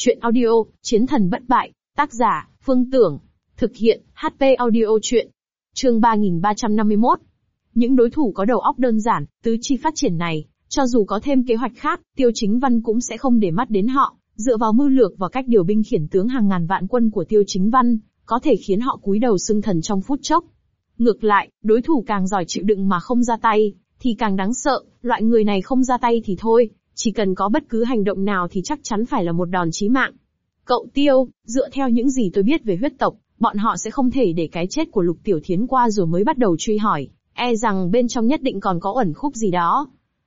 Chuyện audio, Chiến thần bất bại, tác giả, Phương Tưởng. Thực hiện, HP audio chuyện. Chương 3351. Những đối thủ có đầu óc đơn giản, tứ chi phát triển này, cho dù có thêm kế hoạch khác, Tiêu Chính Văn cũng sẽ không để mắt đến họ. Dựa vào mưu lược và cách điều binh khiển tướng hàng ngàn vạn quân của Tiêu Chính Văn, có thể khiến họ cúi đầu xưng thần trong phút chốc. Ngược lại, đối thủ càng giỏi chịu đựng mà không ra tay, thì càng đáng sợ. Loại người này không ra tay thì thôi, chỉ cần có bất cứ hành động nào thì chắc chắn phải là một đòn chí mạng. Cậu Tiêu, dựa theo những gì tôi biết về huyết tộc, bọn họ sẽ không thể để cái chết của Lục Tiểu Thiến qua rồi mới bắt đầu truy hỏi, e rằng bên trong nhất định còn có uẩn khúc gì đó.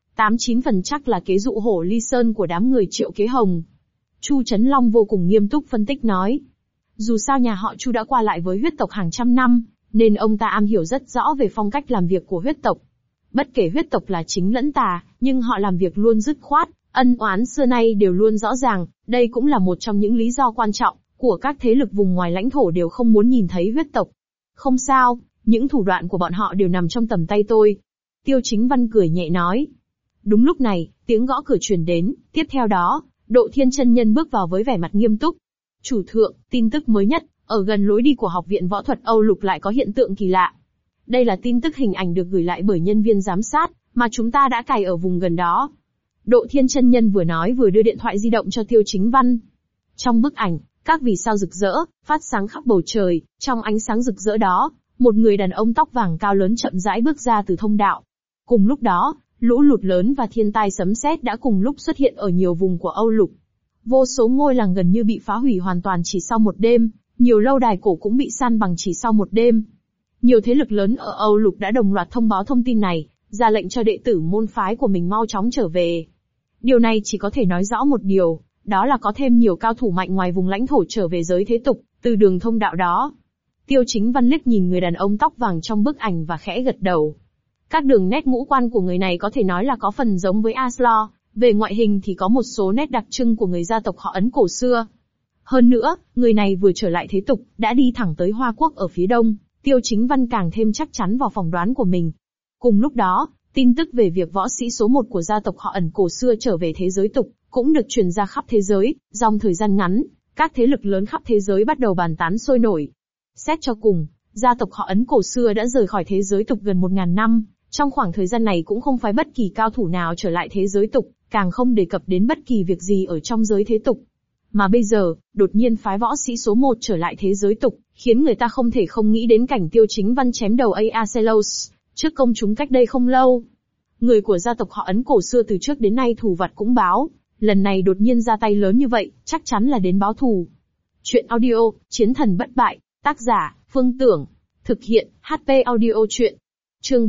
89% chắc là kế dụ hổ ly sơn của đám người Triệu Kế Hồng. Chu Chấn Long vô cùng nghiêm túc phân tích nói. Dù sao nhà họ Chu đã qua lại với huyết tộc hàng trăm năm, nên ông ta am hiểu rất rõ về phong cách làm việc của huyết tộc. Bất kể huyết tộc là chính lẫn tà, nhưng họ làm việc luôn dứt khoát, ân oán xưa nay đều luôn rõ ràng. Đây cũng là một trong những lý do quan trọng của các thế lực vùng ngoài lãnh thổ đều không muốn nhìn thấy huyết tộc. Không sao, những thủ đoạn của bọn họ đều nằm trong tầm tay tôi. Tiêu Chính Văn cười nhẹ nói. Đúng lúc này, tiếng gõ cửa truyền đến, tiếp theo đó, Độ Thiên chân nhân bước vào với vẻ mặt nghiêm túc. Chủ thượng, tin tức mới nhất, ở gần lối đi của Học viện Võ thuật Âu Lục lại có hiện tượng kỳ lạ. Đây là tin tức hình ảnh được gửi lại bởi nhân viên giám sát, mà chúng ta đã cài ở vùng gần đó. Độ Thiên chân nhân vừa nói vừa đưa điện thoại di động cho Tiêu Chính Văn. Trong bức ảnh, các vì sao rực rỡ, phát sáng khắp bầu trời, trong ánh sáng rực rỡ đó, một người đàn ông tóc vàng cao lớn chậm rãi bước ra từ thông đạo. Cùng lúc đó, lũ lụt lớn và thiên tai sấm sét đã cùng lúc xuất hiện ở nhiều vùng của Âu Lục. Vô số ngôi làng gần như bị phá hủy hoàn toàn chỉ sau một đêm, nhiều lâu đài cổ cũng bị san bằng chỉ sau một đêm. Nhiều thế lực lớn ở Âu Lục đã đồng loạt thông báo thông tin này, ra lệnh cho đệ tử môn phái của mình mau chóng trở về. Điều này chỉ có thể nói rõ một điều, đó là có thêm nhiều cao thủ mạnh ngoài vùng lãnh thổ trở về giới thế tục, từ đường thông đạo đó. Tiêu Chính Văn liếc nhìn người đàn ông tóc vàng trong bức ảnh và khẽ gật đầu. Các đường nét ngũ quan của người này có thể nói là có phần giống với Aslo, về ngoại hình thì có một số nét đặc trưng của người gia tộc họ Ấn cổ xưa. Hơn nữa, người này vừa trở lại thế tục, đã đi thẳng tới Hoa Quốc ở phía đông. Tiêu Chính Văn càng thêm chắc chắn vào phỏng đoán của mình. Cùng lúc đó, tin tức về việc võ sĩ số 1 của gia tộc họ Ẩn cổ xưa trở về thế giới tục, cũng được truyền ra khắp thế giới. Trong thời gian ngắn, các thế lực lớn khắp thế giới bắt đầu bàn tán sôi nổi. Xét cho cùng, gia tộc họ Ấn cổ xưa đã rời khỏi thế giới tục gần 1000 năm. Trong khoảng thời gian này cũng không phái bất kỳ cao thủ nào trở lại thế giới tục, càng không đề cập đến bất kỳ việc gì ở trong giới thế tục. Mà bây giờ, đột nhiên phái võ sĩ số 1 trở lại thế giới tục, khiến người ta không thể không nghĩ đến cảnh Tiêu Chính Văn chém đầu Aecelos trước công chúng cách đây không lâu. Người của gia tộc họ Ấn cổ xưa từ trước đến nay thù vặt cũng báo, lần này đột nhiên ra tay lớn như vậy, chắc chắn là đến báo thù. Chuyện audio, Chiến thần bất bại, tác giả, Phương Tưởng. Thực hiện, HP audio chuyện. Chương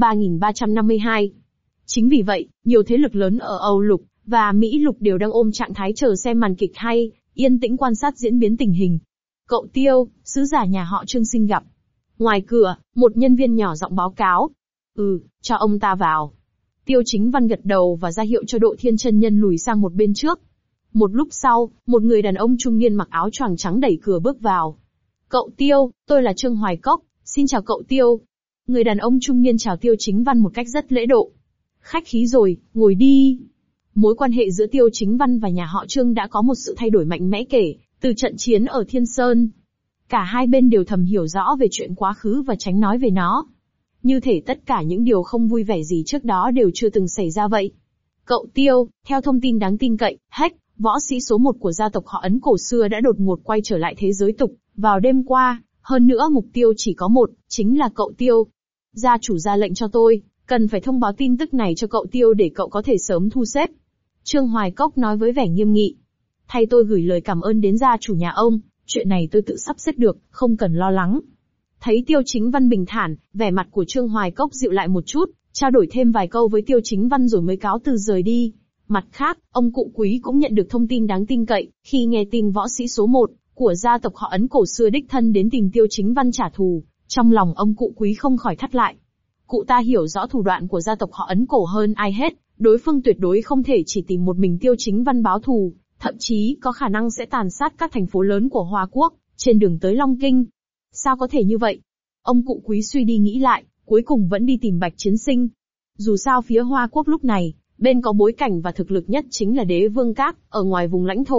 3352. Chính vì vậy, nhiều thế lực lớn ở Âu Lục và Mỹ Lục đều đang ôm trạng thái chờ xem màn kịch hay, yên tĩnh quan sát diễn biến tình hình. Cậu Tiêu, sứ giả nhà họ Trương xin gặp. Ngoài cửa, một nhân viên nhỏ giọng báo cáo. Cho ông ta vào. Tiêu Chính Văn gật đầu và ra hiệu cho Độ Thiên chân nhân lùi sang một bên trước. Một lúc sau, một người đàn ông trung niên mặc áo choàng trắng đẩy cửa bước vào. Cậu Tiêu, tôi là Trương Hoài Cốc, xin chào cậu Tiêu. Người đàn ông trung niên chào Tiêu Chính Văn một cách rất lễ độ. Khách khí rồi, ngồi đi. Mối quan hệ giữa Tiêu Chính Văn và nhà họ Trương đã có một sự thay đổi mạnh mẽ kể từ trận chiến ở Thiên Sơn. Cả hai bên đều thầm hiểu rõ về chuyện quá khứ và tránh nói về nó. Như thể tất cả những điều không vui vẻ gì trước đó đều chưa từng xảy ra vậy. Cậu Tiêu, theo thông tin đáng tin cậy, Hách, võ sĩ số 1 của gia tộc họ Ấn cổ xưa đã đột ngột quay trở lại thế giới tục vào đêm qua. Hơn nữa mục tiêu chỉ có một, chính là cậu Tiêu. Gia chủ ra lệnh cho tôi, cần phải thông báo tin tức này cho cậu Tiêu để cậu có thể sớm thu xếp. Trương Hoài Cốc nói với vẻ nghiêm nghị. Thay tôi gửi lời cảm ơn đến gia chủ nhà ông, chuyện này tôi tự sắp xếp được, không cần lo lắng. Thấy Tiêu Chính Văn bình thản, vẻ mặt của Trương Hoài Cốc dịu lại một chút, trao đổi thêm vài câu với Tiêu Chính Văn rồi mới cáo từ rời đi. Mặt khác, ông cụ Quý cũng nhận được thông tin đáng tin cậy, khi nghe tin võ sĩ số 1 của gia tộc họ Ấn cổ xưa đích thân đến tìm Tiêu Chính Văn trả thù, trong lòng ông cụ Quý không khỏi thắt lại. Cụ ta hiểu rõ thủ đoạn của gia tộc họ Ấn cổ hơn ai hết, đối phương tuyệt đối không thể chỉ tìm một mình Tiêu Chính Văn báo thù, thậm chí có khả năng sẽ tàn sát các thành phố lớn của Hoa Quốc, trên đường tới Long Kinh. Sao có thể như vậy? Ông cụ Quý suy đi nghĩ lại, cuối cùng vẫn đi tìm Bạch Chiến Sinh. Dù sao phía Hoa Quốc lúc này, bên có bối cảnh và thực lực nhất chính là Đế Vương Các, ở ngoài vùng lãnh thổ,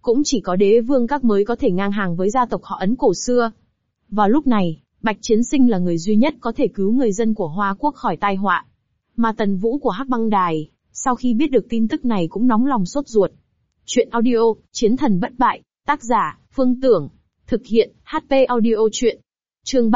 cũng chỉ có đế vương các mới có thể ngang hàng với gia tộc họ Ấn cổ xưa. Vào lúc này, Bạch Chiến Sinh là người duy nhất có thể cứu người dân của Hoa Quốc khỏi tai họa. Mà Tần Vũ của Hắc Băng Đài, sau khi biết được tin tức này cũng nóng lòng sốt ruột. Chuyện audio, Chiến thần bất bại, tác giả, Phương Tưởng, thực hiện, HP audio chuyện. Chương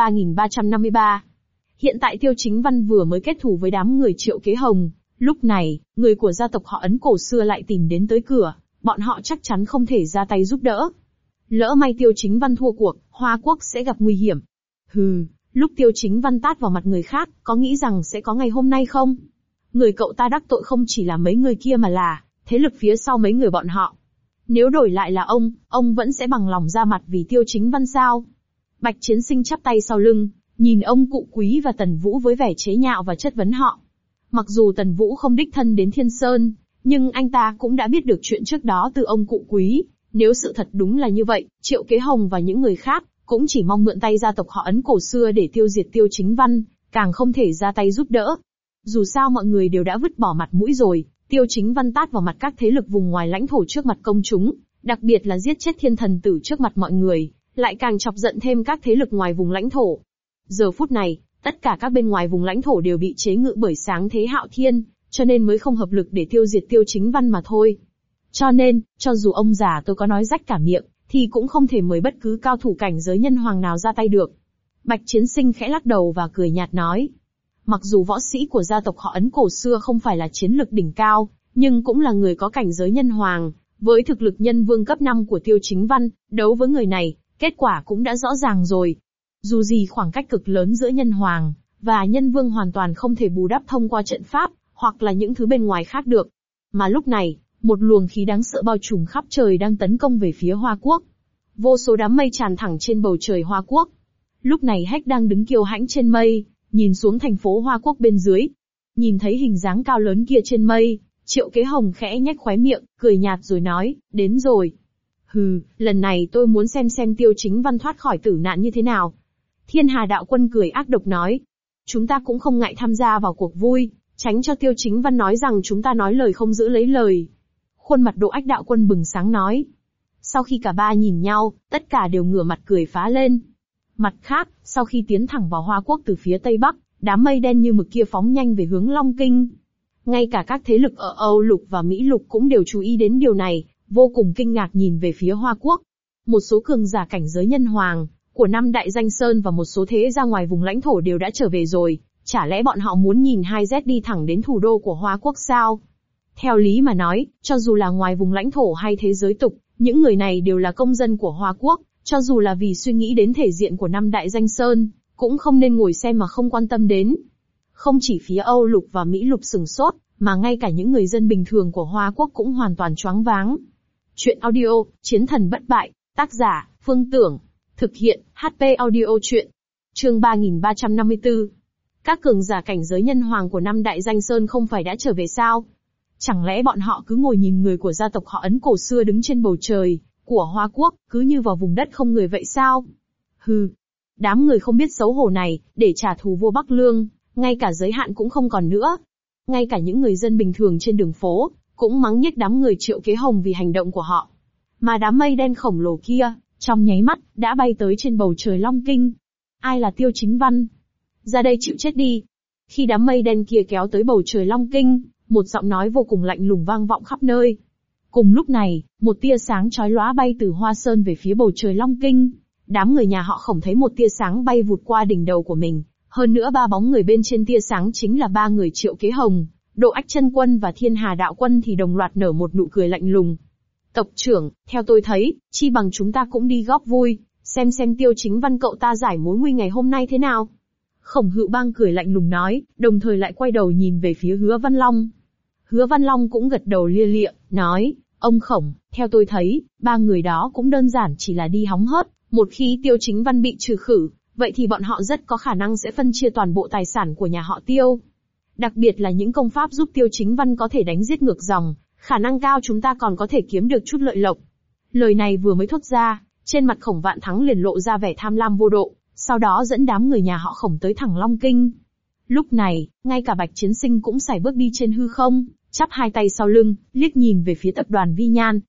3353. Hiện tại Tiêu Chính Văn vừa mới kết thù với đám người Triệu Kế Hồng, lúc này, người của gia tộc họ Ấn cổ xưa lại tìm đến tới cửa, bọn họ chắc chắn không thể ra tay giúp đỡ. Lỡ may Tiêu Chính Văn thua cuộc, Hoa Quốc sẽ gặp nguy hiểm. Hừ, lúc Tiêu Chính Văn tát vào mặt người khác, có nghĩ rằng sẽ có ngày hôm nay không? Người cậu ta đắc tội không chỉ là mấy người kia mà là thế lực phía sau mấy người bọn họ. Nếu đổi lại là ông vẫn sẽ bằng lòng ra mặt vì Tiêu Chính Văn sao? Bạch Chiến Sinh chắp tay sau lưng, nhìn ông Cụ Quý và Tần Vũ với vẻ chế nhạo và chất vấn họ. Mặc dù Tần Vũ không đích thân đến Thiên Sơn, nhưng anh ta cũng đã biết được chuyện trước đó từ ông Cụ Quý. Nếu sự thật đúng là như vậy, Triệu Kế Hồng và những người khác cũng chỉ mong mượn tay gia tộc họ Ấn cổ xưa để tiêu diệt Tiêu Chính Văn, càng không thể ra tay giúp đỡ. Dù sao mọi người đều đã vứt bỏ mặt mũi rồi, Tiêu Chính Văn tát vào mặt các thế lực vùng ngoài lãnh thổ trước mặt công chúng, đặc biệt là giết chết Thiên Thần Tử trước mặt mọi người, lại càng chọc giận thêm các thế lực ngoài vùng lãnh thổ. Giờ phút này, tất cả các bên ngoài vùng lãnh thổ đều bị chế ngự bởi Sáng Thế Hạo Thiên, cho nên mới không hợp lực để tiêu diệt Tiêu Chính Văn mà thôi. Cho nên, cho dù ông già tôi có nói rách cả miệng, thì cũng không thể mời bất cứ cao thủ cảnh giới nhân hoàng nào ra tay được. Bạch Chiến Sinh khẽ lắc đầu và cười nhạt nói. Mặc dù võ sĩ của gia tộc họ Ấn cổ xưa không phải là chiến lực đỉnh cao, nhưng cũng là người có cảnh giới nhân hoàng, với thực lực nhân vương cấp 5 của Tiêu Chính Văn, đấu với người này, kết quả cũng đã rõ ràng rồi. Dù gì khoảng cách cực lớn giữa nhân hoàng và nhân vương hoàn toàn không thể bù đắp thông qua trận pháp, hoặc là những thứ bên ngoài khác được. Mà lúc này, một luồng khí đáng sợ bao trùm khắp trời đang tấn công về phía Hoa Quốc. Vô số đám mây tràn thẳng trên bầu trời Hoa Quốc. Lúc này Hách đang đứng kiêu hãnh trên mây, nhìn xuống thành phố Hoa Quốc bên dưới. Nhìn thấy hình dáng cao lớn kia trên mây, Triệu Kế Hồng khẽ nhếch khóe miệng, cười nhạt rồi nói, đến rồi. Hừ, lần này tôi muốn xem Tiêu Chính Văn thoát khỏi tử nạn như thế nào. Thiên Hà Đạo Quân cười ác độc nói. Chúng ta cũng không ngại tham gia vào cuộc vui, tránh cho Tiêu Chính Văn nói rằng chúng ta nói lời không giữ lấy lời. Khuôn mặt Độ Ách Đạo Quân bừng sáng nói. Sau khi cả ba nhìn nhau, tất cả đều ngửa mặt cười phá lên. Mặt khác, sau khi tiến thẳng vào Hoa Quốc từ phía Tây Bắc, đám mây đen như mực kia phóng nhanh về hướng Long Kinh. Ngay cả các thế lực ở Âu Lục và Mỹ Lục cũng đều chú ý đến điều này, vô cùng kinh ngạc nhìn về phía Hoa Quốc. Một số cường giả cảnh giới nhân hoàng của năm Đại Danh Sơn và một số thế ra ngoài vùng lãnh thổ đều đã trở về rồi, chả lẽ bọn họ muốn nhìn 2Z đi thẳng đến thủ đô của Hoa Quốc sao? Theo lý mà nói, cho dù là ngoài vùng lãnh thổ hay thế giới tục, những người này đều là công dân của Hoa Quốc, cho dù là vì suy nghĩ đến thể diện của năm Đại Danh Sơn, cũng không nên ngồi xem mà không quan tâm đến. Không chỉ phía Âu Lục và Mỹ Lục sửng sốt, mà ngay cả những người dân bình thường của Hoa Quốc cũng hoàn toàn choáng váng. Chuyện audio, Chiến thần bất bại, tác giả, Phương Tưởng, thực hiện, HP audio chuyện. Chương 3354. Các cường giả cảnh giới nhân hoàng của năm Đại Danh Sơn không phải đã trở về sao? Chẳng lẽ bọn họ cứ ngồi nhìn người của gia tộc họ Ấn cổ xưa đứng trên bầu trời của Hoa Quốc, cứ như vào vùng đất không người vậy sao? Hừ, đám người không biết xấu hổ này, để trả thù vua Bắc Lương, ngay cả giới hạn cũng không còn nữa. Ngay cả những người dân bình thường trên đường phố, cũng mắng nhiếc đám người Triệu Kế Hồng vì hành động của họ. Mà đám mây đen khổng lồ kia, trong nháy mắt, đã bay tới trên bầu trời Long Kinh. Ai là Tiêu Chính Văn? Ra đây chịu chết đi. Khi đám mây đen kia kéo tới bầu trời Long Kinh, một giọng nói vô cùng lạnh lùng vang vọng khắp nơi. Cùng lúc này, một tia sáng chói lóa bay từ Hoa Sơn về phía bầu trời Long Kinh. Đám người nhà họ Khổng thấy một tia sáng bay vụt qua đỉnh đầu của mình. Hơn nữa ba bóng người bên trên tia sáng chính là ba người Triệu Kế Hồng, Độ Ách Chân Quân và Thiên Hà Đạo Quân thì đồng loạt nở một nụ cười lạnh lùng. Tộc trưởng, theo tôi thấy, chi bằng chúng ta cũng đi góp vui, xem Tiêu Chính Văn cậu ta giải mối nguy ngày hôm nay thế nào. Khổng Hữu Bang cười lạnh lùng nói, đồng thời lại quay đầu nhìn về phía Hứa Văn Long. Hứa Văn Long cũng gật đầu lia lịa, nói, ông Khổng, theo tôi thấy, ba người đó cũng đơn giản chỉ là đi hóng hớt, một khi Tiêu Chính Văn bị trừ khử, vậy thì bọn họ rất có khả năng sẽ phân chia toàn bộ tài sản của nhà họ Tiêu. Đặc biệt là những công pháp giúp Tiêu Chính Văn có thể đánh giết ngược dòng, khả năng cao chúng ta còn có thể kiếm được chút lợi lộc. Lời này vừa mới thốt ra, trên mặt Khổng Vạn Thắng liền lộ ra vẻ tham lam vô độ, sau đó dẫn đám người nhà họ Khổng tới thẳng Long Kinh. Lúc này, ngay cả Bạch Chiến Sinh cũng sải bước đi trên hư không, chắp hai tay sau lưng, liếc nhìn về phía tập đoàn Vi Nhan.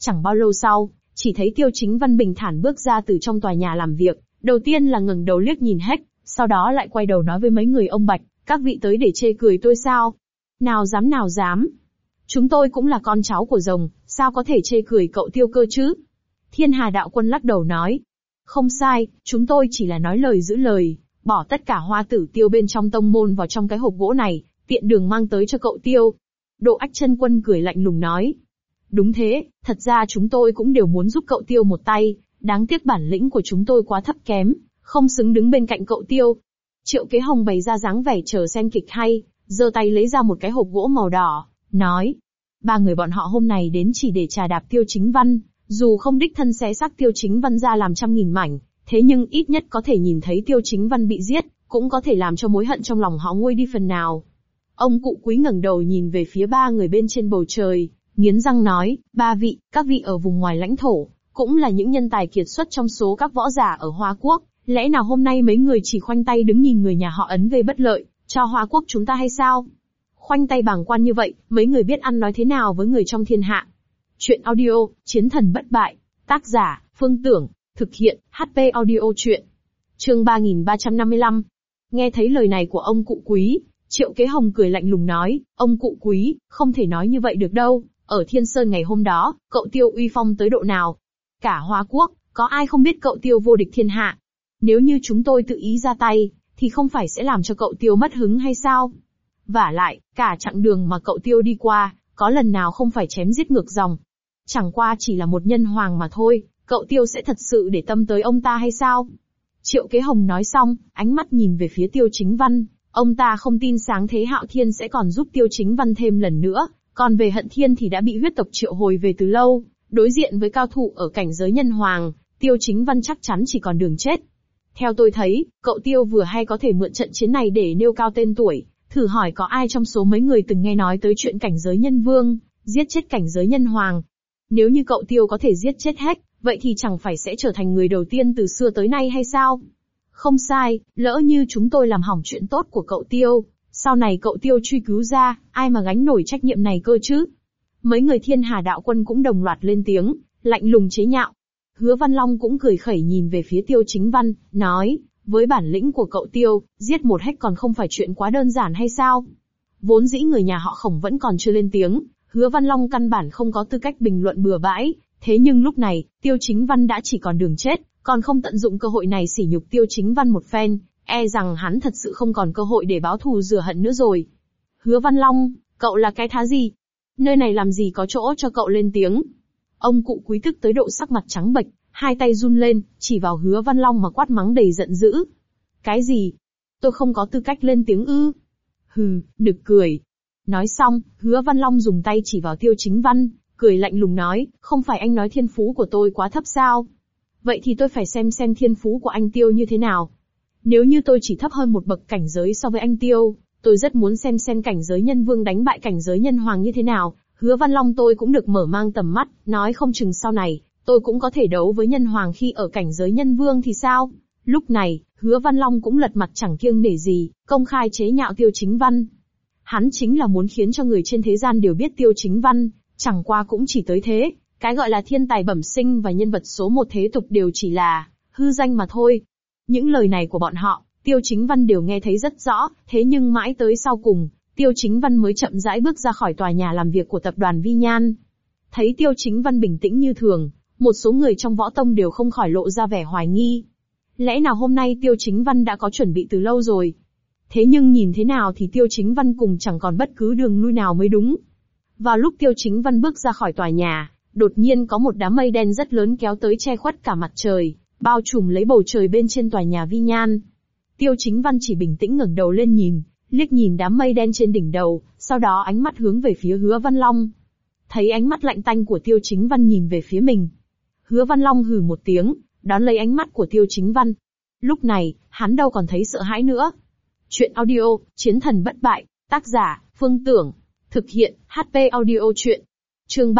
Chẳng bao lâu sau, chỉ thấy Tiêu Chính Văn bình thản bước ra từ trong tòa nhà làm việc, đầu tiên là ngẩng đầu liếc nhìn Hách, sau đó lại quay đầu nói với mấy người ông Bạch, các vị tới để chê cười tôi sao? Nào dám nào dám. Chúng tôi cũng là con cháu của rồng, sao có thể chê cười cậu Tiêu cơ chứ? Thiên Hà đạo quân lắc đầu nói. Không sai, chúng tôi chỉ là nói lời giữ lời, bỏ tất cả hoa tử tiêu bên trong tông môn vào trong cái hộp gỗ này, tiện đường mang tới cho cậu Tiêu. Độ Ách Chân Quân cười lạnh lùng nói. Đúng thế, thật ra chúng tôi cũng đều muốn giúp cậu Tiêu một tay, đáng tiếc bản lĩnh của chúng tôi quá thấp kém, không xứng đứng bên cạnh cậu Tiêu. Triệu Kế Hồng bày ra dáng vẻ chờ xem kịch hay, giơ tay lấy ra một cái hộp gỗ màu đỏ, nói. Ba người bọn họ hôm nay đến chỉ để trà đạp Tiêu Chính Văn, dù không đích thân xé xác Tiêu Chính Văn ra làm trăm nghìn mảnh, thế nhưng ít nhất có thể nhìn thấy Tiêu Chính Văn bị giết, cũng có thể làm cho mối hận trong lòng họ nguôi đi phần nào. Ông cụ Quý ngẩng đầu nhìn về phía ba người bên trên bầu trời, nghiến răng nói, ba vị, các vị ở vùng ngoài lãnh thổ, cũng là những nhân tài kiệt xuất trong số các võ giả ở Hoa Quốc, lẽ nào hôm nay mấy người chỉ khoanh tay đứng nhìn người nhà họ Ấn gây bất lợi, cho Hoa Quốc chúng ta hay sao? Khoanh tay bàng quan như vậy, mấy người biết ăn nói thế nào với người trong thiên hạ? Chuyện audio, Chiến thần bất bại, tác giả, Phương Tưởng, thực hiện, HP audio chuyện. Chương 3355. Nghe thấy lời này của ông cụ Quý, Triệu Kế Hồng cười lạnh lùng nói, ông cụ Quý, không thể nói như vậy được đâu, ở Thiên Sơn ngày hôm đó, cậu Tiêu uy phong tới độ nào? Cả Hoa Quốc, có ai không biết cậu Tiêu vô địch thiên hạ? Nếu như chúng tôi tự ý ra tay, thì không phải sẽ làm cho cậu Tiêu mất hứng hay sao? Vả lại, cả chặng đường mà cậu Tiêu đi qua, có lần nào không phải chém giết ngược dòng? Chẳng qua chỉ là một nhân hoàng mà thôi, cậu Tiêu sẽ thật sự để tâm tới ông ta hay sao? Triệu Kế Hồng nói xong, ánh mắt nhìn về phía Tiêu Chính Văn, ông ta không tin sáng thế Hạo Thiên sẽ còn giúp Tiêu Chính Văn thêm lần nữa, còn về Hận Thiên thì đã bị huyết tộc triệu hồi về từ lâu, đối diện với cao thủ ở cảnh giới nhân hoàng, Tiêu Chính Văn chắc chắn chỉ còn đường chết. Theo tôi thấy, cậu Tiêu vừa hay có thể mượn trận chiến này để nêu cao tên tuổi, thử hỏi có ai trong số mấy người từng nghe nói tới chuyện cảnh giới nhân vương, giết chết cảnh giới nhân hoàng. Nếu như cậu Tiêu có thể giết chết hết, vậy thì chẳng phải sẽ trở thành người đầu tiên từ xưa tới nay hay sao? Không sai, lỡ như chúng tôi làm hỏng chuyện tốt của cậu Tiêu, sau này cậu Tiêu truy cứu ra, ai mà gánh nổi trách nhiệm này cơ chứ? Mấy người Thiên Hà đạo quân cũng đồng loạt lên tiếng, lạnh lùng chế nhạo. Hứa Văn Long cũng cười khẩy nhìn về phía Tiêu Chính Văn, nói, với bản lĩnh của cậu Tiêu, giết một Hách còn không phải chuyện quá đơn giản hay sao? Vốn dĩ người nhà họ Khổng vẫn còn chưa lên tiếng, Hứa Văn Long căn bản không có tư cách bình luận bừa bãi, thế nhưng lúc này, Tiêu Chính Văn đã chỉ còn đường chết, còn không tận dụng cơ hội này sỉ nhục Tiêu Chính Văn một phen, e rằng hắn thật sự không còn cơ hội để báo thù rửa hận nữa rồi. Hứa Văn Long, cậu là cái thá gì? Nơi này làm gì có chỗ cho cậu lên tiếng? Ông cụ Quý tức tới độ sắc mặt trắng bệch, hai tay run lên, chỉ vào Hứa Văn Long mà quát mắng đầy giận dữ. Cái gì? Tôi không có tư cách lên tiếng ư? Hừ, nực cười. Nói xong, Hứa Văn Long dùng tay chỉ vào Tiêu Chính Văn, cười lạnh lùng nói, không phải anh nói thiên phú của tôi quá thấp sao? Vậy thì tôi phải xem thiên phú của anh Tiêu như thế nào. Nếu như tôi chỉ thấp hơn một bậc cảnh giới so với anh Tiêu, tôi rất muốn xem cảnh giới nhân vương đánh bại cảnh giới nhân hoàng như thế nào. Hứa Văn Long tôi cũng được mở mang tầm mắt, nói không chừng sau này, tôi cũng có thể đấu với nhân hoàng khi ở cảnh giới nhân vương thì sao? Lúc này, Hứa Văn Long cũng lật mặt chẳng kiêng nể gì, công khai chế nhạo Tiêu Chính Văn. Hắn chính là muốn khiến cho người trên thế gian đều biết Tiêu Chính Văn, chẳng qua cũng chỉ tới thế, cái gọi là thiên tài bẩm sinh và nhân vật số một thế tục đều chỉ là hư danh mà thôi. Những lời này của bọn họ, Tiêu Chính Văn đều nghe thấy rất rõ, thế nhưng mãi tới sau cùng, Tiêu Chính Văn mới chậm rãi bước ra khỏi tòa nhà làm việc của tập đoàn Vi Nhan. Thấy Tiêu Chính Văn bình tĩnh như thường, một số người trong võ tông đều không khỏi lộ ra vẻ hoài nghi. Lẽ nào hôm nay Tiêu Chính Văn đã có chuẩn bị từ lâu rồi? Thế nhưng nhìn thế nào thì Tiêu Chính Văn cùng chẳng còn bất cứ đường lui nào mới đúng. Vào lúc Tiêu Chính Văn bước ra khỏi tòa nhà, đột nhiên có một đám mây đen rất lớn kéo tới che khuất cả mặt trời, bao trùm lấy bầu trời bên trên tòa nhà Vi Nhan. Tiêu Chính Văn chỉ bình tĩnh ngẩng đầu lên nhìn, liếc nhìn đám mây đen trên đỉnh đầu, sau đó ánh mắt hướng về phía Hứa Văn Long. Thấy ánh mắt lạnh tanh của Tiêu Chính Văn nhìn về phía mình, Hứa Văn Long hừ một tiếng, đón lấy ánh mắt của Tiêu Chính Văn. Lúc này, hắn đâu còn thấy sợ hãi nữa. Chuyện audio, Chiến thần bất bại, tác giả, Phương Tưởng, thực hiện, HP audio chuyện. Chương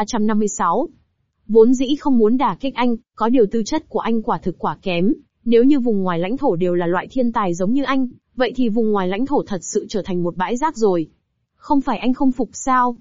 3356. Vốn dĩ không muốn đả kích anh, có điều tư chất của anh quả thực quả kém, nếu như vùng ngoài lãnh thổ đều là loại thiên tài giống như anh, vậy thì vùng ngoài lãnh thổ thật sự trở thành một bãi rác rồi. Không phải anh không phục sao?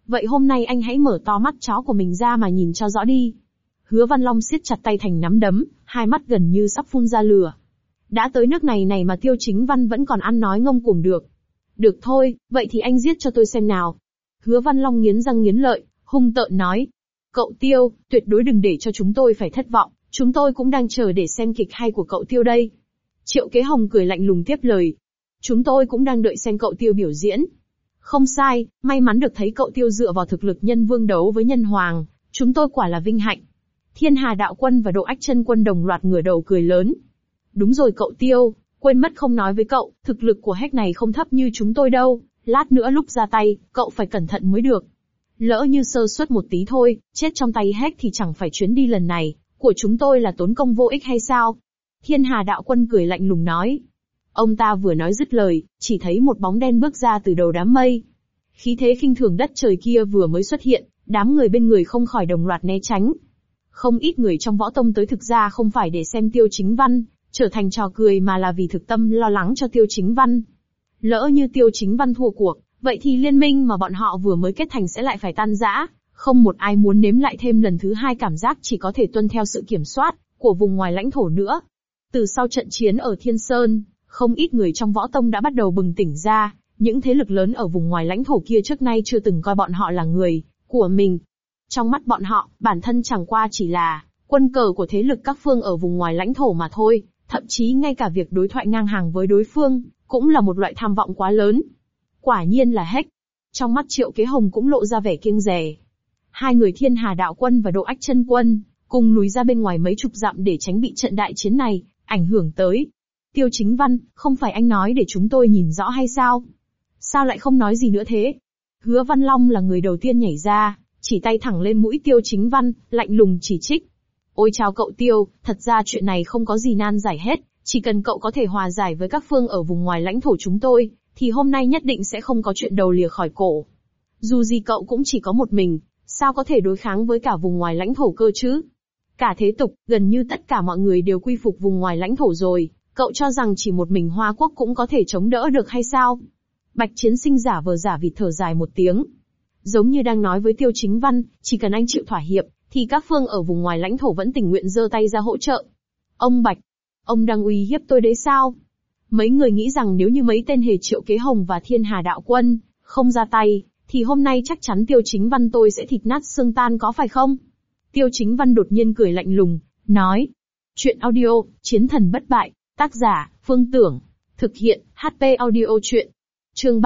Vậy hôm nay anh hãy mở to mắt chó của mình ra mà nhìn cho rõ đi. Hứa Văn Long siết chặt tay thành nắm đấm, hai mắt gần như sắp phun ra lửa. Đã tới nước này này mà Tiêu Chính Văn vẫn còn ăn nói ngông cuồng được. Được thôi, vậy thì anh giết cho tôi xem nào. Hứa Văn Long nghiến răng nghiến lợi, hung tợn nói. Cậu Tiêu, tuyệt đối đừng để cho chúng tôi phải thất vọng, chúng tôi cũng đang chờ để xem kịch hay của cậu Tiêu đây. Triệu Kế Hồng cười lạnh lùng tiếp lời. Chúng tôi cũng đang đợi xem cậu Tiêu biểu diễn. Không sai, may mắn được thấy cậu Tiêu dựa vào thực lực nhân vương đấu với nhân hoàng, chúng tôi quả là vinh hạnh. Thiên Hà Đạo Quân và Độ Ách Chân Quân đồng loạt ngửa đầu cười lớn. Đúng rồi cậu Tiêu, quên mất không nói với cậu, thực lực của Hách này không thấp như chúng tôi đâu, lát nữa lúc ra tay, cậu phải cẩn thận mới được. Lỡ như sơ suất một tí thôi, chết trong tay Hách thì chẳng phải chuyến đi lần này của chúng tôi là tốn công vô ích hay sao? Thiên Hà Đạo Quân cười lạnh lùng nói. Ông ta vừa nói dứt lời, chỉ thấy một bóng đen bước ra từ đầu đám mây. Khí thế khinh thường đất trời kia vừa mới xuất hiện, đám người bên người không khỏi đồng loạt né tránh. Không ít người trong võ tông tới thực ra không phải để xem Tiêu Chính Văn trở thành trò cười mà là vì thực tâm lo lắng cho Tiêu Chính Văn. Lỡ như Tiêu Chính Văn thua cuộc, vậy thì liên minh mà bọn họ vừa mới kết thành sẽ lại phải tan rã, không một ai muốn nếm lại thêm lần thứ hai cảm giác chỉ có thể tuân theo sự kiểm soát của vùng ngoài lãnh thổ nữa. Từ sau trận chiến ở Thiên Sơn, không ít người trong võ tông đã bắt đầu bừng tỉnh ra, những thế lực lớn ở vùng ngoài lãnh thổ kia trước nay chưa từng coi bọn họ là người của mình. Trong mắt bọn họ, bản thân chẳng qua chỉ là quân cờ của thế lực các phương ở vùng ngoài lãnh thổ mà thôi, thậm chí ngay cả việc đối thoại ngang hàng với đối phương, cũng là một loại tham vọng quá lớn. Quả nhiên là Hách. Trong mắt Triệu Kế Hồng cũng lộ ra vẻ kiêng dè. Hai người Thiên Hà Đạo Quân và Độ Ách Chân Quân cùng lùi ra bên ngoài mấy chục dặm để tránh bị trận đại chiến này ảnh hưởng tới. Tiêu Chính Văn, không phải anh nói để chúng tôi nhìn rõ hay sao? Sao lại không nói gì nữa thế? Hứa Văn Long là người đầu tiên nhảy ra, chỉ tay thẳng lên mũi Tiêu Chính Văn, lạnh lùng chỉ trích. Ôi chào cậu Tiêu, thật ra chuyện này không có gì nan giải hết, chỉ cần cậu có thể hòa giải với các phương ở vùng ngoài lãnh thổ chúng tôi, thì hôm nay nhất định sẽ không có chuyện đầu lìa khỏi cổ. Dù gì cậu cũng chỉ có một mình, sao có thể đối kháng với cả vùng ngoài lãnh thổ cơ chứ? Cả thế tục, gần như tất cả mọi người đều quy phục vùng ngoài lãnh thổ rồi, cậu cho rằng chỉ một mình Hoa Quốc cũng có thể chống đỡ được hay sao? Bạch Chiến Sinh giả vờ giả vịt thở dài một tiếng. Giống như đang nói với Tiêu Chính Văn, chỉ cần anh chịu thỏa hiệp, thì các phương ở vùng ngoài lãnh thổ vẫn tình nguyện giơ tay ra hỗ trợ. Ông Bạch, ông đang uy hiếp tôi đấy sao? Mấy người nghĩ rằng nếu như mấy tên hề Triệu Kế Hồng và Thiên Hà Đạo Quân không ra tay, thì hôm nay chắc chắn Tiêu Chính Văn tôi sẽ thịt nát xương tan có phải không? Tiêu Chính Văn đột nhiên cười lạnh lùng, nói. Chuyện audio, Chiến Thần Bất Bại, tác giả, Phương Tưởng, thực hiện, HP audio chuyện. Chương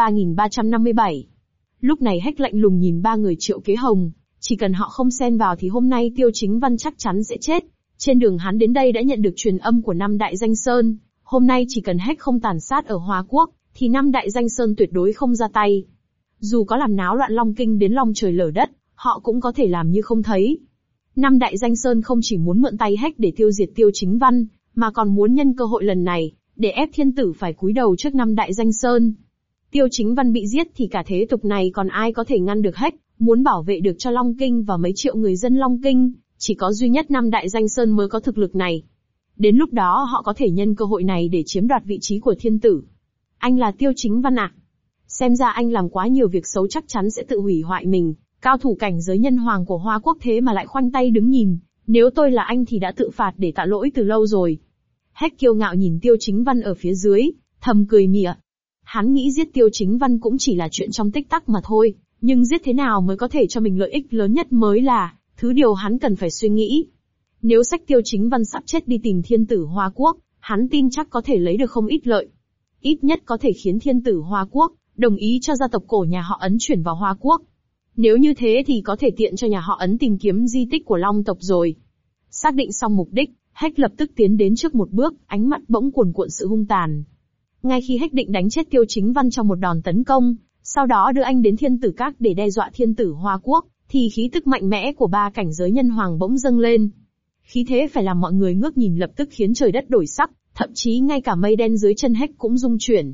3357. Lúc này Hách lạnh lùng nhìn ba người Triệu Kế Hồng, chỉ cần họ không xen vào thì hôm nay Tiêu Chính Văn chắc chắn sẽ chết. Trên đường hắn đến đây đã nhận được truyền âm của năm đại danh sơn, hôm nay chỉ cần Hách không tàn sát ở Hoa Quốc, thì năm đại danh sơn tuyệt đối không ra tay. Dù có làm náo loạn Long Kinh đến long trời lở đất, họ cũng có thể làm như không thấy. Năm đại danh sơn không chỉ muốn mượn tay Hách để tiêu diệt Tiêu Chính Văn, mà còn muốn nhân cơ hội lần này, để ép thiên tử phải cúi đầu trước năm đại danh sơn. Tiêu Chính Văn bị giết thì cả thế tục này còn ai có thể ngăn được Hách, muốn bảo vệ được cho Long Kinh và mấy triệu người dân Long Kinh, chỉ có duy nhất năm đại danh sơn mới có thực lực này. Đến lúc đó họ có thể nhân cơ hội này để chiếm đoạt vị trí của thiên tử. Anh là Tiêu Chính Văn à? Xem ra anh làm quá nhiều việc xấu chắc chắn sẽ tự hủy hoại mình, cao thủ cảnh giới nhân hoàng của Hoa Quốc thế mà lại khoanh tay đứng nhìn, nếu tôi là anh thì đã tự phạt để tạ lỗi từ lâu rồi. Hách kiêu ngạo nhìn Tiêu Chính Văn ở phía dưới, thầm cười mỉa. Hắn nghĩ giết Tiêu Chính Văn cũng chỉ là chuyện trong tích tắc mà thôi, nhưng giết thế nào mới có thể cho mình lợi ích lớn nhất mới là thứ điều hắn cần phải suy nghĩ. Nếu sách Tiêu Chính Văn sắp chết đi tìm thiên tử Hoa Quốc, hắn tin chắc có thể lấy được không ít lợi. Ít nhất có thể khiến thiên tử Hoa Quốc đồng ý cho gia tộc cổ nhà họ Ấn chuyển vào Hoa Quốc. Nếu như thế thì có thể tiện cho nhà họ Ấn tìm kiếm di tích của Long tộc rồi. Xác định xong mục đích, Hách lập tức tiến đến trước một bước, ánh mắt bỗng cuồn cuộn sự hung tàn. Ngay khi Hách định đánh chết Tiêu Chính Văn trong một đòn tấn công, sau đó đưa anh đến thiên tử các để đe dọa thiên tử Hoa Quốc, thì khí tức mạnh mẽ của ba cảnh giới nhân hoàng bỗng dâng lên. Khí thế phải làm mọi người ngước nhìn lập tức khiến trời đất đổi sắc, thậm chí ngay cả mây đen dưới chân Hách cũng rung chuyển.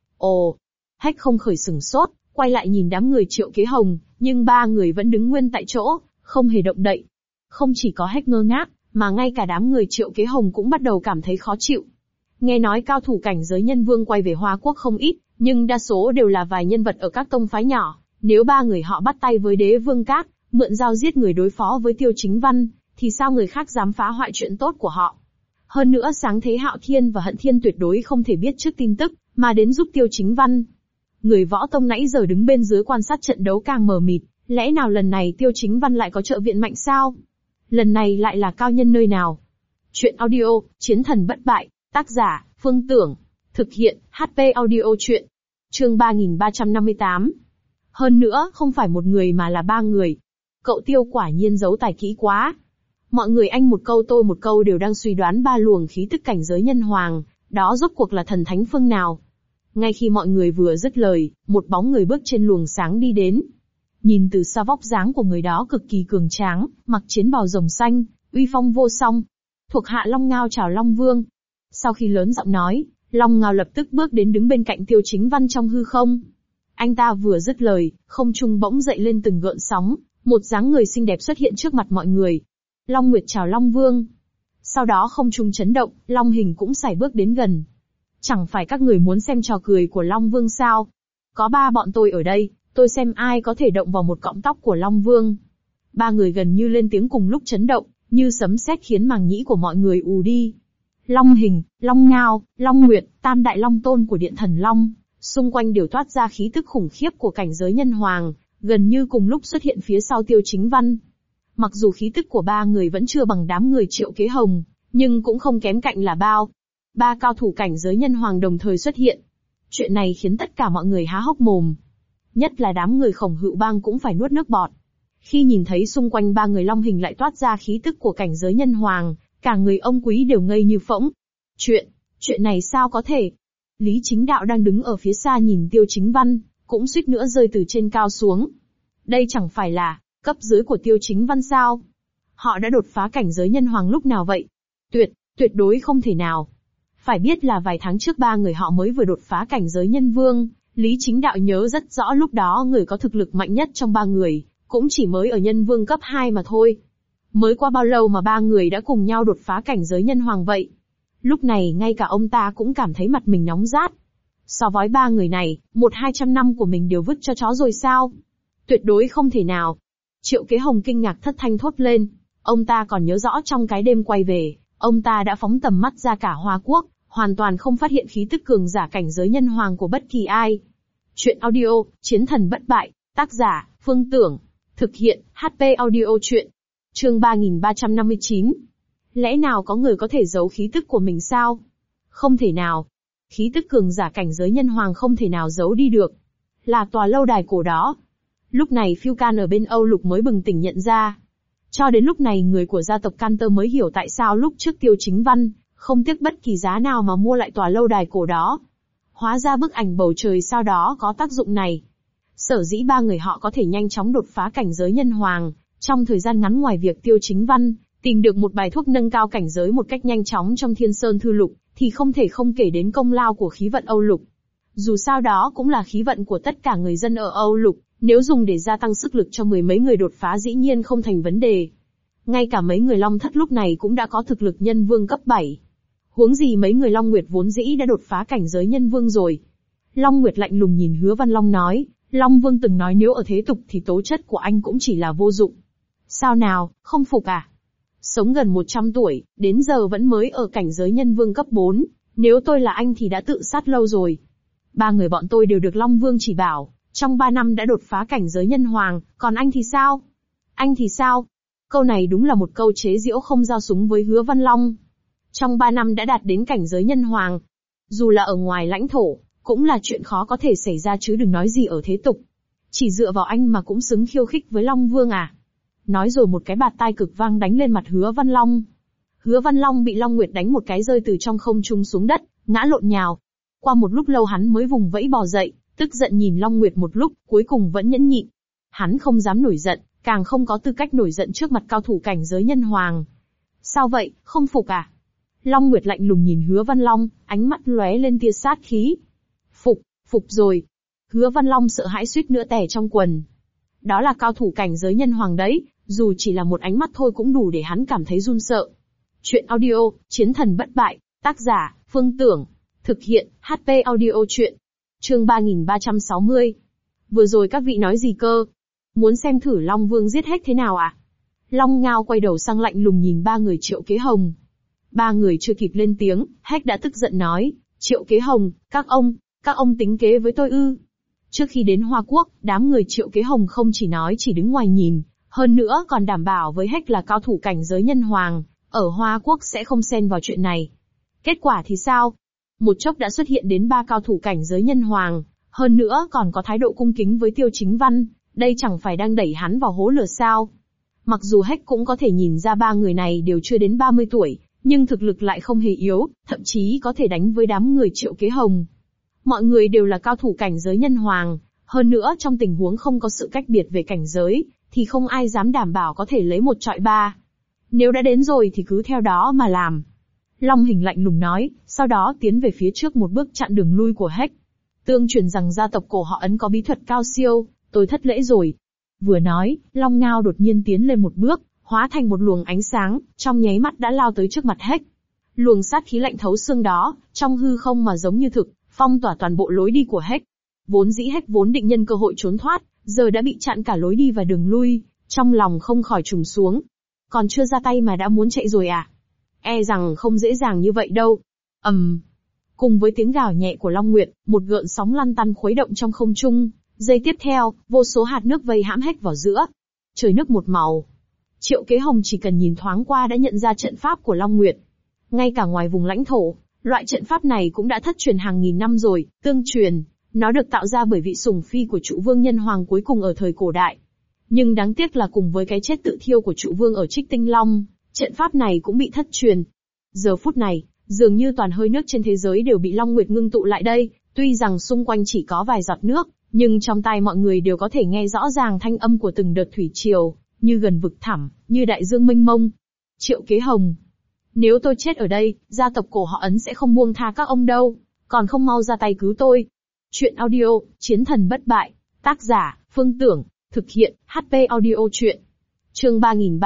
Ồ! Hách không khỏi sửng sốt, quay lại nhìn đám người Triệu Kế Hồng, nhưng ba người vẫn đứng nguyên tại chỗ, không hề động đậy. Không chỉ có Hách ngơ ngác, mà ngay cả đám người Triệu Kế Hồng cũng bắt đầu cảm thấy khó chịu. Nghe nói cao thủ cảnh giới nhân vương quay về Hoa Quốc không ít, nhưng đa số đều là vài nhân vật ở các tông phái nhỏ, Nếu ba người họ bắt tay với Đế Vương Các, mượn dao giết người đối phó với Tiêu Chính Văn, thì sao người khác dám phá hoại chuyện tốt của họ? Hơn nữa Sáng Thế Hạo Thiên và Hận Thiên tuyệt đối không thể biết trước tin tức, mà đến giúp Tiêu Chính Văn. Người Võ Tông nãy giờ đứng bên dưới quan sát trận đấu càng mờ mịt, lẽ nào lần này Tiêu Chính Văn lại có trợ viện mạnh sao? Lần này lại là cao nhân nơi nào? Chuyện audio, Chiến thần bất bại, tác giả, Phương Tưởng. Thực hiện, HP audio chuyện. Chương 3358. Hơn nữa, không phải một người mà là ba người. Cậu Tiêu quả nhiên giấu tài kỹ quá. Mọi người anh một câu tôi một câu đều đang suy đoán ba luồng khí tức cảnh giới nhân hoàng, đó rốt cuộc là thần thánh phương nào. Ngay khi mọi người vừa dứt lời, một bóng người bước trên luồng sáng đi đến. Nhìn từ xa vóc dáng của người đó cực kỳ cường tráng, mặc chiến bào rồng xanh, uy phong vô song. Thuộc hạ Long Ngao chào Long Vương. Sau khi lớn giọng nói, Long Ngao lập tức bước đến đứng bên cạnh Tiêu Chính Văn trong hư không. Anh ta vừa dứt lời, không trung bỗng dậy lên từng gợn sóng, một dáng người xinh đẹp xuất hiện trước mặt mọi người. Long Nguyệt chào Long Vương. Sau đó không trung chấn động, Long Hình cũng sải bước đến gần. Chẳng phải các người muốn xem trò cười của Long Vương sao? Có ba bọn tôi ở đây, tôi xem ai có thể động vào một cọng tóc của Long Vương. Ba người gần như lên tiếng cùng lúc chấn động, như sấm sét khiến màng nhĩ của mọi người ù đi. Long Hình, Long Ngao, Long Nguyệt, tam đại long tôn của Điện Thần Long, xung quanh đều toát ra khí tức khủng khiếp của cảnh giới nhân hoàng, gần như cùng lúc xuất hiện phía sau Tiêu Chính Văn. Mặc dù khí tức của ba người vẫn chưa bằng đám người Triệu Kế Hồng, nhưng cũng không kém cạnh là bao. Ba cao thủ cảnh giới nhân hoàng đồng thời xuất hiện. Chuyện này khiến tất cả mọi người há hốc mồm. Nhất là đám người Khổng Hữu Bang cũng phải nuốt nước bọt. Khi nhìn thấy xung quanh ba người Long Hình lại toát ra khí tức của cảnh giới nhân hoàng, cả người ông Quý đều ngây như phỗng. Chuyện này sao có thể? Lý Chính Đạo đang đứng ở phía xa nhìn Tiêu Chính Văn, cũng suýt nữa rơi từ trên cao xuống. Đây chẳng phải là cấp dưới của Tiêu Chính Văn sao? Họ đã đột phá cảnh giới nhân hoàng lúc nào vậy? Tuyệt đối không thể nào. Phải biết là vài tháng trước ba người họ mới vừa đột phá cảnh giới nhân vương, Lý Chính Đạo nhớ rất rõ lúc đó người có thực lực mạnh nhất trong ba người, cũng chỉ mới ở nhân vương cấp 2 mà thôi. Mới qua bao lâu mà ba người đã cùng nhau đột phá cảnh giới nhân hoàng vậy? Lúc này ngay cả ông ta cũng cảm thấy mặt mình nóng rát. So với ba người này, 100-200 năm của mình đều vứt cho chó rồi sao? Tuyệt đối không thể nào. Triệu Kế Hồng kinh ngạc thất thanh thốt lên. Ông ta còn nhớ rõ trong cái đêm quay về, ông ta đã phóng tầm mắt ra cả Hoa Quốc, hoàn toàn không phát hiện khí tức cường giả cảnh giới nhân hoàng của bất kỳ ai. Chuyện audio, Chiến thần bất bại, tác giả, Phương Tưởng. Thực hiện, HP audio chuyện. Chương 3359. Lẽ nào có người có thể giấu khí tức của mình sao? Không thể nào. Khí tức cường giả cảnh giới nhân hoàng không thể nào giấu đi được. Là tòa lâu đài cổ đó. Lúc này Phiêu Can ở bên Âu Lục mới bừng tỉnh nhận ra. Cho đến lúc này người của gia tộc Cantor mới hiểu tại sao lúc trước Tiêu Chính Văn không tiếc bất kỳ giá nào mà mua lại tòa lâu đài cổ đó. Hóa ra bức ảnh bầu trời sau đó có tác dụng này. Sở dĩ ba người họ có thể nhanh chóng đột phá cảnh giới nhân hoàng, trong thời gian ngắn ngoài việc Tiêu Chính Văn tìm được một bài thuốc nâng cao cảnh giới một cách nhanh chóng trong Thiên Sơn Thư Lục, thì không thể không kể đến công lao của khí vận Âu Lục. Dù sao đó cũng là khí vận của tất cả người dân ở Âu Lục, nếu dùng để gia tăng sức lực cho mười mấy người đột phá dĩ nhiên không thành vấn đề. Ngay cả mấy người Long Thất lúc này cũng đã có thực lực nhân vương cấp 7. Huống gì mấy người Long Nguyệt vốn dĩ đã đột phá cảnh giới nhân vương rồi. Long Nguyệt lạnh lùng nhìn Hứa Văn Long nói, Long Vương từng nói nếu ở thế tục thì tố chất của anh cũng chỉ là vô dụng. Sao nào, không phục à? Sống gần 100 tuổi, đến giờ vẫn mới ở cảnh giới nhân vương cấp 4, nếu tôi là anh thì đã tự sát lâu rồi. Ba người bọn tôi đều được Long Vương chỉ bảo, trong 3 năm đã đột phá cảnh giới nhân hoàng, còn anh thì sao? Anh thì sao? Câu này đúng là một câu chế giễu không giao súng với Hứa Văn Long. Trong 3 năm đã đạt đến cảnh giới nhân hoàng. Dù là ở ngoài lãnh thổ, cũng là chuyện khó có thể xảy ra chứ đừng nói gì ở thế tục. Chỉ dựa vào anh mà cũng xứng khiêu khích với Long Vương à? Nói rồi một cái bạt tai cực vang đánh lên mặt Hứa Văn Long. Hứa Văn Long bị Long Nguyệt đánh một cái rơi từ trong không trung xuống đất, ngã lộn nhào. Qua một lúc lâu hắn mới vùng vẫy bò dậy, tức giận nhìn Long Nguyệt một lúc, cuối cùng vẫn nhẫn nhịn. Hắn không dám nổi giận, càng không có tư cách nổi giận trước mặt cao thủ cảnh giới nhân hoàng. Sao vậy, không phục à? Long Nguyệt lạnh lùng nhìn Hứa Văn Long, ánh mắt lóe lên tia sát khí. Phục rồi. Hứa Văn Long sợ hãi suýt nữa tè trong quần. Đó là cao thủ cảnh giới nhân hoàng đấy, dù chỉ là một ánh mắt thôi cũng đủ để hắn cảm thấy run sợ. Chuyện audio, Chiến thần bất bại, tác giả, Phương Tưởng. Thực hiện, HP audio chuyện. Chương 3360. Vừa rồi các vị nói gì cơ? Muốn xem thử Long Vương giết Hách thế nào à? Long Ngao quay đầu sang lạnh lùng nhìn ba người Triệu Kế Hồng. Ba người chưa kịp lên tiếng, Hách đã tức giận nói, Triệu Kế Hồng, các ông tính kế với tôi ư? Trước khi đến Hoa Quốc, đám người Triệu Kế Hồng không chỉ nói chỉ đứng ngoài nhìn, hơn nữa còn đảm bảo với Hách là cao thủ cảnh giới nhân hoàng, ở Hoa Quốc sẽ không xen vào chuyện này. Kết quả thì sao? Một chốc đã xuất hiện đến 3 cao thủ cảnh giới nhân hoàng, hơn nữa còn có thái độ cung kính với Tiêu Chính Văn, đây chẳng phải đang đẩy hắn vào hố lửa sao? Mặc dù Hách cũng có thể nhìn ra ba người này đều chưa đến 30 tuổi, nhưng thực lực lại không hề yếu, thậm chí có thể đánh với đám người Triệu Kế Hồng. Mọi người đều là cao thủ cảnh giới nhân hoàng, hơn nữa trong tình huống không có sự cách biệt về cảnh giới, thì không ai dám đảm bảo có thể lấy 1 chọi 3. Nếu đã đến rồi thì cứ theo đó mà làm. Long Hình lạnh lùng nói, sau đó tiến về phía trước một bước chặn đường lui của Hách. Tương truyền rằng gia tộc cổ họ Ấn có bí thuật cao siêu, tôi thất lễ rồi. Vừa nói, Long Ngao đột nhiên tiến lên một bước, hóa thành một luồng ánh sáng, trong nháy mắt đã lao tới trước mặt Hách. Luồng sát khí lạnh thấu xương đó, trong hư không mà giống như thực, phong tỏa toàn bộ lối đi của Hách. Vốn dĩ Hách vốn định nhân cơ hội trốn thoát, giờ đã bị chặn cả lối đi và đường lui, trong lòng không khỏi trùng xuống. Còn chưa ra tay mà đã muốn chạy rồi à? E rằng không dễ dàng như vậy đâu. Cùng với tiếng gào nhẹ của Long Nguyệt, một gợn sóng lăn tăn khuấy động trong không trung. Giây tiếp theo, vô số hạt nước vây hãm Hách vào giữa. Trời nước một màu. Triệu Kế Hồng chỉ cần nhìn thoáng qua đã nhận ra trận pháp của Long Nguyệt. Ngay cả ngoài vùng lãnh thổ, loại trận pháp này cũng đã thất truyền hàng nghìn năm rồi, tương truyền. Nó được tạo ra bởi vị sủng phi của Trụ Vương Nhân Hoàng cuối cùng ở thời cổ đại. Nhưng đáng tiếc là cùng với cái chết tự thiêu của Trụ Vương ở Trích Tinh Long, trận pháp này cũng bị thất truyền. Giờ phút này, dường như toàn hơi nước trên thế giới đều bị Long Nguyệt ngưng tụ lại đây, tuy rằng xung quanh chỉ có vài giọt nước, nhưng trong tai mọi người đều có thể nghe rõ ràng thanh âm của từng đợt thủy triều, như gần vực thẳm, như đại dương mênh mông. Triệu Kế Hồng, nếu tôi chết ở đây, gia tộc cổ họ Ấn sẽ không buông tha các ông đâu, còn không mau ra tay cứu tôi. Chuyện audio, Chiến thần bất bại, tác giả, Phương Tưởng, thực hiện, HP audio chuyện. Chương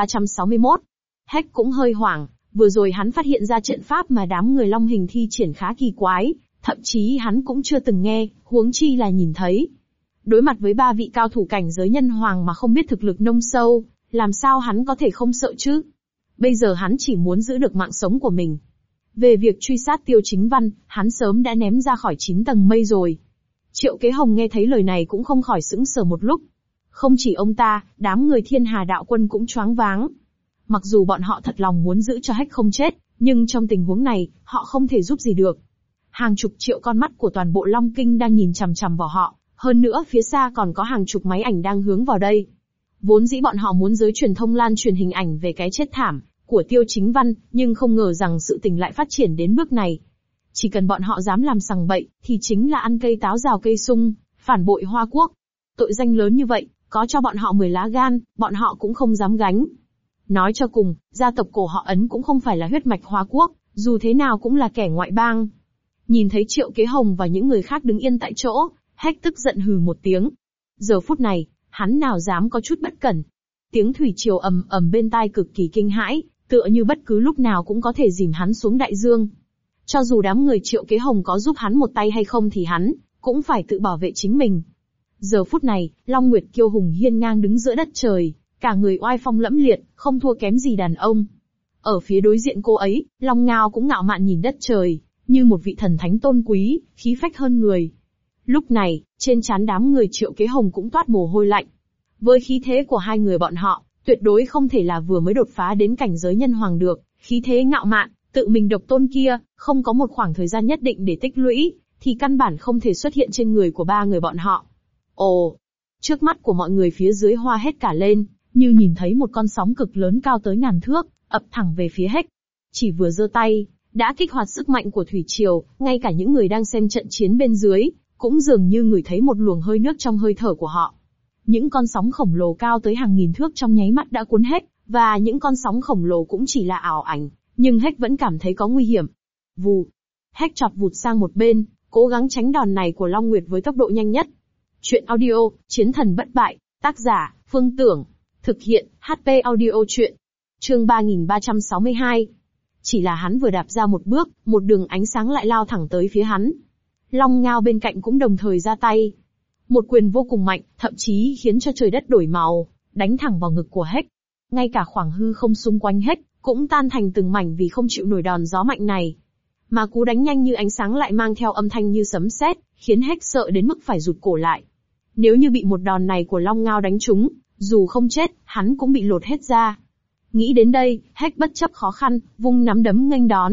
3361. Hách cũng hơi hoảng, vừa rồi hắn phát hiện ra trận pháp mà đám người Long Hình thi triển khá kỳ quái, thậm chí hắn cũng chưa từng nghe, huống chi là nhìn thấy. Đối mặt với 3 vị cao thủ cảnh giới nhân hoàng mà không biết thực lực nông sâu, làm sao hắn có thể không sợ chứ? Bây giờ hắn chỉ muốn giữ được mạng sống của mình. Về việc truy sát Tiêu Chính Văn, hắn sớm đã ném ra khỏi 9 tầng mây rồi. Triệu Kế Hồng nghe thấy lời này cũng không khỏi sững sờ một lúc. Không chỉ ông ta, đám người Thiên Hà Đạo Quân cũng choáng váng. Mặc dù bọn họ thật lòng muốn giữ cho Hách không chết, nhưng trong tình huống này, họ không thể giúp gì được. Hàng chục triệu con mắt của toàn bộ Long Kinh đang nhìn chằm chằm vào họ, hơn nữa phía xa còn có hàng chục máy ảnh đang hướng vào đây. Vốn dĩ bọn họ muốn giới truyền thông lan truyền hình ảnh về cái chết thảm của Tiêu Chính Văn, nhưng không ngờ rằng sự tình lại phát triển đến bước này. Chỉ cần bọn họ dám làm sằng bậy, thì chính là ăn cây táo rào cây sung, phản bội Hoa Quốc. Tội danh lớn như vậy, có cho bọn họ 10 lá gan, bọn họ cũng không dám gánh. Nói cho cùng, gia tộc cổ họ Ấn cũng không phải là huyết mạch Hoa Quốc, dù thế nào cũng là kẻ ngoại bang. Nhìn thấy Triệu Kế Hồng và những người khác đứng yên tại chỗ, Hách tức giận hừ một tiếng. Giờ phút này, hắn nào dám có chút bất cẩn. Tiếng thủy triều ầm ầm bên tai cực kỳ kinh hãi, tựa như bất cứ lúc nào cũng có thể dìm hắn xuống đại dương. Cho dù đám người Triệu Kế Hồng có giúp hắn một tay hay không thì hắn cũng phải tự bảo vệ chính mình. Giờ phút này, Long Nguyệt kiêu hùng hiên ngang đứng giữa đất trời, cả người oai phong lẫm liệt, không thua kém gì đàn ông. Ở phía đối diện cô ấy, Long Ngao cũng ngạo mạn nhìn đất trời, như một vị thần thánh tôn quý, khí phách hơn người. Lúc này, trên trán đám người Triệu Kế Hồng cũng toát mồ hôi lạnh. Với khí thế của hai người bọn họ, tuyệt đối không thể là vừa mới đột phá đến cảnh giới nhân hoàng được, khí thế ngạo mạn, tự mình độc tôn kia, không có một khoảng thời gian nhất định để tích lũy, thì căn bản không thể xuất hiện trên người của ba người bọn họ. Ồ! Trước mắt của mọi người phía dưới hoa hết cả lên, như nhìn thấy một con sóng cực lớn cao tới ngàn thước, ập thẳng về phía Hách. Chỉ vừa giơ tay, đã kích hoạt sức mạnh của thủy triều, ngay cả những người đang xem trận chiến bên dưới, cũng dường như ngửi thấy một luồng hơi nước trong hơi thở của họ. Những con sóng khổng lồ cao tới hàng nghìn thước trong nháy mắt đã cuốn Hách, và những con sóng khổng lồ cũng chỉ là ảo ảnh, nhưng Hách vẫn cảm thấy có nguy hiểm. Vù! Hách chọt vụt sang một bên, cố gắng tránh đòn này của Long Nguyệt với tốc độ nhanh nhất. Chuyện audio, Chiến thần bất bại, tác giả, Phương Tưởng, thực hiện, HP audio chuyện. Chương 3362. Chỉ là hắn vừa đạp ra một bước, một đường ánh sáng lại lao thẳng tới phía hắn. Long Ngao bên cạnh cũng đồng thời ra tay. Một quyền vô cùng mạnh, thậm chí khiến cho trời đất đổi màu, đánh thẳng vào ngực của Hách. Ngay cả khoảng hư không xung quanh Hách cũng tan thành từng mảnh vì không chịu nổi đòn gió mạnh này. Mà cú đánh nhanh như ánh sáng lại mang theo âm thanh như sấm sét, khiến Hách sợ đến mức phải rụt cổ lại. Nếu như bị một đòn này của Long Ngao đánh trúng, dù không chết, hắn cũng bị lột hết da. Nghĩ đến đây, Hách bất chấp khó khăn, vung nắm đấm nghênh đón.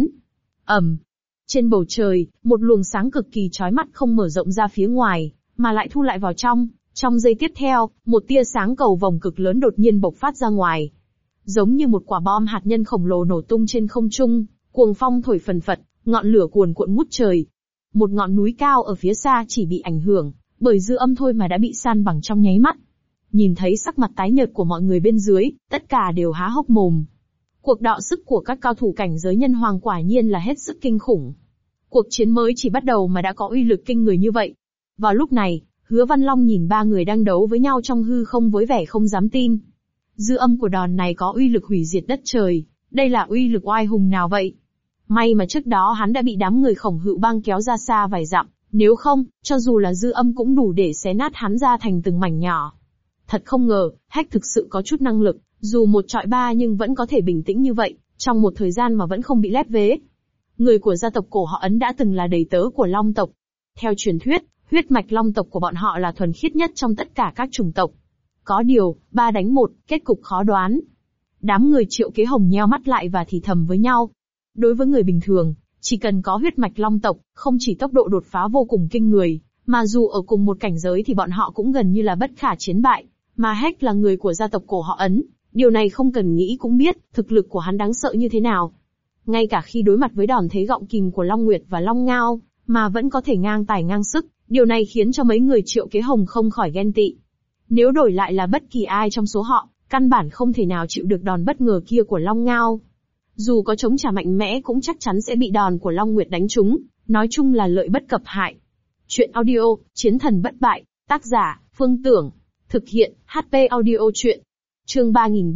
Trên bầu trời, một luồng sáng cực kỳ chói mắt không mở rộng ra phía ngoài, mà lại thu lại vào trong. Trong giây tiếp theo, một tia sáng cầu vồng cực lớn đột nhiên bộc phát ra ngoài. Giống như một quả bom hạt nhân khổng lồ nổ tung trên không trung, cuồng phong thổi phần phật, ngọn lửa cuồn cuộn ngút trời. Một ngọn núi cao ở phía xa chỉ bị ảnh hưởng bởi dư âm thôi mà đã bị san bằng trong nháy mắt. Nhìn thấy sắc mặt tái nhợt của mọi người bên dưới, tất cả đều há hốc mồm. Cuộc đọ sức của các cao thủ cảnh giới nhân hoàng quả nhiên là hết sức kinh khủng. Cuộc chiến mới chỉ bắt đầu mà đã có uy lực kinh người như vậy. Vào lúc này, Hứa Văn Long nhìn ba người đang đấu với nhau trong hư không với vẻ không dám tin. Dư âm của đòn này có uy lực hủy diệt đất trời, đây là uy lực oai hùng nào vậy? May mà trước đó hắn đã bị đám người Khổng Hữu Bang kéo ra xa vài dặm, nếu không, cho dù là dư âm cũng đủ để xé nát hắn ra thành từng mảnh nhỏ. Thật không ngờ, Hách thực sự có chút năng lực, dù một trọi ba nhưng vẫn có thể bình tĩnh như vậy, trong một thời gian mà vẫn không bị lép vế. Người của gia tộc cổ họ Ấn đã từng là đầy tớ của Long tộc. Theo truyền thuyết, huyết mạch Long tộc của bọn họ là thuần khiết nhất trong tất cả các chủng tộc. Có điều, 3 đánh 1, kết cục khó đoán. Đám người Triệu Kế Hồng nheo mắt lại và thì thầm với nhau. Đối với người bình thường, chỉ cần có huyết mạch Long tộc, không chỉ tốc độ đột phá vô cùng kinh người, mà dù ở cùng một cảnh giới thì bọn họ cũng gần như là bất khả chiến bại. Mà Hách là người của gia tộc cổ họ Ấn, điều này không cần nghĩ cũng biết, thực lực của hắn đáng sợ như thế nào. Ngay cả khi đối mặt với đòn thế gọng kìm của Long Nguyệt và Long Ngao, mà vẫn có thể ngang tài ngang sức, điều này khiến cho mấy người Triệu Kế Hồng không khỏi ghen tị. Nếu đổi lại là bất kỳ ai trong số họ, căn bản không thể nào chịu được đòn bất ngờ kia của Long Ngao. Dù có chống trả mạnh mẽ cũng chắc chắn sẽ bị đòn của Long Nguyệt đánh trúng, nói chung là lợi bất cập hại. Chuyện audio, Chiến thần bất bại, tác giả, Phương Tưởng. Thực hiện, HP audio chuyện. Chương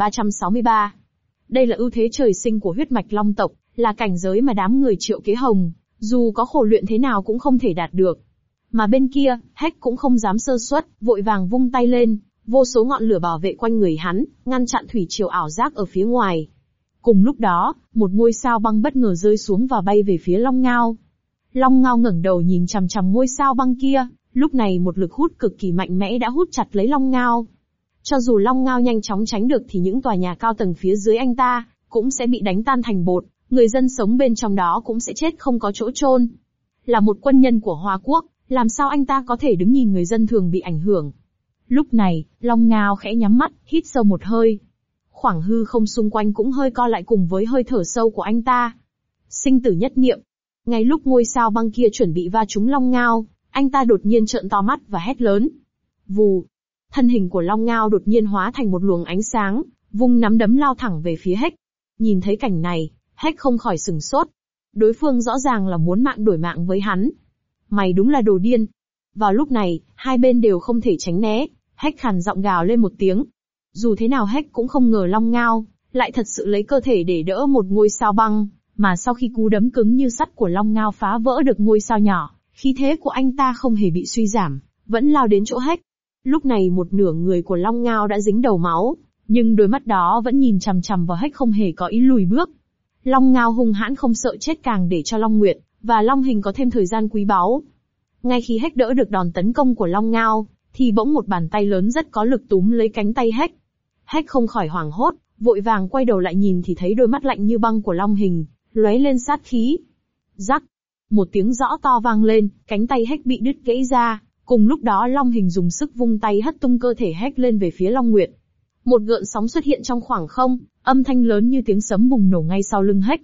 3363. Đây là ưu thế trời sinh của huyết mạch Long tộc, là cảnh giới mà đám người Triệu Kế Hồng, dù có khổ luyện thế nào cũng không thể đạt được. Mà bên kia, Hách cũng không dám sơ suất, vội vàng vung tay lên, vô số ngọn lửa bảo vệ quanh người hắn, ngăn chặn thủy triều ảo giác ở phía ngoài. Cùng lúc đó, một ngôi sao băng bất ngờ rơi xuống và bay về phía Long Ngao. Long Ngao ngẩng đầu nhìn chằm chằm ngôi sao băng kia, lúc này một lực hút cực kỳ mạnh mẽ đã hút chặt lấy Long Ngao. Cho dù Long Ngao nhanh chóng tránh được thì những tòa nhà cao tầng phía dưới anh ta cũng sẽ bị đánh tan thành bột, người dân sống bên trong đó cũng sẽ chết không có chỗ chôn. Là một quân nhân của Hoa Quốc, làm sao anh ta có thể đứng nhìn người dân thường bị ảnh hưởng? Lúc này, Long Ngao khẽ nhắm mắt, hít sâu một hơi. Khoảng hư không xung quanh cũng hơi co lại cùng với hơi thở sâu của anh ta. Sinh tử nhất niệm. Ngay lúc ngôi sao băng kia chuẩn bị va trúng Long Ngao, anh ta đột nhiên trợn to mắt và hét lớn. Vù. Thân hình của Long Ngao đột nhiên hóa thành một luồng ánh sáng, vung nắm đấm lao thẳng về phía Hách. Nhìn thấy cảnh này, Hách không khỏi sửng sốt. Đối phương rõ ràng là muốn mạng đổi mạng với hắn. Mày đúng là đồ điên. Vào lúc này, hai bên đều không thể tránh né, Hách khàn giọng gào lên một tiếng. Dù thế nào Hách cũng không ngờ Long Ngao lại thật sự lấy cơ thể để đỡ một ngôi sao băng, mà sau khi cú đấm cứng như sắt của Long Ngao phá vỡ được ngôi sao nhỏ, khí thế của anh ta không hề bị suy giảm, vẫn lao đến chỗ Hách. Lúc này một nửa người của Long Ngao đã dính đầu máu, nhưng đôi mắt đó vẫn nhìn chằm chằm vào Hách không hề có ý lùi bước. Long Ngao hung hãn không sợ chết càng để cho Long Nguyệt và Long Hình có thêm thời gian quý báu. Ngay khi Hách đỡ được đòn tấn công của Long Ngao, thì bỗng một bàn tay lớn rất có lực túm lấy cánh tay Hách. Hách không khỏi hoảng hốt, vội vàng quay đầu lại nhìn thì thấy đôi mắt lạnh như băng của Long Hình lóe lên sát khí. Rắc, một tiếng rõ to vang lên, cánh tay Hách bị đứt gãy ra. Cùng lúc đó Long Hình dùng sức vung tay hất tung cơ thể Hách lên về phía Long Nguyệt. Một gợn sóng xuất hiện trong khoảng không, âm thanh lớn như tiếng sấm bùng nổ ngay sau lưng Hách.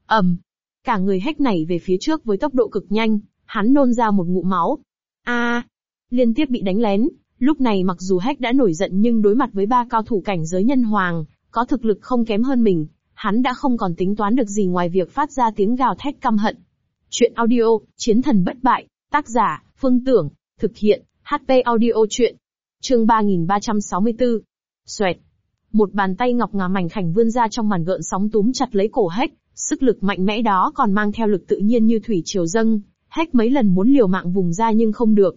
Cả người Hách nảy về phía trước với tốc độ cực nhanh, hắn nôn ra một ngụm máu. Liên tiếp bị đánh lén. Lúc này mặc dù Hách đã nổi giận nhưng đối mặt với 3 cao thủ cảnh giới nhân hoàng, có thực lực không kém hơn mình, hắn đã không còn tính toán được gì ngoài việc phát ra tiếng gào thét căm hận. Chuyện audio, Chiến thần bất bại, tác giả, Phương Tưởng. Thực hiện, HP audio chuyện. Chương 3364. Xoẹt. Một bàn tay ngọc ngà mảnh khảnh vươn ra trong màn gợn sóng túm chặt lấy cổ Hách, sức lực mạnh mẽ đó còn mang theo lực tự nhiên như thủy triều dâng. Hách mấy lần muốn liều mạng vùng ra nhưng không được.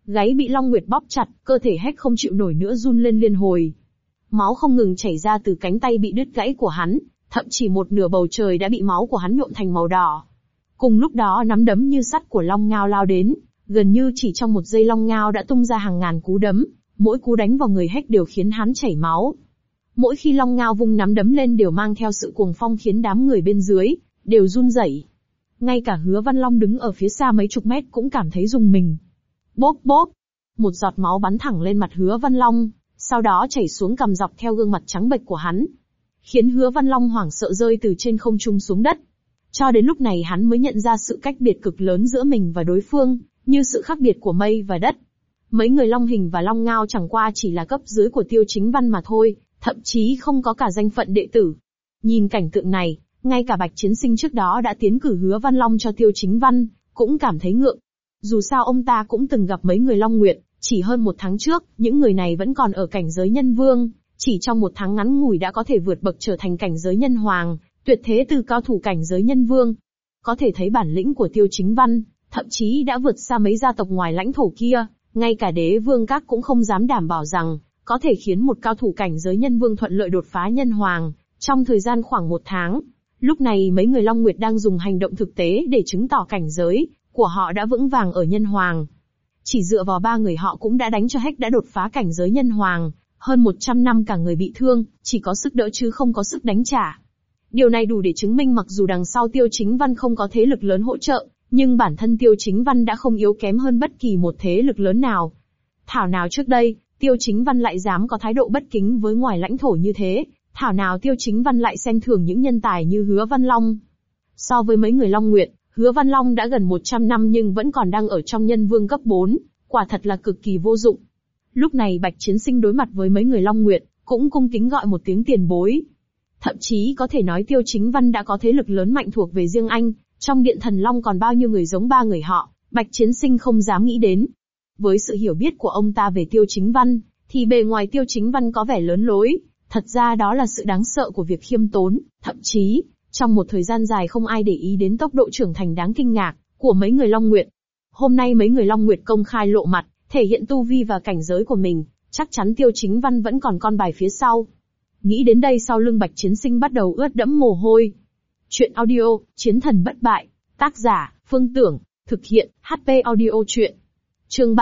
Gáy bị Long Nguyệt bóp chặt, cơ thể Hách không chịu nổi nữa run lên liên hồi. Máu không ngừng chảy ra từ cánh tay bị đứt gãy của hắn, thậm chí một nửa bầu trời đã bị máu của hắn nhuộm thành màu đỏ. Cùng lúc đó nắm đấm như sắt của Long Ngao lao đến, gần như chỉ trong một giây Long Ngao đã tung ra hàng ngàn cú đấm, mỗi cú đánh vào người Hách đều khiến hắn chảy máu. Mỗi khi Long Ngao vung nắm đấm lên đều mang theo sự cuồng phong khiến đám người bên dưới đều run rẩy. Ngay cả Hứa Văn Long đứng ở phía xa mấy chục mét cũng cảm thấy rùng mình. Bốp bốp, một giọt máu bắn thẳng lên mặt Hứa Văn Long, sau đó chảy xuống cằm dọc theo gương mặt trắng bệch của hắn, khiến Hứa Văn Long hoảng sợ rơi từ trên không trung xuống đất. Cho đến lúc này hắn mới nhận ra sự cách biệt cực lớn giữa mình và đối phương, như sự khác biệt của mây và đất. Mấy người Long Hình và Long Ngao chẳng qua chỉ là cấp dưới của Tiêu Chính Văn mà thôi, thậm chí không có cả danh phận đệ tử. Nhìn cảnh tượng này, ngay cả Bạch Chiến Sinh trước đó đã tiến cử Hứa Văn Long cho Tiêu Chính Văn, cũng cảm thấy ngượng. Dù sao ông ta cũng từng gặp mấy người Long Nguyệt, chỉ hơn một tháng trước, những người này vẫn còn ở cảnh giới nhân vương, chỉ trong một tháng ngắn ngủi đã có thể vượt bậc trở thành cảnh giới nhân hoàng, tuyệt thế từ cao thủ cảnh giới nhân vương. Có thể thấy bản lĩnh của Tiêu Chính Văn, thậm chí đã vượt xa mấy gia tộc ngoài lãnh thổ kia, ngay cả Đế Vương Các cũng không dám đảm bảo rằng, có thể khiến một cao thủ cảnh giới nhân vương thuận lợi đột phá nhân hoàng, trong thời gian khoảng một tháng. Lúc này mấy người Long Nguyệt đang dùng hành động thực tế để chứng tỏ cảnh giới của họ đã vững vàng ở nhân hoàng. Chỉ dựa vào ba người họ cũng đã đánh cho Hách đã đột phá cảnh giới nhân hoàng, hơn 100 năm cả người bị thương, chỉ có sức đỡ chứ không có sức đánh trả. Điều này đủ để chứng minh mặc dù đằng sau Tiêu Chính Văn không có thế lực lớn hỗ trợ, nhưng bản thân Tiêu Chính Văn đã không yếu kém hơn bất kỳ một thế lực lớn nào. Thảo nào trước đây, Tiêu Chính Văn lại dám có thái độ bất kính với ngoài lãnh thổ như thế, thảo nào Tiêu Chính Văn lại xem thường những nhân tài như Hứa Văn Long. So với mấy người Long Nguyệt, Hứa Văn Long đã gần 100 năm nhưng vẫn còn đang ở trong nhân vương cấp 4, quả thật là cực kỳ vô dụng. Lúc này Bạch Chiến Sinh đối mặt với mấy người Long Nguyệt, cũng cung kính gọi một tiếng tiền bối. Thậm chí có thể nói Tiêu Chính Văn đã có thế lực lớn mạnh thuộc về riêng anh, trong Điện Thần Long còn bao nhiêu người giống ba người họ, Bạch Chiến Sinh không dám nghĩ đến. Với sự hiểu biết của ông ta về Tiêu Chính Văn, thì bề ngoài Tiêu Chính Văn có vẻ lớn lối, thật ra đó là sự đáng sợ của việc khiêm tốn, thậm chí, trong một thời gian dài không ai để ý đến tốc độ trưởng thành đáng kinh ngạc của mấy người Long Nguyệt. Hôm nay mấy người Long Nguyệt công khai lộ mặt, thể hiện tu vi và cảnh giới của mình, chắc chắn Tiêu Chính Văn vẫn còn con bài phía sau. Nghĩ đến đây sau lưng Bạch Chiến Sinh bắt đầu ướt đẫm mồ hôi. Chuyện audio, Chiến Thần Bất Bại, tác giả, Phương Tưởng, thực hiện, HP Audio Chuyện. Chương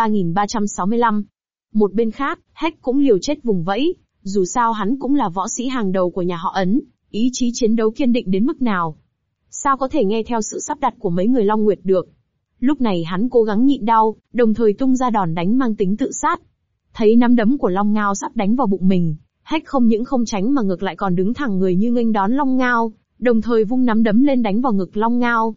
3365. Một bên khác, Hách cũng liều chết vùng vẫy, dù sao hắn cũng là võ sĩ hàng đầu của nhà họ Ấn, ý chí chiến đấu kiên định đến mức nào. Sao có thể nghe theo sự sắp đặt của mấy người Long Nguyệt được. Lúc này hắn cố gắng nhịn đau, đồng thời tung ra đòn đánh mang tính tự sát. Thấy nắm đấm của Long Ngao sắp đánh vào bụng mình, Hách không những không tránh mà ngược lại còn đứng thẳng người như nghênh đón Long Ngao, đồng thời vung nắm đấm lên đánh vào ngực Long Ngao.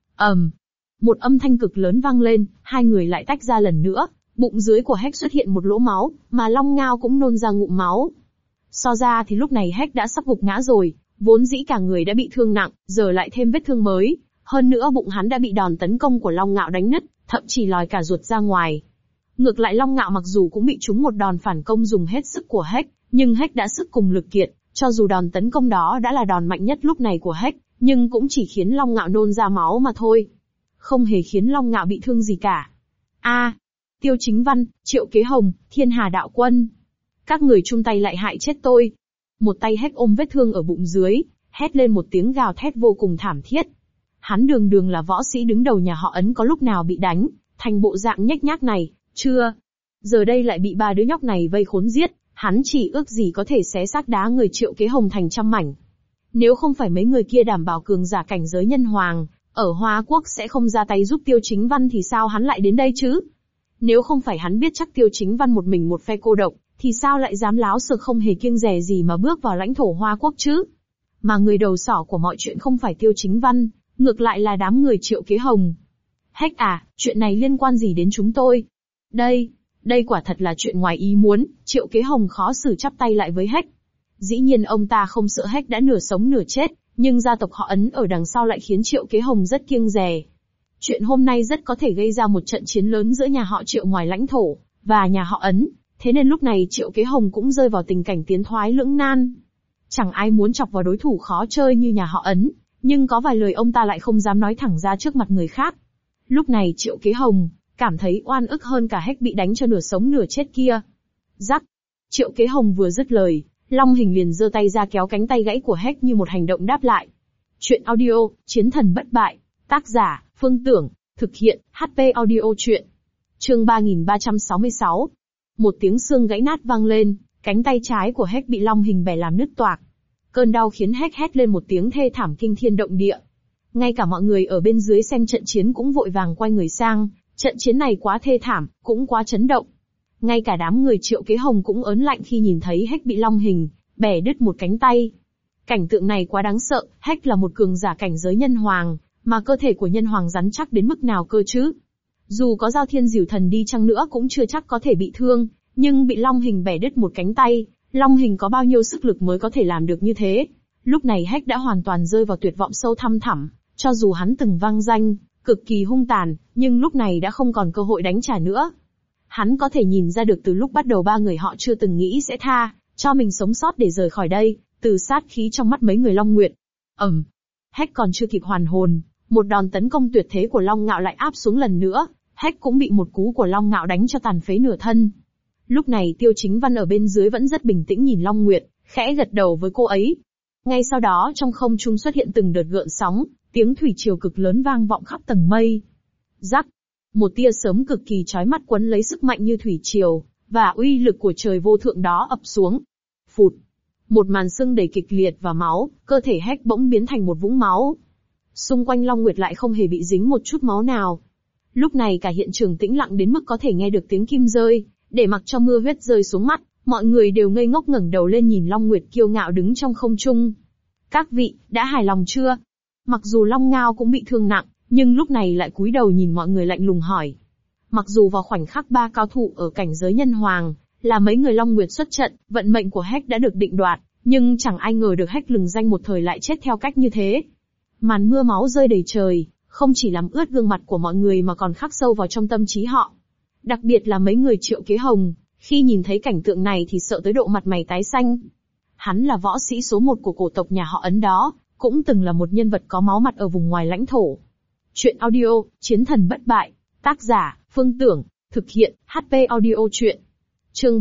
Một âm thanh cực lớn vang lên, hai người lại tách ra lần nữa, bụng dưới của Hách xuất hiện một lỗ máu, mà Long Ngao cũng nôn ra ngụm máu. So ra thì lúc này Hách đã sắp gục ngã rồi, vốn dĩ cả người đã bị thương nặng, giờ lại thêm vết thương mới, hơn nữa bụng hắn đã bị đòn tấn công của Long Ngạo đánh nứt, thậm chí lòi cả ruột ra ngoài. Ngược lại Long Ngạo mặc dù cũng bị trúng một đòn phản công dùng hết sức của Hách, nhưng Hách đã sức cùng lực kiệt, cho dù đòn tấn công đó đã là đòn mạnh nhất lúc này của Hách, nhưng cũng chỉ khiến Long Ngạo nôn ra máu mà thôi. Không hề khiến Long Ngạo bị thương gì cả. Tiêu Chính Văn, Triệu Kế Hồng, Thiên Hà Đạo Quân. Các người chung tay lại hại chết tôi. Một tay Hách ôm vết thương ở bụng dưới, hét lên một tiếng gào thét vô cùng thảm thiết. Hắn đường đường là võ sĩ đứng đầu nhà họ Ấn có lúc nào bị đánh, thành bộ dạng nhếch nhác này, chưa. Giờ đây lại bị ba đứa nhóc này vây khốn giết, hắn chỉ ước gì có thể xé xác đá người Triệu Kế Hồng thành trăm mảnh. Nếu không phải mấy người kia đảm bảo cường giả cảnh giới nhân hoàng, ở Hoa Quốc sẽ không ra tay giúp Tiêu Chính Văn thì sao hắn lại đến đây chứ? Nếu không phải hắn biết chắc Tiêu Chính Văn một mình một phe cô độc, thì sao lại dám láo xược không hề kiêng dè gì mà bước vào lãnh thổ Hoa Quốc chứ? Mà người đầu sỏ của mọi chuyện không phải Tiêu Chính Văn, ngược lại là đám người Triệu Kế Hồng. Hách chuyện này liên quan gì đến chúng tôi? Đây quả thật là chuyện ngoài ý muốn, Triệu Kế Hồng khó xử chắp tay lại với Hách. Dĩ nhiên ông ta không sợ Hách đã nửa sống nửa chết, nhưng gia tộc họ Ấn ở đằng sau lại khiến Triệu Kế Hồng rất kiêng dè. Chuyện hôm nay rất có thể gây ra một trận chiến lớn giữa nhà họ Triệu ngoài lãnh thổ, và nhà họ Ấn, thế nên lúc này Triệu Kế Hồng cũng rơi vào tình cảnh tiến thoái lưỡng nan. Chẳng ai muốn chọc vào đối thủ khó chơi như nhà họ Ấn, nhưng có vài lời ông ta lại không dám nói thẳng ra trước mặt người khác. Lúc này Triệu Kế Hồng, cảm thấy oan ức hơn cả Hách bị đánh cho nửa sống nửa chết kia. Rắc. Triệu Kế Hồng vừa dứt lời, Long Hình liền giơ tay ra kéo cánh tay gãy của Hách như một hành động đáp lại. Chuyện audio, Chiến thần bất bại. Tác giả, Phương Tưởng. Thực hiện, HP Audio Chuyện. Chương 3366. Một tiếng xương gãy nát vang lên, cánh tay trái của Hách bị Long Hình bẻ làm nứt toạc. Cơn đau khiến Hách hét lên một tiếng thê thảm kinh thiên động địa. Ngay cả mọi người ở bên dưới xem trận chiến cũng vội vàng quay người sang, trận chiến này quá thê thảm, cũng quá chấn động. Ngay cả đám người Triệu Kế Hồng cũng ớn lạnh khi nhìn thấy Hách bị Long Hình bẻ đứt một cánh tay. Cảnh tượng này quá đáng sợ, Hách là một cường giả cảnh giới nhân hoàng, mà cơ thể của nhân hoàng rắn chắc đến mức nào cơ chứ? Dù có Giao Thiên Dửu Thần đi chăng nữa cũng chưa chắc có thể bị thương, nhưng bị Long Hình bẻ đứt một cánh tay, Long Hình có bao nhiêu sức lực mới có thể làm được như thế? Lúc này Hách đã hoàn toàn rơi vào tuyệt vọng sâu thăm thẳm, cho dù hắn từng vang danh, cực kỳ hung tàn, nhưng lúc này đã không còn cơ hội đánh trả nữa. Hắn có thể nhìn ra được từ lúc bắt đầu ba người họ chưa từng nghĩ sẽ tha cho mình sống sót để rời khỏi đây, từ sát khí trong mắt mấy người Long Nguyệt. Hách còn chưa kịp hoàn hồn, một đòn tấn công tuyệt thế của Long Ngạo lại áp xuống lần nữa, Hách cũng bị một cú của Long Ngạo đánh cho tàn phế nửa thân. Lúc này Tiêu Chính Văn ở bên dưới vẫn rất bình tĩnh nhìn Long Nguyệt, khẽ gật đầu với cô ấy. Ngay sau đó trong không trung xuất hiện từng đợt gợn sóng, tiếng thủy triều cực lớn vang vọng khắp tầng mây. Rắc. Một tia sớm cực kỳ chói mắt quấn lấy sức mạnh như thủy triều, và uy lực của trời vô thượng đó ập xuống. Phụt. Một màn sưng đầy kịch liệt và máu, cơ thể Hách bỗng biến thành một vũng máu. Xung quanh Long Nguyệt lại không hề bị dính một chút máu nào. Lúc này cả hiện trường tĩnh lặng đến mức có thể nghe được tiếng kim rơi, để mặc cho mưa huyết rơi xuống mắt, mọi người đều ngây ngốc ngẩng đầu lên nhìn Long Nguyệt kiêu ngạo đứng trong không trung. Các vị, đã hài lòng chưa? Mặc dù Long Ngao cũng bị thương nặng, nhưng lúc này lại cúi đầu nhìn mọi người lạnh lùng hỏi. Mặc dù vào khoảnh khắc ba cao thủ ở cảnh giới nhân hoàng, là mấy người Long Nguyệt xuất trận, vận mệnh của Hách đã được định đoạt, nhưng chẳng ai ngờ được Hách lừng danh một thời lại chết theo cách như thế. Màn mưa máu rơi đầy trời, không chỉ làm ướt gương mặt của mọi người mà còn khắc sâu vào trong tâm trí họ. Đặc biệt là mấy người Triệu Kế Hồng, khi nhìn thấy cảnh tượng này thì sợ tới độ mặt mày tái xanh. Hắn là võ sĩ số 1 của cổ tộc nhà họ Ấn đó, cũng từng là một nhân vật có máu mặt ở vùng ngoài lãnh thổ. Chuyện audio, Chiến thần bất bại. Tác giả, Phương Tưởng. Thực hiện, HP Audio Chuyện. Chương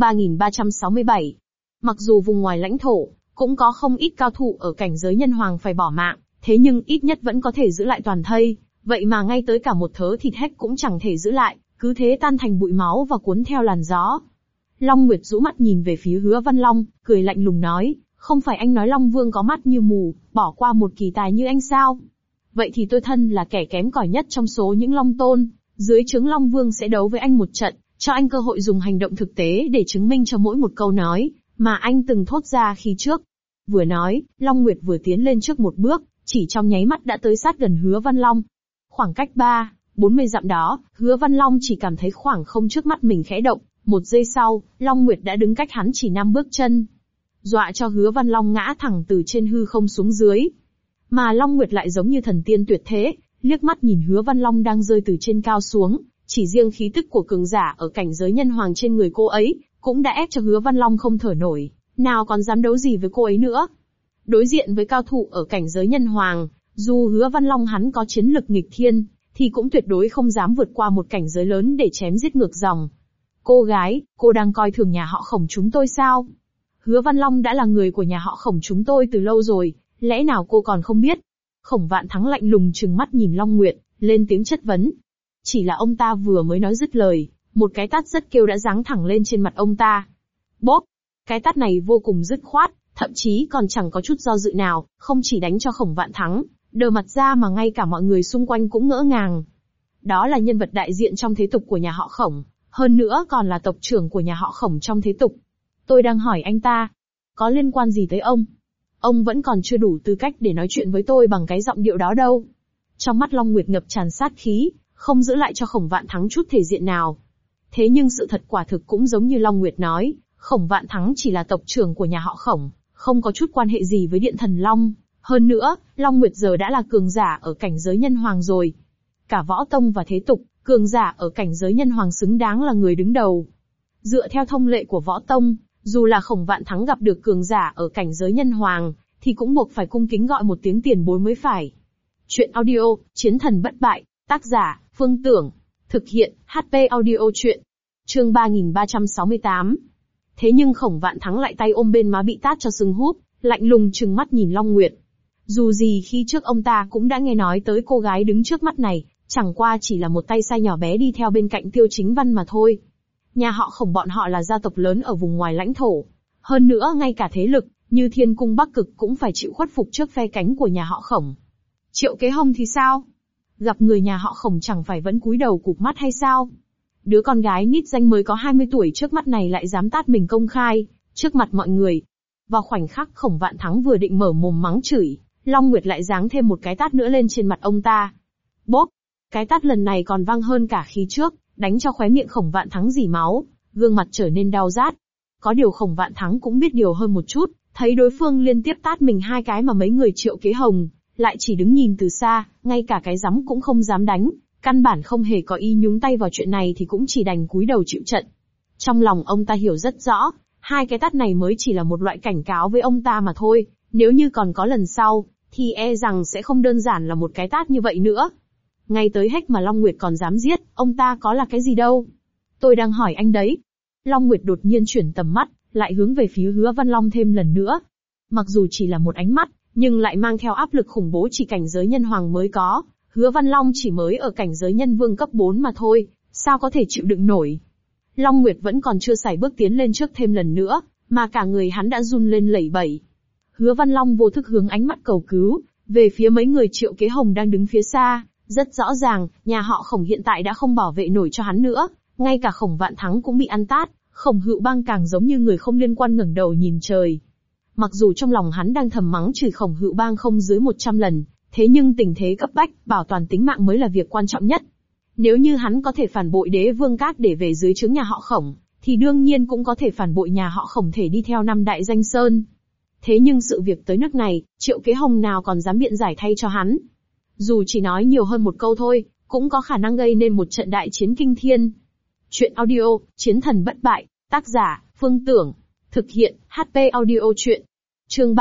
3367. Mặc dù vùng ngoài lãnh thổ, cũng có không ít cao thủ ở cảnh giới nhân hoàng phải bỏ mạng, thế nhưng ít nhất vẫn có thể giữ lại toàn thây, vậy mà ngay tới cả một thớ thịt Hách cũng chẳng thể giữ lại, cứ thế tan thành bụi máu và cuốn theo làn gió. Long Nguyệt rũ mắt nhìn về phía Hứa Văn Long, cười lạnh lùng nói, không phải anh nói Long Vương có mắt như mù, bỏ qua một kỳ tài như anh sao? Vậy thì tôi thân là kẻ kém cỏi nhất trong số những Long Tôn, dưới trướng Long Vương sẽ đấu với anh một trận, cho anh cơ hội dùng hành động thực tế để chứng minh cho mỗi một câu nói mà anh từng thốt ra khi trước. Vừa nói, Long Nguyệt vừa tiến lên trước một bước, chỉ trong nháy mắt đã tới sát gần Hứa Văn Long. Khoảng cách 40 dặm đó, Hứa Văn Long chỉ cảm thấy khoảng không trước mắt mình khẽ động, một giây sau, Long Nguyệt đã đứng cách hắn chỉ 5 bước chân. Dọa cho Hứa Văn Long ngã thẳng từ trên hư không xuống dưới. Mà Long Nguyệt lại giống như thần tiên tuyệt thế, liếc mắt nhìn Hứa Văn Long đang rơi từ trên cao xuống, chỉ riêng khí tức của cường giả ở cảnh giới nhân hoàng trên người cô ấy, cũng đã ép cho Hứa Văn Long không thở nổi, nào còn dám đấu gì với cô ấy nữa. Đối diện với cao thủ ở cảnh giới nhân hoàng, dù Hứa Văn Long hắn có chiến lực nghịch thiên, thì cũng tuyệt đối không dám vượt qua một cảnh giới lớn để chém giết ngược dòng. Cô gái, cô đang coi thường nhà họ Khổng chúng tôi sao? Hứa Văn Long đã là người của nhà họ Khổng chúng tôi từ lâu rồi, lẽ nào cô còn không biết? Khổng Vạn Thắng lạnh lùng trừng mắt nhìn Long Nguyệt, lên tiếng chất vấn. Chỉ là ông ta vừa mới nói dứt lời, một cái tát rất kêu đã giáng thẳng lên trên mặt ông ta. Bốp! Cái tát này vô cùng dứt khoát, thậm chí còn chẳng có chút do dự nào, không chỉ đánh cho Khổng Vạn Thắng đờ mặt ra mà ngay cả mọi người xung quanh cũng ngỡ ngàng. Đó là nhân vật đại diện trong thế tục của nhà họ Khổng, hơn nữa còn là tộc trưởng của nhà họ Khổng trong thế tục. Tôi đang hỏi anh ta, có liên quan gì tới ông? Ông vẫn còn chưa đủ tư cách để nói chuyện với tôi bằng cái giọng điệu đó đâu. Trong mắt Long Nguyệt ngập tràn sát khí, không giữ lại cho Khổng Vạn Thắng chút thể diện nào. Thế nhưng sự thật quả thực cũng giống như Long Nguyệt nói, Khổng Vạn Thắng chỉ là tộc trưởng của nhà họ Khổng, không có chút quan hệ gì với Điện Thần Long. Hơn nữa, Long Nguyệt giờ đã là cường giả ở cảnh giới nhân hoàng rồi. Cả võ tông và thế tục, cường giả ở cảnh giới nhân hoàng xứng đáng là người đứng đầu. Dựa theo thông lệ của võ tông, dù là Khổng Vạn Thắng gặp được cường giả ở cảnh giới nhân hoàng, thì cũng buộc phải cung kính gọi một tiếng tiền bối mới phải. Chuyện audio, Chiến thần bất bại, tác giả, Phương Tưởng. Thực hiện, HP audio truyện. Chương 3368. Thế nhưng Khổng Vạn Thắng lại tay ôm bên má bị tát cho sưng húp, lạnh lùng trừng mắt nhìn Long Nguyệt. Dù gì khi trước ông ta cũng đã nghe nói tới cô gái đứng trước mắt này, chẳng qua chỉ là một tay sai nhỏ bé đi theo bên cạnh Tiêu Chính Văn mà thôi. Nhà họ Khổng bọn họ là gia tộc lớn ở vùng ngoài lãnh thổ. Hơn nữa ngay cả thế lực, như Thiên Cung Bắc Cực cũng phải chịu khuất phục trước phe cánh của nhà họ Khổng. Triệu Kế Hồng thì sao? Gặp người nhà họ Khổng chẳng phải vẫn cúi đầu cụp mắt hay sao? Đứa con gái nít danh mới có 20 tuổi trước mắt này lại dám tát mình công khai, trước mặt mọi người. Vào khoảnh khắc Khổng Vạn Thắng vừa định mở mồm mắng chửi, Long Nguyệt lại giáng thêm một cái tát nữa lên trên mặt ông ta. Bốp! Cái tát lần này còn vang hơn cả khi trước, đánh cho khóe miệng Khổng Vạn Thắng rỉ máu, gương mặt trở nên đau rát. Có điều Khổng Vạn Thắng cũng biết điều hơn một chút, thấy đối phương liên tiếp tát mình 2 cái mà mấy người Triệu Kế Hồng lại chỉ đứng nhìn từ xa, ngay cả cái giấm cũng không dám đánh, căn bản không hề có ý nhúng tay vào chuyện này thì cũng chỉ đành cúi đầu chịu trận. Trong lòng ông ta hiểu rất rõ, 2 cái tát này mới chỉ là một loại cảnh cáo với ông ta mà thôi, nếu như còn có lần sau, thì e rằng sẽ không đơn giản là một cái tát như vậy nữa. Ngay tới hách mà Long Nguyệt còn dám giết, ông ta có là cái gì đâu? Tôi đang hỏi anh đấy. Long Nguyệt đột nhiên chuyển tầm mắt, lại hướng về phía Hứa Văn Long thêm lần nữa. Mặc dù chỉ là một ánh mắt, nhưng lại mang theo áp lực khủng bố chỉ cảnh giới nhân hoàng mới có. Hứa Văn Long chỉ mới ở cảnh giới nhân vương cấp 4 mà thôi, sao có thể chịu đựng nổi. Long Nguyệt vẫn còn chưa xài bước tiến lên trước thêm lần nữa, mà cả người hắn đã run lên lẩy bẩy. Hứa Văn Long vô thức hướng ánh mắt cầu cứu, về phía mấy người Triệu Kế Hồng đang đứng phía xa. Rất rõ ràng, nhà họ Khổng hiện tại đã không bảo vệ nổi cho hắn nữa, ngay cả Khổng Vạn Thắng cũng bị ăn tát, Khổng Hữu Bang càng giống như người không liên quan ngẩng đầu nhìn trời. Mặc dù trong lòng hắn đang thầm mắng chửi Khổng Hữu Bang không dưới 100 lần, thế nhưng tình thế cấp bách, bảo toàn tính mạng mới là việc quan trọng nhất. Nếu như hắn có thể phản bội Đế Vương Các để về dưới trướng nhà họ Khổng, thì đương nhiên cũng có thể phản bội nhà họ Khổng thể đi theo 5 đại danh sơn. Thế nhưng sự việc tới nước này, Triệu Kế Hồng nào còn dám biện giải thay cho hắn. Dù chỉ nói nhiều hơn một câu thôi, cũng có khả năng gây nên một trận đại chiến kinh thiên. Chuyện audio, Chiến thần bất bại, tác giả, Phương Tưởng. Thực hiện, HP audio truyện. Chương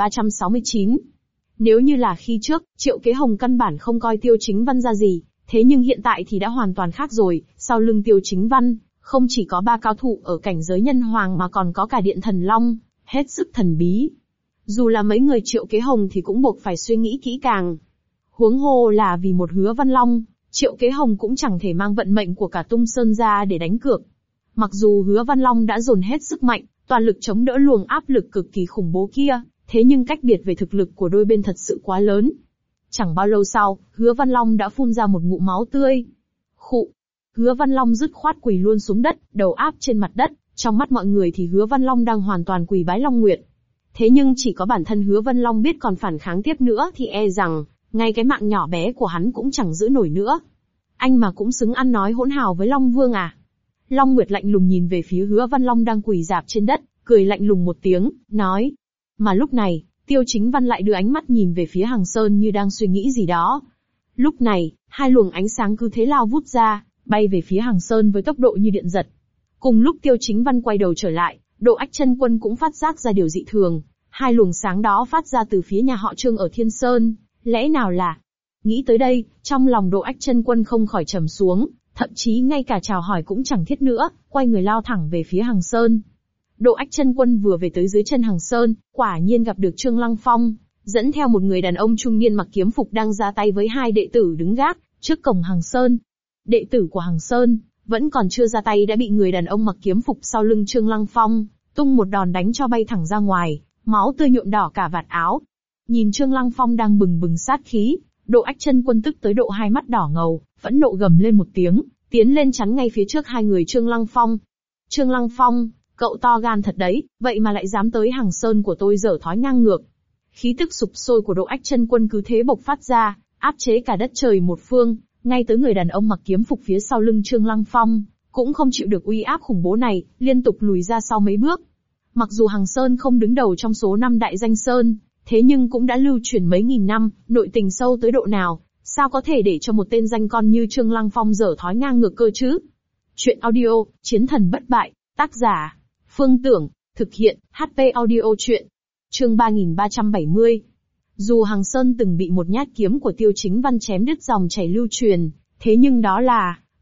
3369. Nếu như là khi trước, Triệu Kế Hồng căn bản không coi Tiêu Chính Văn ra gì, thế nhưng hiện tại thì đã hoàn toàn khác rồi, sau lưng Tiêu Chính Văn, không chỉ có 3 cao thủ ở cảnh giới nhân hoàng mà còn có cả Điện Thần Long, hết sức thần bí. Dù là mấy người Triệu Kế Hồng thì cũng buộc phải suy nghĩ kỹ càng. Huống hồ là vì một Hứa Văn Long, Triệu Kế Hồng cũng chẳng thể mang vận mệnh của cả Tung Sơn ra để đánh cược. Mặc dù Hứa Văn Long đã dồn hết sức mạnh, toàn lực chống đỡ luồng áp lực cực kỳ khủng bố kia, thế nhưng cách biệt về thực lực của đôi bên thật sự quá lớn. Chẳng bao lâu sau, Hứa Văn Long đã phun ra một ngụm máu tươi. Khụ. Hứa Văn Long dứt khoát quỳ luôn xuống đất, đầu áp trên mặt đất, trong mắt mọi người thì Hứa Văn Long đang hoàn toàn quỳ bái Long Nguyệt. Thế nhưng chỉ có bản thân Hứa Văn Long biết còn phản kháng tiếp nữa thì e rằng, ngay cái mạng nhỏ bé của hắn cũng chẳng giữ nổi nữa. Anh mà cũng xứng ăn nói hỗn hào với Long Vương à? Long Nguyệt lạnh lùng nhìn về phía Hứa Văn Long đang quỳ rạp trên đất, cười lạnh lùng một tiếng, nói. Mà lúc này, Tiêu Chính Văn lại đưa ánh mắt nhìn về phía Hằng Sơn như đang suy nghĩ gì đó. Lúc này, 2 luồng ánh sáng cứ thế lao vút ra, bay về phía Hằng Sơn với tốc độ như điện giật. Cùng lúc Tiêu Chính Văn quay đầu trở lại, Độ Ách Chân Quân cũng phát giác ra điều dị thường. 2 luồng sáng đó phát ra từ phía nhà họ Trương ở Thiên Sơn. Lẽ nào là... Nghĩ tới đây, trong lòng Độ Ách Chân Quân không khỏi trầm xuống, thậm chí ngay cả chào hỏi cũng chẳng thiết nữa, quay người lao thẳng về phía Hằng Sơn. Độ Ách Chân Quân vừa về tới dưới chân Hằng Sơn, quả nhiên gặp được Trương Lăng Phong, dẫn theo một người đàn ông trung niên mặc kiếm phục đang ra tay với 2 đệ tử đứng gác trước cổng Hằng Sơn. Đệ tử của Hằng Sơn vẫn còn chưa ra tay đã bị người đàn ông mặc kiếm phục sau lưng Trương Lăng Phong tung một đòn đánh cho bay thẳng ra ngoài, máu tươi nhuộm đỏ cả vạt áo. Nhìn Trương Lăng Phong đang bừng bừng sát khí, Độ Ách Chân Quân tức tới độ 2 mắt đỏ ngầu, phẫn nộ gầm lên một tiếng, tiến lên chắn ngay phía trước 2 người Trương Lăng Phong. Trương Lăng Phong, cậu to gan thật đấy, vậy mà lại dám tới Hằng Sơn của tôi giở thói ngang ngược. Khí tức sụp sôi của Độ Ách Chân Quân cứ thế bộc phát ra, áp chế cả đất trời một phương, ngay tới người đàn ông mặc kiếm phục phía sau lưng Trương Lăng Phong, cũng không chịu được uy áp khủng bố này, liên tục lùi ra sau mấy bước. Mặc dù Hằng Sơn không đứng đầu trong số 5 đại danh sơn, thế nhưng cũng đã lưu truyền mấy nghìn năm, nội tình sâu tới độ nào, sao có thể để cho một tên danh con như Trương Lăng Phong dở thói ngang ngược cơ chứ? Chuyện audio, Chiến thần bất bại, tác giả, Phương Tưởng, thực hiện, HP audio truyện. Chương 3370. Dù Hằng Sơn từng bị một nhát kiếm của Tiêu Chính Văn chém đứt dòng chảy lưu truyền, thế nhưng đó là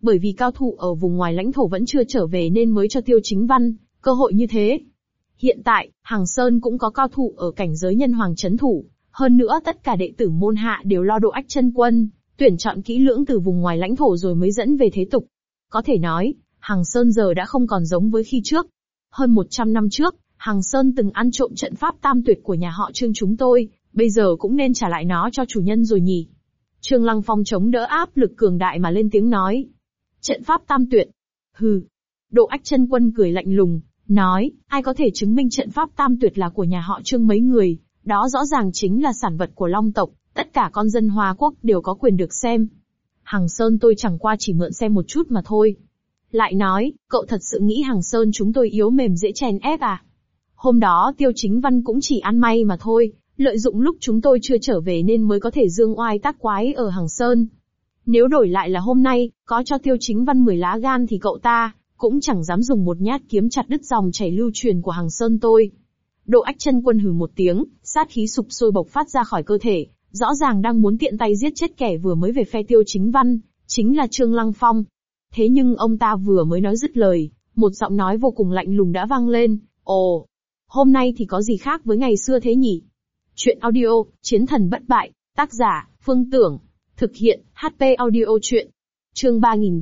bởi vì cao thủ ở vùng ngoài lãnh thổ vẫn chưa trở về nên mới cho Tiêu Chính Văn cơ hội như thế. Hiện tại, Hằng Sơn cũng có cao thủ ở cảnh giới nhân hoàng chấn thủ, hơn nữa tất cả đệ tử môn hạ đều lo Độ Ách Chân Quân, tuyển chọn kỹ lưỡng từ vùng ngoài lãnh thổ rồi mới dẫn về thế tục. Có thể nói, Hằng Sơn giờ đã không còn giống với khi trước. Hơn 100 năm trước, Hằng Sơn từng ăn trộm trận pháp tam tuyệt của nhà họ Trương chúng tôi, bây giờ cũng nên trả lại nó cho chủ nhân rồi nhỉ. Trương Lăng Phong chống đỡ áp lực cường đại mà lên tiếng nói. Trận pháp tam tuyệt. Hừ. Độ Ách Chân Quân cười lạnh lùng, nói, ai có thể chứng minh trận pháp tam tuyệt là của nhà họ Trương mấy người, đó rõ ràng chính là sản vật của Long tộc, tất cả con dân Hoa Quốc đều có quyền được xem. Hằng Sơn tôi chẳng qua chỉ mượn xem một chút mà thôi. Lại nói, cậu thật sự nghĩ Hằng Sơn chúng tôi yếu mềm dễ chèn ép à? Hôm đó Tiêu Chính Văn cũng chỉ ăn may mà thôi, lợi dụng lúc chúng tôi chưa trở về nên mới có thể dương oai tác quái ở Hằng Sơn. Nếu đổi lại là hôm nay, có cho Tiêu Chính Văn 10 lá gan thì cậu ta cũng chẳng dám dùng một nhát kiếm chặt đứt dòng chảy lưu truyền của Hằng Sơn tôi. Độ Ách Chân Quân hừ một tiếng, sát khí sục sôi bộc phát ra khỏi cơ thể, rõ ràng đang muốn tiện tay giết chết kẻ vừa mới về phe Tiêu Chính Văn, chính là Trương Lăng Phong. Thế nhưng ông ta vừa mới nói dứt lời, một giọng nói vô cùng lạnh lùng đã vang lên, ồ, hôm nay thì có gì khác với ngày xưa thế nhỉ? Chuyện audio, Chiến Thần Bất Bại, tác giả, Phương Tưởng, thực hiện, HP audio chuyện. Chương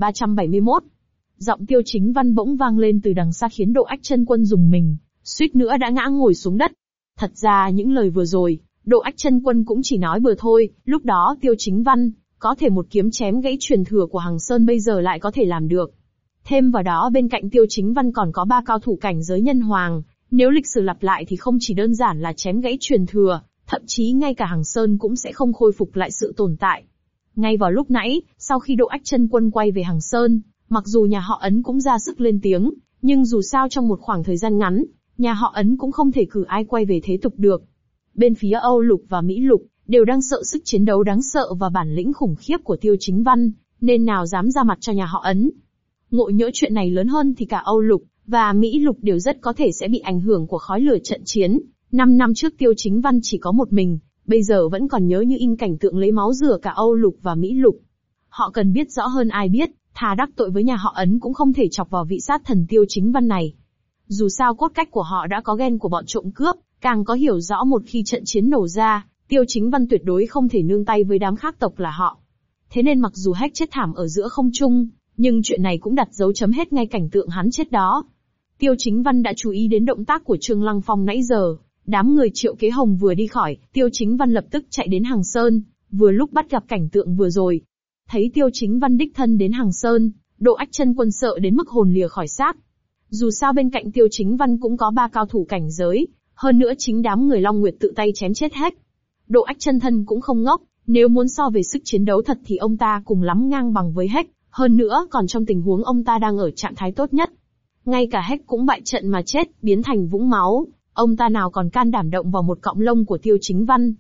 3371. Giọng Tiêu Chính Văn bỗng vang lên từ đằng xa khiến Độ Ách Chân Quân rùng mình, suýt nữa đã ngã ngồi xuống đất. Thật ra những lời vừa rồi, Độ Ách Chân Quân cũng chỉ nói bừa thôi, lúc đó Tiêu Chính Văn có thể một kiếm chém gãy truyền thừa của Hằng Sơn bây giờ lại có thể làm được. Thêm vào đó bên cạnh Tiêu Chính Văn còn có 3 cao thủ cảnh giới nhân hoàng, nếu lịch sử lặp lại thì không chỉ đơn giản là chém gãy truyền thừa, thậm chí ngay cả Hằng Sơn cũng sẽ không khôi phục lại sự tồn tại. Ngay vào lúc nãy, sau khi Độ Ách Chân Quân quay về Hằng Sơn, mặc dù nhà họ Ấn cũng ra sức lên tiếng, nhưng dù sao trong một khoảng thời gian ngắn, nhà họ Ấn cũng không thể cử ai quay về thế tục được. Bên phía Âu Lục và Mỹ Lục đều đang sợ sức chiến đấu đáng sợ và bản lĩnh khủng khiếp của Tiêu Chính Văn, nên nào dám ra mặt cho nhà họ Ấn. Ngộ nhỡ chuyện này lớn hơn thì cả Âu Lục và Mỹ Lục đều rất có thể sẽ bị ảnh hưởng của khói lửa trận chiến. 5 năm trước Tiêu Chính Văn chỉ có một mình, bây giờ vẫn còn nhớ như in cảnh tượng lấy máu rửa cả Âu Lục và Mỹ Lục. Họ cần biết rõ hơn ai biết, thà đắc tội với nhà họ Ấn cũng không thể chọc vào vị sát thần Tiêu Chính Văn này. Dù sao cốt cách của họ đã có ghen của bọn trộm cướp, càng có hiểu rõ một khi trận chiến nổ ra, Tiêu Chính Văn tuyệt đối không thể nương tay với đám khác tộc là họ. Thế nên mặc dù Hách chết thảm ở giữa không trung, nhưng chuyện này cũng đặt dấu chấm hết ngay cảnh tượng hắn chết đó. Tiêu Chính Văn đã chú ý đến động tác của Trương Lăng Phong nãy giờ, đám người Triệu Kế Hồng vừa đi khỏi, Tiêu Chính Văn lập tức chạy đến Hằng Sơn, vừa lúc bắt gặp cảnh tượng vừa rồi. Thấy Tiêu Chính Văn đích thân đến Hằng Sơn, Độ Ách Chân Quân sợ đến mức hồn lìa khỏi xác. Dù sao bên cạnh Tiêu Chính Văn cũng có 3 cao thủ cảnh giới, hơn nữa chính đám người Long Nguyệt tự tay chém chết hết. Độ Ách Chân Thân cũng không ngốc, nếu muốn so về sức chiến đấu thật thì ông ta cùng lắm ngang bằng với Hách, hơn nữa còn trong tình huống ông ta đang ở trạng thái tốt nhất. Ngay cả Hách cũng bại trận mà chết, biến thành vũng máu, ông ta nào còn can đảm động vào một cọng lông của Tiêu Chính Văn.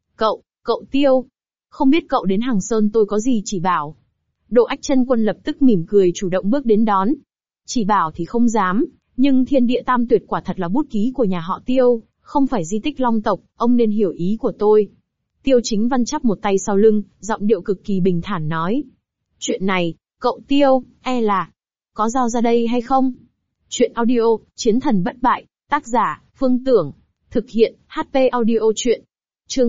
Cậu Tiêu, không biết cậu đến Hằng Sơn tôi có gì chỉ bảo. Độ Ách Chân Quân lập tức mỉm cười chủ động bước đến đón. Chỉ bảo thì không dám, nhưng thiên địa tam tuyệt quả thật là bút ký của nhà họ Tiêu, không phải di tích Long tộc, ông nên hiểu ý của tôi. Tiêu Chính Văn chắp một tay sau lưng, giọng điệu cực kỳ bình thản nói. Chuyện này, cậu Tiêu, là có giao ra đây hay không? Chuyện audio, Chiến Thần Bất Bại, tác giả, Phương Tưởng, thực hiện, HP audio chuyện. Chương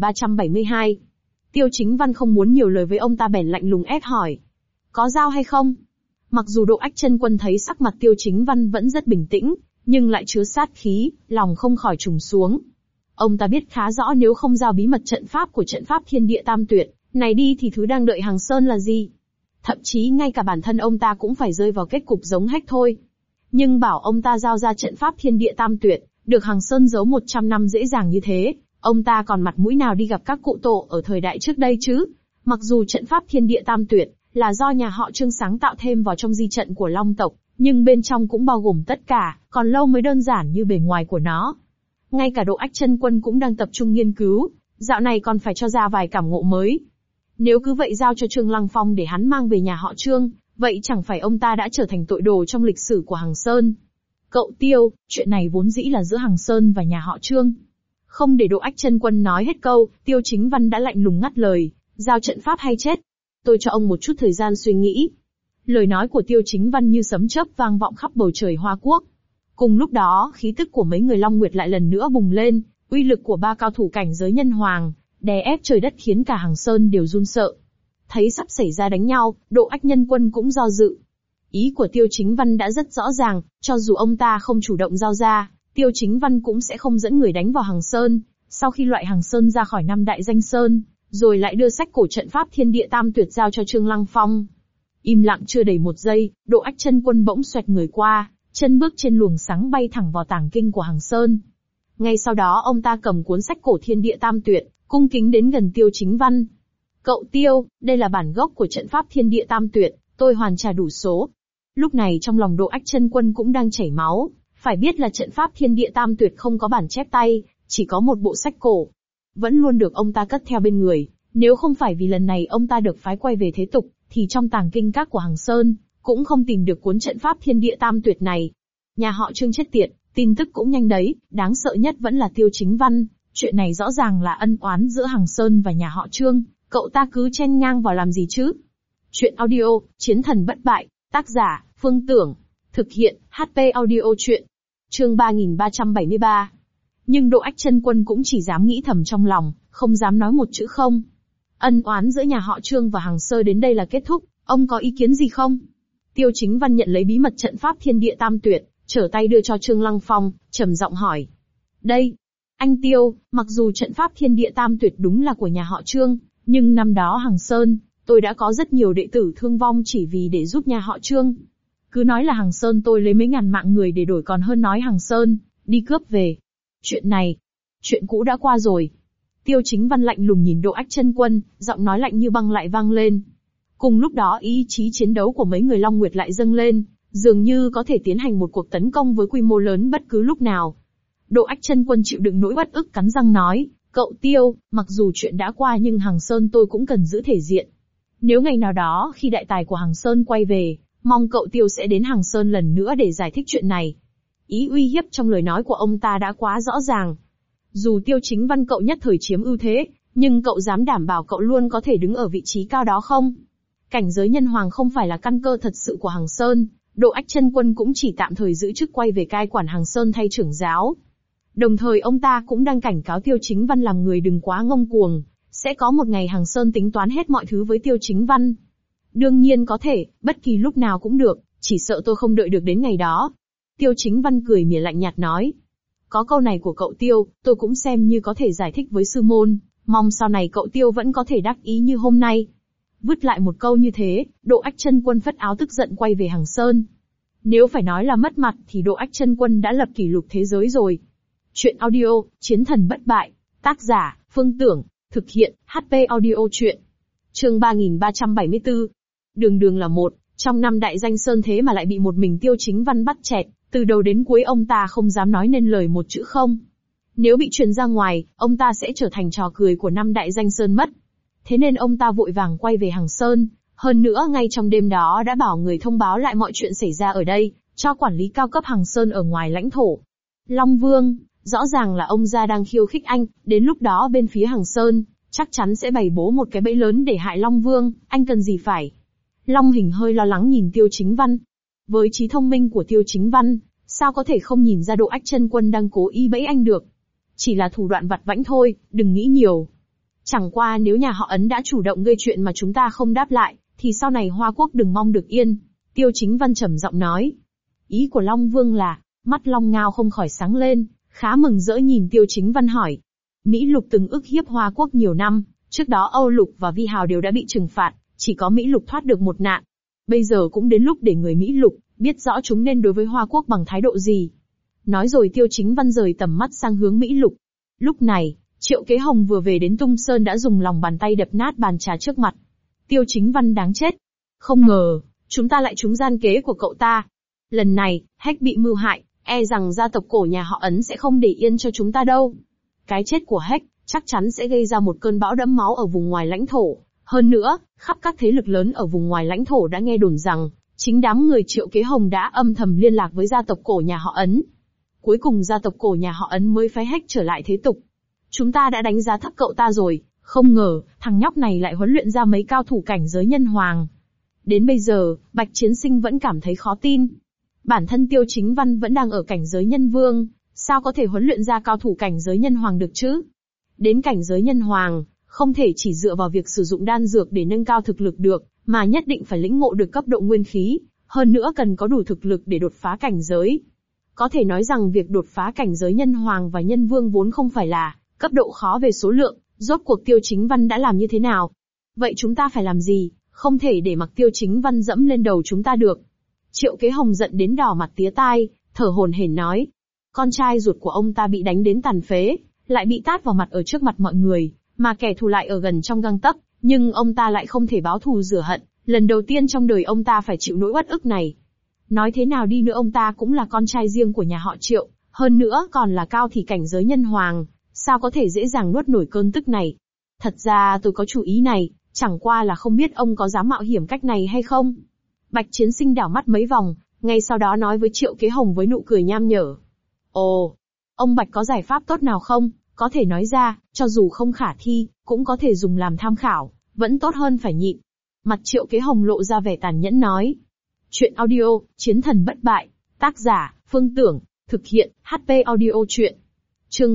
3372. Tiêu Chính Văn không muốn nhiều lời với ông ta bèn lạnh lùng ép hỏi. Có giao hay không? Mặc dù Độ Ách Chân Quân thấy sắc mặt Tiêu Chính Văn vẫn rất bình tĩnh, nhưng lại chứa sát khí, lòng không khỏi trùng xuống. Ông ta biết khá rõ nếu không giao bí mật trận pháp của trận pháp thiên địa tam tuyệt này đi thì thứ đang đợi Hằng Sơn là gì? Thậm chí ngay cả bản thân ông ta cũng phải rơi vào kết cục giống Hách thôi. Nhưng bảo ông ta giao ra trận pháp thiên địa tam tuyệt, được Hằng Sơn giấu 100 năm dễ dàng như thế, ông ta còn mặt mũi nào đi gặp các cụ tổ ở thời đại trước đây chứ? Mặc dù trận pháp thiên địa tam tuyệt là do nhà họ Trương sáng tạo thêm vào trong di trận của Long tộc, nhưng bên trong cũng bao gồm tất cả, còn lâu mới đơn giản như bề ngoài của nó. Ngay cả Độ Ách Chân Quân cũng đang tập trung nghiên cứu, dạo này còn phải cho ra vài cảm ngộ mới. Nếu cứ vậy giao cho Trương Lăng Phong để hắn mang về nhà họ Trương, vậy chẳng phải ông ta đã trở thành tội đồ trong lịch sử của Hằng Sơn. Cậu Tiêu, chuyện này vốn dĩ là giữa Hằng Sơn và nhà họ Trương. Không để Độ Ách Chân Quân nói hết câu, Tiêu Chính Văn đã lạnh lùng ngắt lời, giao trận pháp hay chết. Tôi cho ông một chút thời gian suy nghĩ. Lời nói của Tiêu Chính Văn như sấm chớp vang vọng khắp bầu trời Hoa Quốc. Cùng lúc đó, khí tức của mấy người Long Nguyệt lại lần nữa bùng lên, uy lực của ba cao thủ cảnh giới nhân hoàng, đè ép trời đất khiến cả Hằng Sơn đều run sợ. Thấy sắp xảy ra đánh nhau, Độ Ách Nhân Quân cũng do dự. Ý của Tiêu Chính Văn đã rất rõ ràng, cho dù ông ta không chủ động giao ra, Tiêu Chính Văn cũng sẽ không dẫn người đánh vào Hằng Sơn, sau khi loại Hằng Sơn ra khỏi năm đại danh sơn, rồi lại đưa sách cổ trận pháp Thiên Địa Tam Tuyệt giao cho Trương Lăng Phong. Im lặng chưa đầy một giây, Độ Ách Chân Quân bỗng xoẹt người qua, chân bước trên luồng sáng bay thẳng vào tàng kinh của Hằng Sơn. Ngay sau đó ông ta cầm cuốn sách cổ Thiên Địa Tam Tuyệt, cung kính đến gần Tiêu Chính Văn. Cậu Tiêu, đây là bản gốc của trận pháp Thiên Địa Tam Tuyệt, tôi hoàn trả đủ số. Lúc này trong lòng Độ Ách Chân Quân cũng đang chảy máu, phải biết là trận pháp Thiên Địa Tam Tuyệt không có bản chép tay, chỉ có một bộ sách cổ. Vẫn luôn được ông ta cất theo bên người, nếu không phải vì lần này ông ta được phái quay về thế tục, thì trong tàng kinh các của Hằng Sơn, cũng không tìm được cuốn trận pháp Thiên Địa Tam Tuyệt này. Nhà họ Trương chết tiệt, tin tức cũng nhanh đấy, đáng sợ nhất vẫn là Tiêu Chính Văn, chuyện này rõ ràng là ân oán giữa Hằng Sơn và nhà họ Trương, cậu ta cứ chen ngang vào làm gì chứ? Chuyện audio, Chiến thần bất bại, tác giả, Phương Tưởng, thực hiện, HP audio chuyện. Chương 3373. Nhưng Độ Ách Chân Quân cũng chỉ dám nghĩ thầm trong lòng, không dám nói một chữ không. Ân oán giữa nhà họ Trương và Hằng Sơ đến đây là kết thúc, ông có ý kiến gì không? Tiêu Chính Văn nhận lấy bí mật trận pháp Thiên Địa Tam Tuyệt, trở tay đưa cho Trương Lăng Phong, trầm giọng hỏi. Đây, anh Tiêu, mặc dù trận pháp Thiên Địa Tam Tuyệt đúng là của nhà họ Trương, nhưng năm đó Hằng Sơn, tôi đã có rất nhiều đệ tử thương vong chỉ vì để giúp nhà họ Trương. Cứ nói là Hằng Sơn tôi lấy mấy ngàn mạng người để đổi còn hơn nói Hằng Sơn đi cướp về. Chuyện này, chuyện cũ đã qua rồi. Tiêu Chính Văn lạnh lùng nhìn Độ Ách Chân Quân, giọng nói lạnh như băng lại vang lên. Cùng lúc đó ý chí chiến đấu của mấy người Long Nguyệt lại dâng lên, dường như có thể tiến hành một cuộc tấn công với quy mô lớn bất cứ lúc nào. Độ Ách Chân Quân chịu đựng nỗi uất ức cắn răng nói, cậu Tiêu, mặc dù chuyện đã qua nhưng Hằng Sơn tôi cũng cần giữ thể diện. Nếu ngày nào đó khi đại tài của Hằng Sơn quay về, mong cậu Tiêu sẽ đến Hằng Sơn lần nữa để giải thích chuyện này. Ý uy hiếp trong lời nói của ông ta đã quá rõ ràng. Dù Tiêu Chính Văn cậu nhất thời chiếm ưu thế, nhưng cậu dám đảm bảo cậu luôn có thể đứng ở vị trí cao đó không? Cảnh giới nhân hoàng không phải là căn cơ thật sự của Hằng Sơn, Độ Ách Chân Quân cũng chỉ tạm thời giữ chức quay về cai quản Hằng Sơn thay trưởng giáo. Đồng thời ông ta cũng đang cảnh cáo Tiêu Chính Văn làm người đừng quá ngông cuồng, sẽ có một ngày Hằng Sơn tính toán hết mọi thứ với Tiêu Chính Văn. Đương nhiên có thể, bất kỳ lúc nào cũng được, chỉ sợ tôi không đợi được đến ngày đó. Tiêu Chính Văn cười mỉa lạnh nhạt nói. Có câu này của cậu Tiêu, tôi cũng xem như có thể giải thích với sư môn, mong sau này cậu Tiêu vẫn có thể đắc ý như hôm nay. Vứt lại một câu như thế, Độ Ách Chân Quân phất áo tức giận quay về Hằng Sơn. Nếu phải nói là mất mặt thì Độ Ách Chân Quân đã lập kỷ lục thế giới rồi. Chuyện audio, Chiến thần bất bại, tác giả, Phương Tưởng, thực hiện, HP audio chuyện. Chương 3374. Đường đường là một, trong năm đại danh sơn thế mà lại bị một mình Tiêu Chính Văn bắt chẹt, từ đầu đến cuối ông ta không dám nói nên lời một chữ không. Nếu bị truyền ra ngoài, ông ta sẽ trở thành trò cười của năm đại danh sơn mất. Thế nên ông ta vội vàng quay về Hằng Sơn, hơn nữa ngay trong đêm đó đã bảo người thông báo lại mọi chuyện xảy ra ở đây, cho quản lý cao cấp Hằng Sơn ở ngoài lãnh thổ. Long Vương, rõ ràng là ông gia đang khiêu khích anh, đến lúc đó bên phía Hằng Sơn, chắc chắn sẽ bày bố một cái bẫy lớn để hại Long Vương, anh cần gì phải. Long Hình hơi lo lắng nhìn Tiêu Chính Văn. Với trí thông minh của Tiêu Chính Văn, sao có thể không nhìn ra Độ Ách Chân Quân đang cố ý bẫy anh được. Chỉ là thủ đoạn vặt vãnh thôi, đừng nghĩ nhiều. Chẳng qua nếu nhà họ Ấn đã chủ động gây chuyện mà chúng ta không đáp lại, thì sau này Hoa Quốc đừng mong được yên. Tiêu Chính Văn trầm giọng nói. Ý của Long Vương là, mắt Long Ngao không khỏi sáng lên, khá mừng rỡ nhìn Tiêu Chính Văn hỏi. Mỹ Lục từng ức hiếp Hoa Quốc nhiều năm, trước đó Âu Lục và Vi Hào đều đã bị trừng phạt, chỉ có Mỹ Lục thoát được một nạn. Bây giờ cũng đến lúc để người Mỹ Lục biết rõ chúng nên đối với Hoa Quốc bằng thái độ gì. Nói rồi Tiêu Chính Văn rời tầm mắt sang hướng Mỹ Lục. Lúc này, Triệu Kế Hồng vừa về đến Tung Sơn đã dùng lòng bàn tay đập nát bàn trà trước mặt. Tiêu Chính Văn đáng chết. Không ngờ, chúng ta lại trúng gian kế của cậu ta. Lần này, Hách bị mưu hại, e rằng gia tộc cổ nhà họ Ấn sẽ không để yên cho chúng ta đâu. Cái chết của Hách chắc chắn sẽ gây ra một cơn bão đẫm máu ở vùng ngoài lãnh thổ. Hơn nữa, khắp các thế lực lớn ở vùng ngoài lãnh thổ đã nghe đồn rằng, chính đám người Triệu Kế Hồng đã âm thầm liên lạc với gia tộc cổ nhà họ Ấn. Cuối cùng gia tộc cổ nhà họ Ấn mới phái Hách trở lại thế tục. Chúng ta đã đánh giá thấp cậu ta rồi, không ngờ, thằng nhóc này lại huấn luyện ra mấy cao thủ cảnh giới nhân hoàng. Đến bây giờ, Bạch Chiến Sinh vẫn cảm thấy khó tin. Bản thân Tiêu Chính Văn vẫn đang ở cảnh giới nhân vương, sao có thể huấn luyện ra cao thủ cảnh giới nhân hoàng được chứ? Đến cảnh giới nhân hoàng, không thể chỉ dựa vào việc sử dụng đan dược để nâng cao thực lực được, mà nhất định phải lĩnh ngộ được cấp độ nguyên khí, hơn nữa cần có đủ thực lực để đột phá cảnh giới. Có thể nói rằng việc đột phá cảnh giới nhân hoàng và nhân vương vốn không phải là cấp độ khó về số lượng, rốt cuộc Tiêu Chính Văn đã làm như thế nào? Vậy chúng ta phải làm gì? Không thể để mặc Tiêu Chính Văn dẫm lên đầu chúng ta được. Triệu Kế Hồng giận đến đỏ mặt tía tai, thở hổn hển nói. Con trai ruột của ông ta bị đánh đến tàn phế, lại bị tát vào mặt ở trước mặt mọi người, mà kẻ thù lại ở gần trong gang tấc, nhưng ông ta lại không thể báo thù rửa hận, lần đầu tiên trong đời ông ta phải chịu nỗi uất ức này. Nói thế nào đi nữa ông ta cũng là con trai riêng của nhà họ Triệu, hơn nữa còn là cao thì cảnh giới nhân hoàng, sao có thể dễ dàng nuốt nổi cơn tức này. Thật ra tôi có chủ ý này, chẳng qua là không biết ông có dám mạo hiểm cách này hay không. Bạch Chiến Sinh đảo mắt mấy vòng, ngay sau đó nói với Triệu Kế Hồng với nụ cười nham nhở. Ồ, ông Bạch có giải pháp tốt nào không, có thể nói ra, cho dù không khả thi, cũng có thể dùng làm tham khảo, vẫn tốt hơn phải nhịn. Mặt Triệu Kế Hồng lộ ra vẻ tàn nhẫn nói. Chuyện audio, Chiến thần bất bại, tác giả, Phương Tưởng, thực hiện, HP audio chuyện. Chương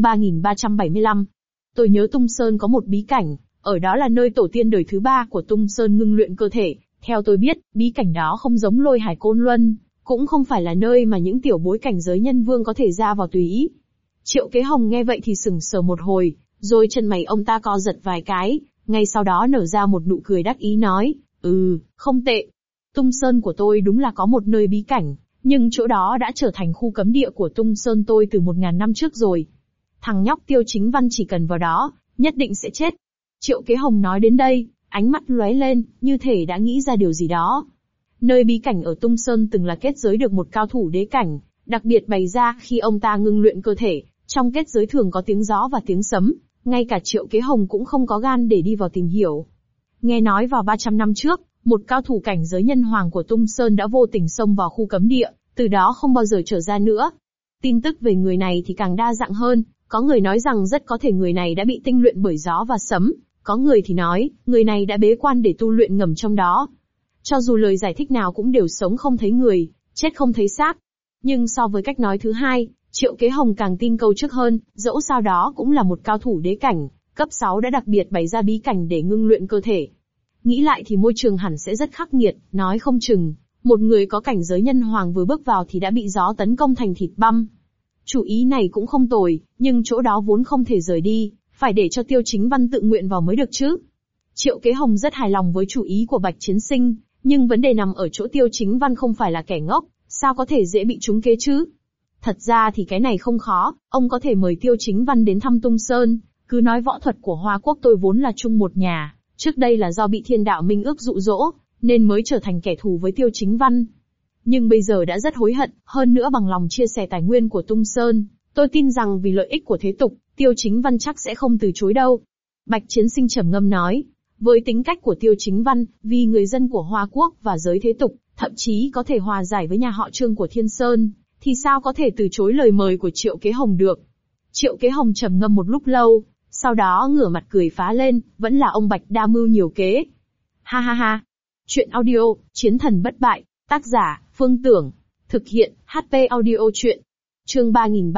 3375. Tôi nhớ Tung Sơn có một bí cảnh, ở đó là nơi tổ tiên đời thứ 3 của Tung Sơn ngưng luyện cơ thể. Theo tôi biết, bí cảnh đó không giống Lôi Hải Côn Luân, cũng không phải là nơi mà những tiểu bối cảnh giới nhân vương có thể ra vào tùy ý. Triệu Kế Hồng nghe vậy thì sững sờ một hồi, rồi chân mày ông ta co giật vài cái, ngay sau đó nở ra một nụ cười đắc ý nói, không tệ. Tung Sơn của tôi đúng là có một nơi bí cảnh, nhưng chỗ đó đã trở thành khu cấm địa của Tung Sơn tôi từ 1000 năm trước rồi. Thằng nhóc Tiêu Chính Văn chỉ cần vào đó, nhất định sẽ chết. Triệu Kế Hồng nói đến đây, ánh mắt lóe lên, như thể đã nghĩ ra điều gì đó. Nơi bí cảnh ở Tung Sơn từng là kết giới được một cao thủ đế cảnh, đặc biệt bày ra khi ông ta ngưng luyện cơ thể, trong kết giới thường có tiếng gió và tiếng sấm, ngay cả Triệu Kế Hồng cũng không có gan để đi vào tìm hiểu. Nghe nói vào 300 năm trước, một cao thủ cảnh giới nhân hoàng của Tung Sơn đã vô tình xông vào khu cấm địa, từ đó không bao giờ trở ra nữa. Tin tức về người này thì càng đa dạng hơn, có người nói rằng rất có thể người này đã bị tinh luyện bởi gió và sấm, có người thì nói, người này đã bế quan để tu luyện ngầm trong đó. Cho dù lời giải thích nào cũng đều sống không thấy người, chết không thấy xác. Nhưng so với cách nói thứ hai, Triệu Kế Hồng càng tin câu trước hơn, dẫu sao đó cũng là một cao thủ đế cảnh, cấp 6 đã đặc biệt bày ra bí cảnh để ngưng luyện cơ thể. Nghĩ lại thì môi trường hẳn sẽ rất khắc nghiệt, nói không chừng, một người có cảnh giới nhân hoàng vừa bước vào thì đã bị gió tấn công thành thịt băm. Chủ ý này cũng không tồi, nhưng chỗ đó vốn không thể rời đi, phải để cho Tiêu Chính Văn tự nguyện vào mới được chứ. Triệu Kế Hồng rất hài lòng với chủ ý của Bạch Chiến Sinh, nhưng vấn đề nằm ở chỗ Tiêu Chính Văn không phải là kẻ ngốc, sao có thể dễ bị trúng kế chứ? Thật ra thì cái này không khó, ông có thể mời Tiêu Chính Văn đến thăm Tung Sơn, cứ nói võ thuật của Hoa Quốc tôi vốn là chung một nhà, trước đây là do bị Thiên Đạo Minh ước dụ dỗ, nên mới trở thành kẻ thù với Tiêu Chính Văn. Nhưng bây giờ đã rất hối hận, hơn nữa bằng lòng chia sẻ tài nguyên của Tung Sơn, tôi tin rằng vì lợi ích của thế tục, Tiêu Chính Văn chắc sẽ không từ chối đâu. Bạch Chiến Sinh trầm ngâm nói, với tính cách của Tiêu Chính Văn, vì người dân của Hoa Quốc và giới thế tục, thậm chí có thể hòa giải với nhà họ Trương của Thiên Sơn, thì sao có thể từ chối lời mời của Triệu Kế Hồng được. Triệu Kế Hồng trầm ngâm một lúc lâu, sau đó ngửa mặt cười phá lên, vẫn là ông Bạch đa mưu nhiều kế. Ha ha ha. Chuyện audio, Chiến thần bất bại, tác giả, Phương Tưởng, thực hiện, HP audio chuyện. Chương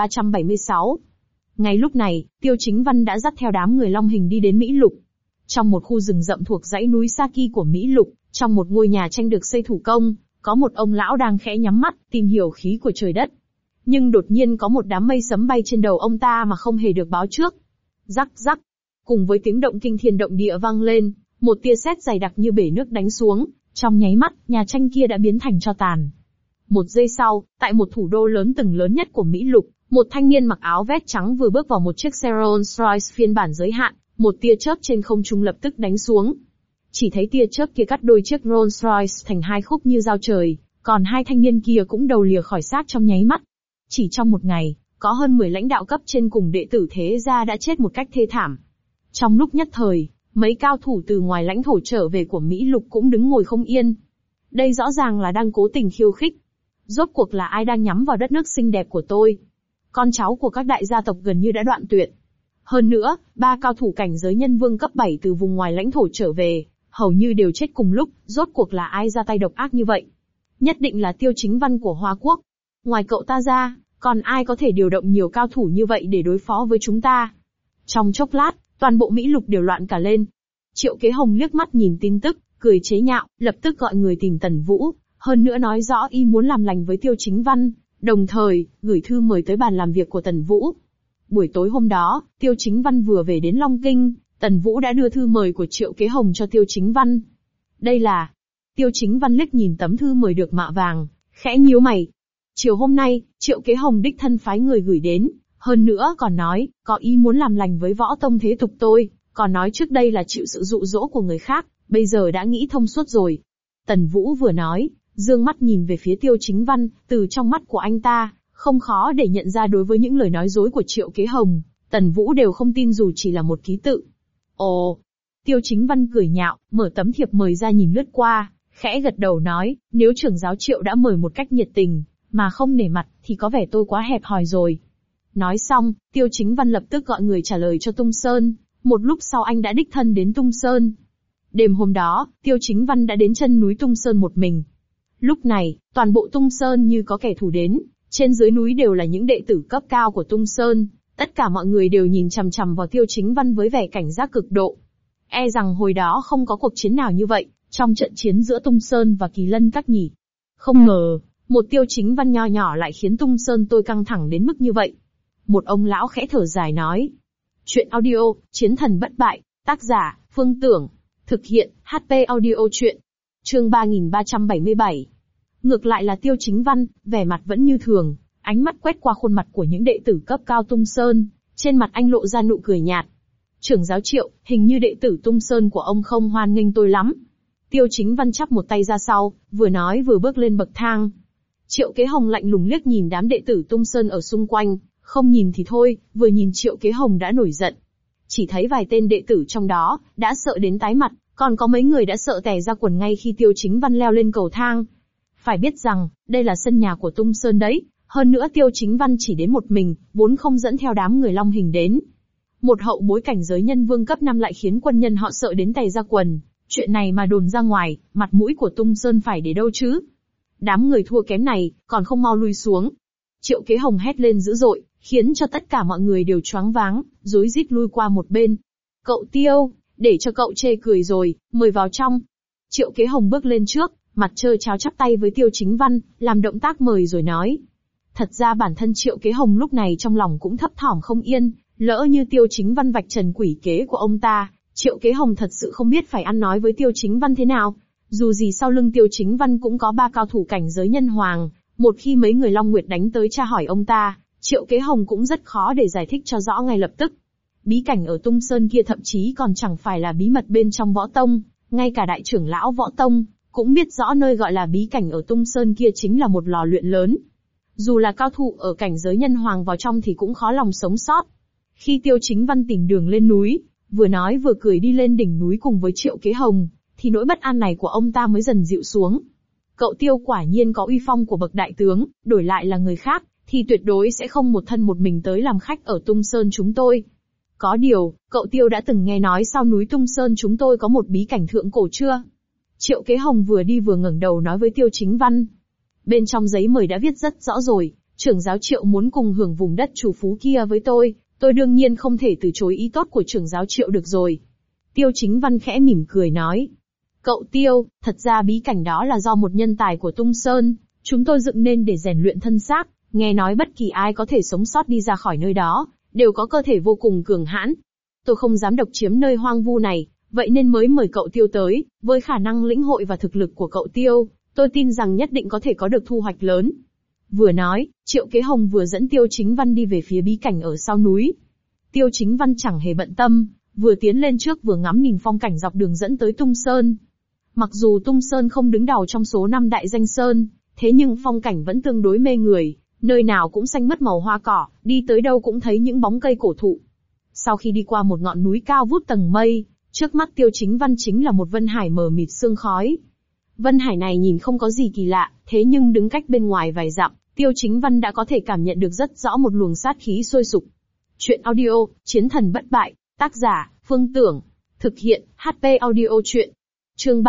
3376. Ngay lúc này, Tiêu Chính Văn đã dắt theo đám người Long Hình đi đến Mỹ Lục. Trong một khu rừng rậm thuộc dãy núi Saki của Mỹ Lục, trong một ngôi nhà tranh được xây thủ công, có một ông lão đang khẽ nhắm mắt, tìm hiểu khí của trời đất. Nhưng đột nhiên có một đám mây sấm bay trên đầu ông ta mà không hề được báo trước. Rắc rắc. Cùng với tiếng động kinh thiên động địa vang lên, một tia sét dày đặc như bể nước đánh xuống, trong nháy mắt, nhà tranh kia đã biến thành tro tàn. Một giây sau, tại một thủ đô lớn từng lớn nhất của Mỹ Lục, một thanh niên mặc áo vest trắng vừa bước vào một chiếc xe Rolls-Royce phiên bản giới hạn, một tia chớp trên không trung lập tức đánh xuống. Chỉ thấy tia chớp kia cắt đôi chiếc Rolls-Royce thành hai khúc như dao trời, còn hai thanh niên kia cũng đầu lìa khỏi xác trong nháy mắt. Chỉ trong một ngày, có hơn 10 lãnh đạo cấp trên cùng đệ tử thế gia đã chết một cách thê thảm. Trong lúc nhất thời, mấy cao thủ từ ngoài lãnh thổ trở về của Mỹ Lục cũng đứng ngồi không yên. Đây rõ ràng là đang cố tình khiêu khích. Rốt cuộc là ai đang nhắm vào đất nước xinh đẹp của tôi? Con cháu của các đại gia tộc gần như đã đoạn tuyệt. Hơn nữa, 3 cao thủ cảnh giới nhân vương cấp 7 từ vùng ngoài lãnh thổ trở về, hầu như đều chết cùng lúc, rốt cuộc là ai ra tay độc ác như vậy? Nhất định là Tiêu Chính Văn của Hoa Quốc. Ngoài cậu ta ra, còn ai có thể điều động nhiều cao thủ như vậy để đối phó với chúng ta? Trong chốc lát, toàn bộ Mỹ Lục đều loạn cả lên. Triệu Kế Hồng liếc mắt nhìn tin tức, cười chế nhạo, lập tức gọi người tìm Tần Vũ, hơn nữa nói rõ y muốn làm lành với Tiêu Chính Văn, đồng thời, gửi thư mời tới bàn làm việc của Tần Vũ. Buổi tối hôm đó, Tiêu Chính Văn vừa về đến Long Kinh, Tần Vũ đã đưa thư mời của Triệu Kế Hồng cho Tiêu Chính Văn. Đây là... Tiêu Chính Văn liếc nhìn tấm thư mời được mạ vàng, khẽ nhíu mày. Chiều hôm nay, Triệu Kế Hồng đích thân phái người gửi đến, hơn nữa còn nói, có ý muốn làm lành với võ tông thế tục tôi, còn nói trước đây là chịu sự dụ dỗ của người khác, bây giờ đã nghĩ thông suốt rồi. Tần Vũ vừa nói, dương mắt nhìn về phía Tiêu Chính Văn, từ trong mắt của anh ta, không khó để nhận ra đối với những lời nói dối của Triệu Kế Hồng, Tần Vũ đều không tin dù chỉ là một ký tự. Ồ! Tiêu Chính Văn cười nhạo, mở tấm thiệp mời ra nhìn lướt qua, khẽ gật đầu nói, nếu trưởng giáo Triệu đã mời một cách nhiệt tình, mà không nể mặt, thì có vẻ tôi quá hẹp hòi rồi. Nói xong, Tiêu Chính Văn lập tức gọi người trả lời cho Tung Sơn, một lúc sau anh đã đích thân đến Tung Sơn. Đêm hôm đó, Tiêu Chính Văn đã đến chân núi Tung Sơn một mình. Lúc này, toàn bộ Tung Sơn như có kẻ thù đến, trên dưới núi đều là những đệ tử cấp cao của Tung Sơn, tất cả mọi người đều nhìn chằm chằm vào Tiêu Chính Văn với vẻ cảnh giác cực độ. E rằng hồi đó không có cuộc chiến nào như vậy, trong trận chiến giữa Tung Sơn và Kỳ Lân Các nhỉ. Không ngờ, một Tiêu Chính Văn nho nhỏ lại khiến Tung Sơn tôi căng thẳng đến mức như vậy. Một ông lão khẽ thở dài nói. Chuyện audio, Chiến thần bất bại, tác giả, Phương Tưởng. Thực hiện, HP audio chuyện. Chương 3377. Ngược lại là Tiêu Chính Văn, vẻ mặt vẫn như thường, ánh mắt quét qua khuôn mặt của những đệ tử cấp cao Tung Sơn, trên mặt anh lộ ra nụ cười nhạt. Trưởng giáo Triệu, hình như đệ tử Tung Sơn của ông không hoan nghênh tôi lắm. Tiêu Chính Văn chắp một tay ra sau, vừa nói vừa bước lên bậc thang. Triệu Kế Hồng lạnh lùng liếc nhìn đám đệ tử Tung Sơn ở xung quanh, không nhìn thì thôi, vừa nhìn Triệu Kế Hồng đã nổi giận. Chỉ thấy vài tên đệ tử trong đó, đã sợ đến tái mặt, còn có mấy người đã sợ tè ra quần ngay khi Tiêu Chính Văn leo lên cầu thang. Phải biết rằng, đây là sân nhà của Tung Sơn đấy, hơn nữa Tiêu Chính Văn chỉ đến một mình, vốn không dẫn theo đám người Long Hình đến. Một hậu bối cảnh giới nhân vương cấp 5 lại khiến quân nhân họ sợ đến tè ra quần, chuyện này mà đồn ra ngoài, mặt mũi của Tung Sơn phải để đâu chứ? Đám người thua kém này, còn không mau lui xuống. Triệu Kế Hồng hét lên dữ dội, khiến cho tất cả mọi người đều choáng váng, rối rít lui qua một bên. Cậu Tiêu, để cho cậu chê cười rồi, mời vào trong. Triệu Kế Hồng bước lên trước, mặt trơ tráo chắp tay với Tiêu Chính Văn, làm động tác mời rồi nói. Thật ra bản thân Triệu Kế Hồng lúc này trong lòng cũng thấp thỏm không yên, lỡ như Tiêu Chính Văn vạch trần quỷ kế của ông ta, Triệu Kế Hồng thật sự không biết phải ăn nói với Tiêu Chính Văn thế nào. Dù gì sau lưng Tiêu Chính Văn cũng có 3 cao thủ cảnh giới nhân hoàng, một khi mấy người Long Nguyệt đánh tới tra hỏi ông ta, Triệu Kế Hồng cũng rất khó để giải thích cho rõ ngay lập tức. Bí cảnh ở Tung Sơn kia thậm chí còn chẳng phải là bí mật bên trong võ tông, ngay cả đại trưởng lão võ tông cũng biết rõ nơi gọi là bí cảnh ở Tung Sơn kia chính là một lò luyện lớn. Dù là cao thủ ở cảnh giới nhân hoàng vào trong thì cũng khó lòng sống sót. Khi Tiêu Chính Văn tìm đường lên núi, vừa nói vừa cười đi lên đỉnh núi cùng với Triệu Kế Hồng, thì nỗi bất an này của ông ta mới dần dịu xuống. Cậu Tiêu quả nhiên có uy phong của bậc đại tướng, đổi lại là người khác, thì tuyệt đối sẽ không một thân một mình tới làm khách ở Tung Sơn chúng tôi. Có điều, cậu Tiêu đã từng nghe nói sau núi Tung Sơn chúng tôi có một bí cảnh thượng cổ chưa? Triệu Kế Hồng vừa đi vừa ngẩng đầu nói với Tiêu Chính Văn. Bên trong giấy mời đã viết rất rõ rồi, trưởng giáo Triệu muốn cùng hưởng vùng đất chủ phú kia với tôi đương nhiên không thể từ chối ý tốt của trưởng giáo Triệu được rồi. Tiêu Chính Văn khẽ mỉm cười nói. Cậu Tiêu, thật ra bí cảnh đó là do một nhân tài của Tung Sơn, chúng tôi dựng nên để rèn luyện thân xác, nghe nói bất kỳ ai có thể sống sót đi ra khỏi nơi đó, đều có cơ thể vô cùng cường hãn. Tôi không dám độc chiếm nơi hoang vu này, vậy nên mới mời cậu Tiêu tới, với khả năng lĩnh hội và thực lực của cậu Tiêu, tôi tin rằng nhất định có thể có được thu hoạch lớn. Vừa nói, Triệu Kế Hồng vừa dẫn Tiêu Chính Văn đi về phía bí cảnh ở sau núi. Tiêu Chính Văn chẳng hề bận tâm, vừa tiến lên trước vừa ngắm nhìn phong cảnh dọc đường dẫn tới Tung Sơn. Mặc dù Tung Sơn không đứng đầu trong số 5 đại danh sơn, thế nhưng phong cảnh vẫn tương đối mê người, nơi nào cũng xanh mướt màu hoa cỏ, đi tới đâu cũng thấy những bóng cây cổ thụ. Sau khi đi qua một ngọn núi cao vút tầng mây, trước mắt Tiêu Chính Văn chính là một vân hải mờ mịt sương khói. Vân hải này nhìn không có gì kỳ lạ, thế nhưng đứng cách bên ngoài vài dặm, Tiêu Chính Văn đã có thể cảm nhận được rất rõ một luồng sát khí sôi sục. Chuyện audio, Chiến thần bất bại, tác giả, Phương Tưởng. Thực hiện, HP audio chuyện. Chương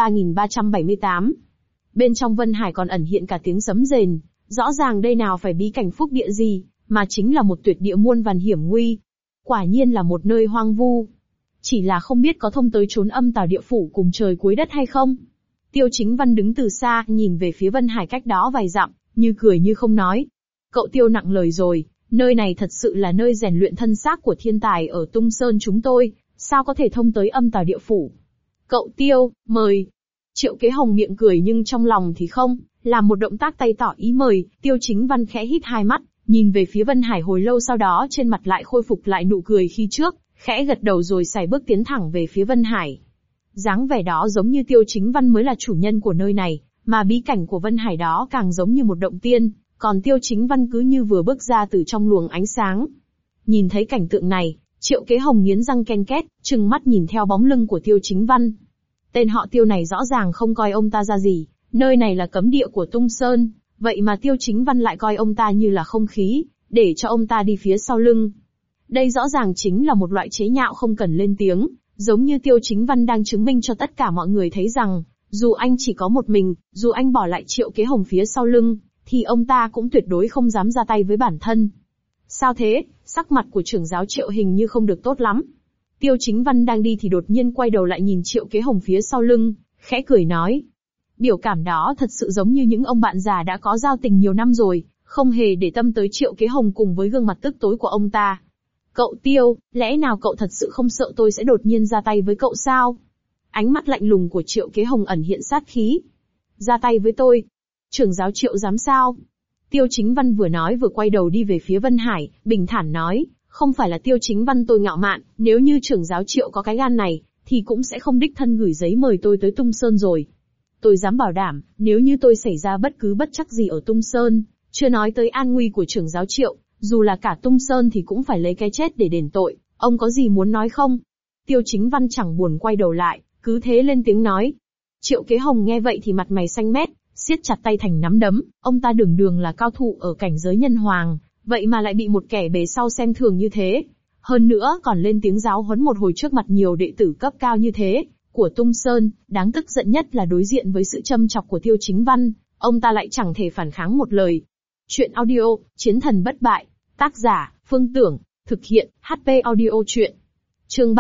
3378. Bên trong Vân Hải còn ẩn hiện cả tiếng sấm rền, rõ ràng đây nào phải bí cảnh phúc địa gì, mà chính là một tuyệt địa muôn vàn hiểm nguy. Quả nhiên là một nơi hoang vu. Chỉ là không biết có thông tới chốn âm tào địa phủ cùng trời cuối đất hay không. Tiêu Chính Văn đứng từ xa, nhìn về phía Vân Hải cách đó vài dặm, như cười như không nói. Cậu Tiêu nặng lời rồi, nơi này thật sự là nơi rèn luyện thân xác của thiên tài ở Tung Sơn chúng tôi, sao có thể thông tới âm tào địa phủ. Cậu Tiêu, mời. Triệu Kế Hồng miệng cười nhưng trong lòng thì không, làm một động tác tay tỏ ý mời. Tiêu Chính Văn khẽ híp hai mắt, nhìn về phía Vân Hải hồi lâu, sau đó trên mặt lại khôi phục lại nụ cười khi trước, khẽ gật đầu rồi sải bước tiến thẳng về phía Vân Hải. Dáng vẻ đó giống như Tiêu Chính Văn mới là chủ nhân của nơi này, mà bí cảnh của Vân Hải đó càng giống như một động tiên, còn Tiêu Chính Văn cứ như vừa bước ra từ trong luồng ánh sáng. Nhìn thấy cảnh tượng này, Triệu Kế Hồng nghiến răng ken két, trừng mắt nhìn theo bóng lưng của Tiêu Chính Văn. Tên họ Tiêu này rõ ràng không coi ông ta ra gì, nơi này là cấm địa của Tung Sơn, vậy mà Tiêu Chính Văn lại coi ông ta như là không khí, để cho ông ta đi phía sau lưng. Đây rõ ràng chính là một loại chế nhạo không cần lên tiếng, giống như Tiêu Chính Văn đang chứng minh cho tất cả mọi người thấy rằng, dù anh chỉ có một mình, dù anh bỏ lại Triệu Kế Hồng phía sau lưng, thì ông ta cũng tuyệt đối không dám ra tay với bản thân. Sao thế, sắc mặt của trưởng giáo Triệu hình như không được tốt lắm. Tiêu Chính Văn đang đi thì đột nhiên quay đầu lại nhìn Triệu Kế Hồng phía sau lưng, khẽ cười nói. Biểu cảm đó thật sự giống như những ông bạn già đã có giao tình nhiều năm rồi, không hề để tâm tới Triệu Kế Hồng cùng với gương mặt tức tối của ông ta. Cậu Tiêu, lẽ nào cậu thật sự không sợ tôi sẽ đột nhiên ra tay với cậu sao? Ánh mắt lạnh lùng của Triệu Kế Hồng ẩn hiện sát khí. Ra tay với tôi? Trưởng giáo Triệu dám sao? Tiêu Chính Văn vừa nói vừa quay đầu đi về phía Vân Hải, bình thản nói, không phải là Tiêu Chính Văn tôi ngạo mạn, nếu như trưởng giáo Triệu có cái gan này, thì cũng sẽ không đích thân gửi giấy mời tôi tới Tung Sơn rồi. Tôi dám bảo đảm, nếu như tôi xảy ra bất cứ bất trắc gì ở Tung Sơn, chưa nói tới an nguy của trưởng giáo Triệu, dù là cả Tung Sơn thì cũng phải lấy cái chết để đền tội, ông có gì muốn nói không? Tiêu Chính Văn chẳng buồn quay đầu lại, cứ thế lên tiếng nói. Triệu Kế Hồng nghe vậy thì mặt mày xanh mét, siết chặt tay thành nắm đấm, ông ta đường đường là cao thủ ở cảnh giới nhân hoàng, vậy mà lại bị một kẻ bề sau xem thường như thế. Hơn nữa còn lên tiếng giáo huấn một hồi trước mặt nhiều đệ tử cấp cao như thế, của Tung Sơn, đáng tức giận nhất là đối diện với sự châm chọc của Tiêu Chính Văn, ông ta lại chẳng thể phản kháng một lời. Chuyện audio, Chiến thần bất bại, tác giả, Phương Tưởng, thực hiện, HP audio chuyện. Chương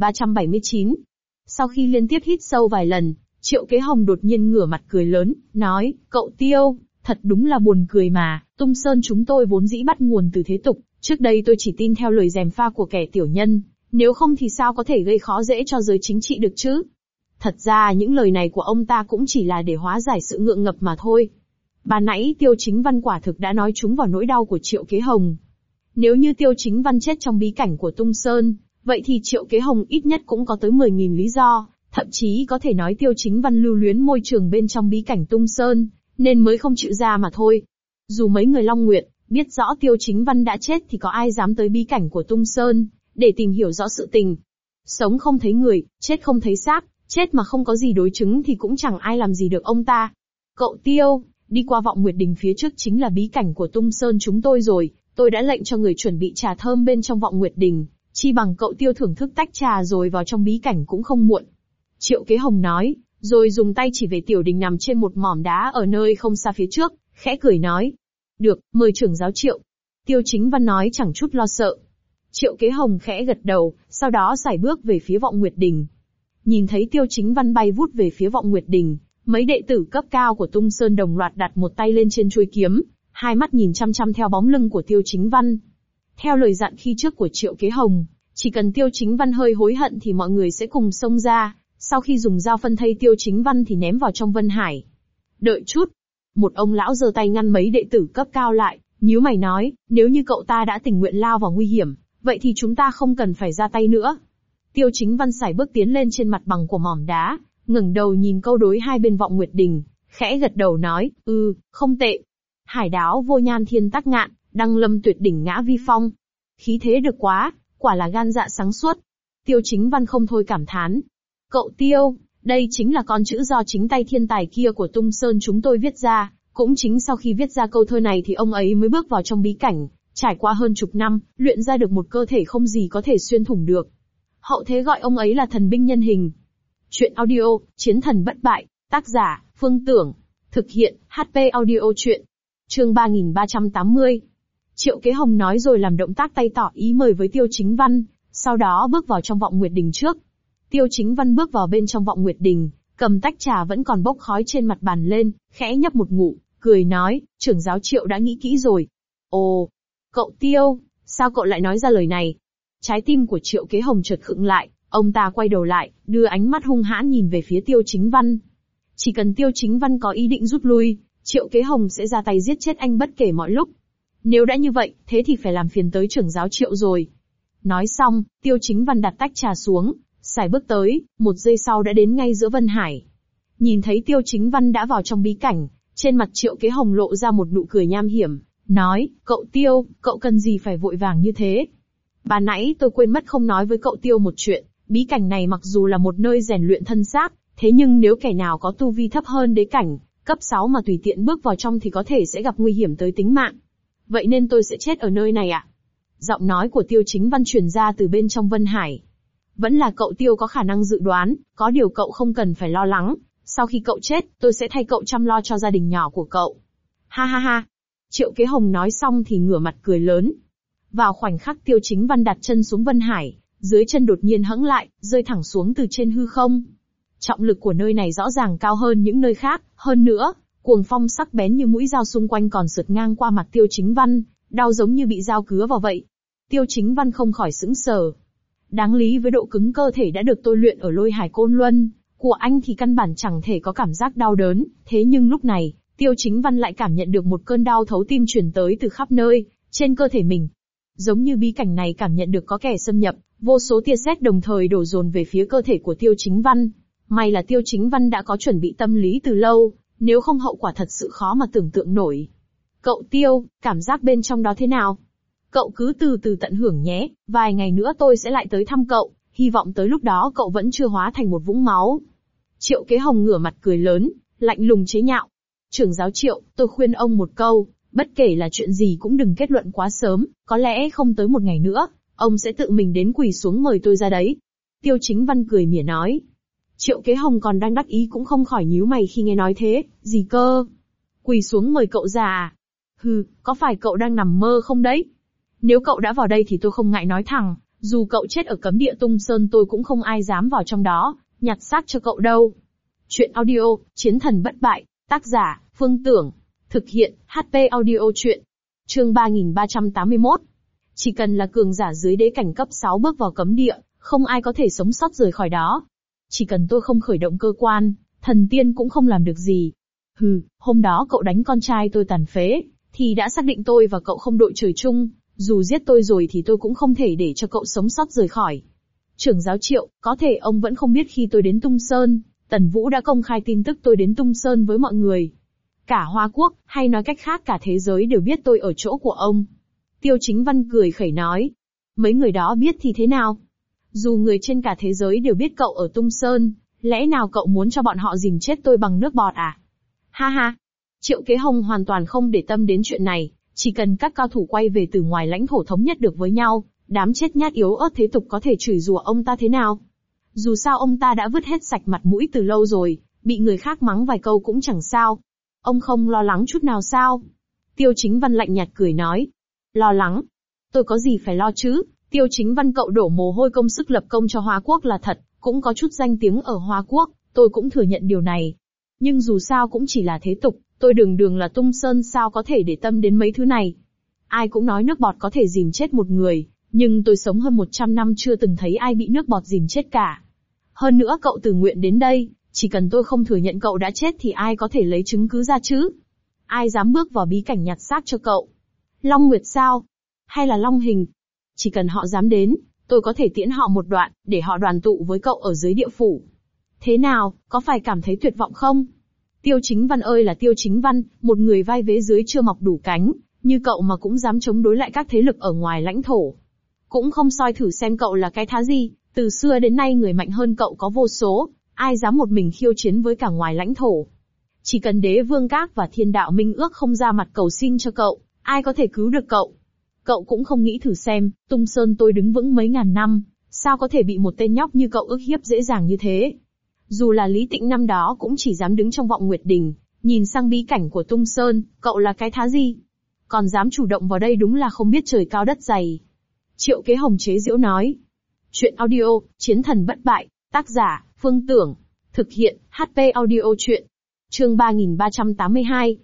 3379. Sau khi liên tiếp hít sâu vài lần, Triệu Kế Hồng đột nhiên ngửa mặt cười lớn, nói, cậu Tiêu, thật đúng là buồn cười mà, Tung Sơn chúng tôi vốn dĩ bắt nguồn từ thế tục, trước đây tôi chỉ tin theo lời gièm pha của kẻ tiểu nhân, nếu không thì sao có thể gây khó dễ cho giới chính trị được chứ? Thật ra những lời này của ông ta cũng chỉ là để hóa giải sự ngượng ngập mà thôi. Ban nãy Tiêu Chính Văn quả thực đã nói trúng vào nỗi đau của Triệu Kế Hồng. Nếu như Tiêu Chính Văn chết trong bí cảnh của Tung Sơn, vậy thì Triệu Kế Hồng ít nhất cũng có tới 10.000 lý do, thậm chí có thể nói Tiêu Chính Văn lưu luyến môi trường bên trong bí cảnh Tung Sơn, nên mới không chịu ra mà thôi. Dù mấy người Long Nguyệt biết rõ Tiêu Chính Văn đã chết thì có ai dám tới bí cảnh của Tung Sơn để tìm hiểu rõ sự tình. Sống không thấy người, chết không thấy xác, chết mà không có gì đối chứng thì cũng chẳng ai làm gì được ông ta. Cậu Tiêu, đi qua Vọng Nguyệt Đình phía trước chính là bí cảnh của Tung Sơn chúng tôi rồi, tôi đã lệnh cho người chuẩn bị trà thơm bên trong Vọng Nguyệt Đình, chi bằng cậu Tiêu thưởng thức tách trà rồi vào trong bí cảnh cũng không muộn. Triệu Kế Hồng nói, rồi dùng tay chỉ về tiểu đình nằm trên một mỏm đá ở nơi không xa phía trước, khẽ cười nói. Được, mời trưởng giáo Triệu. Tiêu Chính Văn nói chẳng chút lo sợ. Triệu Kế Hồng khẽ gật đầu, sau đó sải bước về phía Vọng Nguyệt Đình. Nhìn thấy Tiêu Chính Văn bay vút về phía Vọng Nguyệt Đình, mấy đệ tử cấp cao của Tung Sơn đồng loạt đặt một tay lên trên chuôi kiếm, hai mắt nhìn chăm chăm theo bóng lưng của Tiêu Chính Văn. Theo lời dặn khi trước của Triệu Kế Hồng, chỉ cần Tiêu Chính Văn hơi hối hận thì mọi người sẽ cùng xông ra, sau khi dùng dao phân thây Tiêu Chính Văn thì ném vào trong Vân Hải. Đợi chút. Một ông lão giơ tay ngăn mấy đệ tử cấp cao lại, nhíu mày nói, nếu như cậu ta đã tình nguyện lao vào nguy hiểm, vậy thì chúng ta không cần phải ra tay nữa. Tiêu Chính Văn sải bước tiến lên trên mặt bằng của mỏm đá, ngẩng đầu nhìn câu đối hai bên Vọng Nguyệt Đình, khẽ gật đầu nói, không tệ. Hải đáo vô nhan thiên tắc ngạn, đăng lâm tuyệt đỉnh ngã vi phong. Khí thế được quá, quả là gan dạ sáng suốt. Tiêu Chính Văn không thôi cảm thán. Cậu Tiêu, đây chính là con chữ do chính tay thiên tài kia của Tung Sơn chúng tôi viết ra, cũng chính sau khi viết ra câu thơ này thì ông ấy mới bước vào trong bí cảnh, trải qua hơn chục năm, luyện ra được một cơ thể không gì có thể xuyên thủng được. Hậu thế gọi ông ấy là thần binh nhân hình. Chuyện audio, Chiến thần bất bại, tác giả, Phương Tưởng. Thực hiện, HP audio chuyện. Chương 3380. Triệu Kế Hồng nói rồi làm động tác tay tỏ ý mời với Tiêu Chính Văn, sau đó bước vào trong Vọng Nguyệt Đình trước. Tiêu Chính Văn bước vào bên trong Vọng Nguyệt Đình, cầm tách trà vẫn còn bốc khói trên mặt bàn lên, khẽ nhấp một ngụm, cười nói, trưởng giáo Triệu đã nghĩ kỹ rồi. Ồ, cậu Tiêu, sao cậu lại nói ra lời này? Trái tim của Triệu Kế Hồng chợt khựng lại, ông ta quay đầu lại, đưa ánh mắt hung hãn nhìn về phía Tiêu Chính Văn. Chỉ cần Tiêu Chính Văn có ý định rút lui, Triệu Kế Hồng sẽ ra tay giết chết anh bất kể mọi lúc. Nếu đã như vậy, thế thì phải làm phiền tới trưởng giáo Triệu rồi. Nói xong, Tiêu Chính Văn đặt tách trà xuống, sải bước tới, một giây sau đã đến ngay giữa Vân Hải. Nhìn thấy Tiêu Chính Văn đã vào trong bí cảnh, trên mặt Triệu Kế Hồng lộ ra một nụ cười nham hiểm, nói, cậu Tiêu, cậu cần gì phải vội vàng như thế? Ban nãy tôi quên mất không nói với cậu Tiêu một chuyện, bí cảnh này mặc dù là một nơi rèn luyện thân xác, thế nhưng nếu kẻ nào có tu vi thấp hơn đế cảnh, cấp 6 mà tùy tiện bước vào trong thì có thể sẽ gặp nguy hiểm tới tính mạng. Vậy nên tôi sẽ chết ở nơi này ạ. Giọng nói của Tiêu Chính Văn truyền ra từ bên trong Vân Hải. Vẫn là cậu Tiêu có khả năng dự đoán, có điều cậu không cần phải lo lắng, sau khi cậu chết, tôi sẽ thay cậu chăm lo cho gia đình nhỏ của cậu. Ha ha ha. Triệu Kế Hồng nói xong thì ngửa mặt cười lớn. Vào khoảnh khắc Tiêu Chính Văn đặt chân xuống Vân Hải, dưới chân đột nhiên hẫng lại, rơi thẳng xuống từ trên hư không. Trọng lực của nơi này rõ ràng cao hơn những nơi khác, hơn nữa, cuồng phong sắc bén như mũi dao xung quanh còn sượt ngang qua mặt Tiêu Chính Văn, đau giống như bị dao cứa vào vậy. Tiêu Chính Văn không khỏi sững sờ. Đáng lý với độ cứng cơ thể đã được tôi luyện ở Lôi Hải Côn Luân của anh thì căn bản chẳng thể có cảm giác đau đớn, thế nhưng lúc này, Tiêu Chính Văn lại cảm nhận được một cơn đau thấu tim truyền tới từ khắp nơi, trên cơ thể mình. Giống như bí cảnh này cảm nhận được có kẻ xâm nhập, vô số tia sét đồng thời đổ dồn về phía cơ thể của Tiêu Chính Văn. May là Tiêu Chính Văn đã có chuẩn bị tâm lý từ lâu, nếu không hậu quả thật sự khó mà tưởng tượng nổi. Cậu Tiêu, cảm giác bên trong đó thế nào? Cậu cứ từ từ tận hưởng nhé, vài ngày nữa tôi sẽ lại tới thăm cậu, hy vọng tới lúc đó cậu vẫn chưa hóa thành một vũng máu. Triệu Kế Hồng ngửa mặt cười lớn, lạnh lùng chế nhạo. Trưởng giáo Triệu, tôi khuyên ông một câu, bất kể là chuyện gì cũng đừng kết luận quá sớm, có lẽ không tới một ngày nữa, ông sẽ tự mình đến quỳ xuống mời tôi ra đấy. Tiêu Chính Văn cười mỉa nói. Triệu Kế Hồng còn đang đắc ý cũng không khỏi nhíu mày khi nghe nói thế, gì cơ? Quỳ xuống mời cậu ra à? Hừ, có phải cậu đang nằm mơ không đấy? Nếu cậu đã vào đây thì tôi không ngại nói thẳng, dù cậu chết ở cấm địa Tung Sơn tôi cũng không ai dám vào trong đó, nhặt xác cho cậu đâu. Chuyện audio, Chiến thần bất bại, tác giả, Phương Tưởng. Thực hiện, HP audio chuyện. Chương 3381. Chỉ cần là cường giả dưới đế cảnh cấp 6 bước vào cấm địa, không ai có thể sống sót rời khỏi đó. Chỉ cần tôi không khởi động cơ quan, thần tiên cũng không làm được gì. Hừ, hôm đó cậu đánh con trai tôi tàn phế, thì đã xác định tôi và cậu không đội trời chung, dù giết tôi rồi thì tôi cũng không thể để cho cậu sống sót rời khỏi. Trưởng giáo Triệu, có thể ông vẫn không biết khi tôi đến Tung Sơn, Tần Vũ đã công khai tin tức tôi đến Tung Sơn với mọi người. Cả Hoa Quốc, hay nói cách khác cả thế giới đều biết tôi ở chỗ của ông. Tiêu Chính Văn cười khẩy nói. Mấy người đó biết thì thế nào? Dù người trên cả thế giới đều biết cậu ở Tung Sơn, lẽ nào cậu muốn cho bọn họ dìm chết tôi bằng nước bọt à? Ha ha! Triệu Kế Hồng hoàn toàn không để tâm đến chuyện này, chỉ cần các cao thủ quay về từ ngoài lãnh thổ thống nhất được với nhau, đám chết nhát yếu ớt thế tục có thể chửi rủa ông ta thế nào? Dù sao ông ta đã vứt hết sạch mặt mũi từ lâu rồi, bị người khác mắng vài câu cũng chẳng sao. Ông không lo lắng chút nào sao? Tiêu Chính Văn lạnh nhạt cười nói. Lo lắng? Tôi có gì phải lo chứ? Tiêu Chính Văn cậu đổ mồ hôi công sức lập công cho Hoa Quốc là thật, cũng có chút danh tiếng ở Hoa Quốc, tôi cũng thừa nhận điều này. Nhưng dù sao cũng chỉ là thế tục, tôi đường đường là Tung Sơn sao có thể để tâm đến mấy thứ này. Ai cũng nói nước bọt có thể dìm chết một người, nhưng tôi sống hơn 100 năm chưa từng thấy ai bị nước bọt dìm chết cả. Hơn nữa cậu tự nguyện đến đây, chỉ cần tôi không thừa nhận cậu đã chết thì ai có thể lấy chứng cứ ra chứ? Ai dám bước vào bí cảnh nhặt xác cho cậu? Long Nguyệt sao? Hay là Long Hình? Chỉ cần họ dám đến, tôi có thể tiễn họ một đoạn, để họ đoàn tụ với cậu ở dưới địa phủ. Thế nào, có phải cảm thấy tuyệt vọng không? Tiêu Chính Văn ơi là Tiêu Chính Văn, một người vai vế dưới chưa mọc đủ cánh, như cậu mà cũng dám chống đối lại các thế lực ở ngoài lãnh thổ. Cũng không soi thử xem cậu là cái thá gì, từ xưa đến nay người mạnh hơn cậu có vô số, ai dám một mình khiêu chiến với cả ngoài lãnh thổ. Chỉ cần Đế Vương Các và Thiên Đạo Minh Ước không ra mặt cầu xin cho cậu, ai có thể cứu được cậu? Cậu cũng không nghĩ thử xem, Tung Sơn tôi đứng vững mấy ngàn năm, sao có thể bị một tên nhóc như cậu ức hiếp dễ dàng như thế? Dù là Lý Tịnh năm đó cũng chỉ dám đứng trong vọng nguyệt đình, nhìn sang bí cảnh của Tung Sơn, cậu là cái thá gì? Còn dám chủ động vào đây đúng là không biết trời cao đất dày. Triệu Kế Hồng chế giễu nói. Chuyện audio, Chiến thần bất bại, tác giả, Phương Tưởng. Thực hiện, HP audio chuyện. Chương 3382.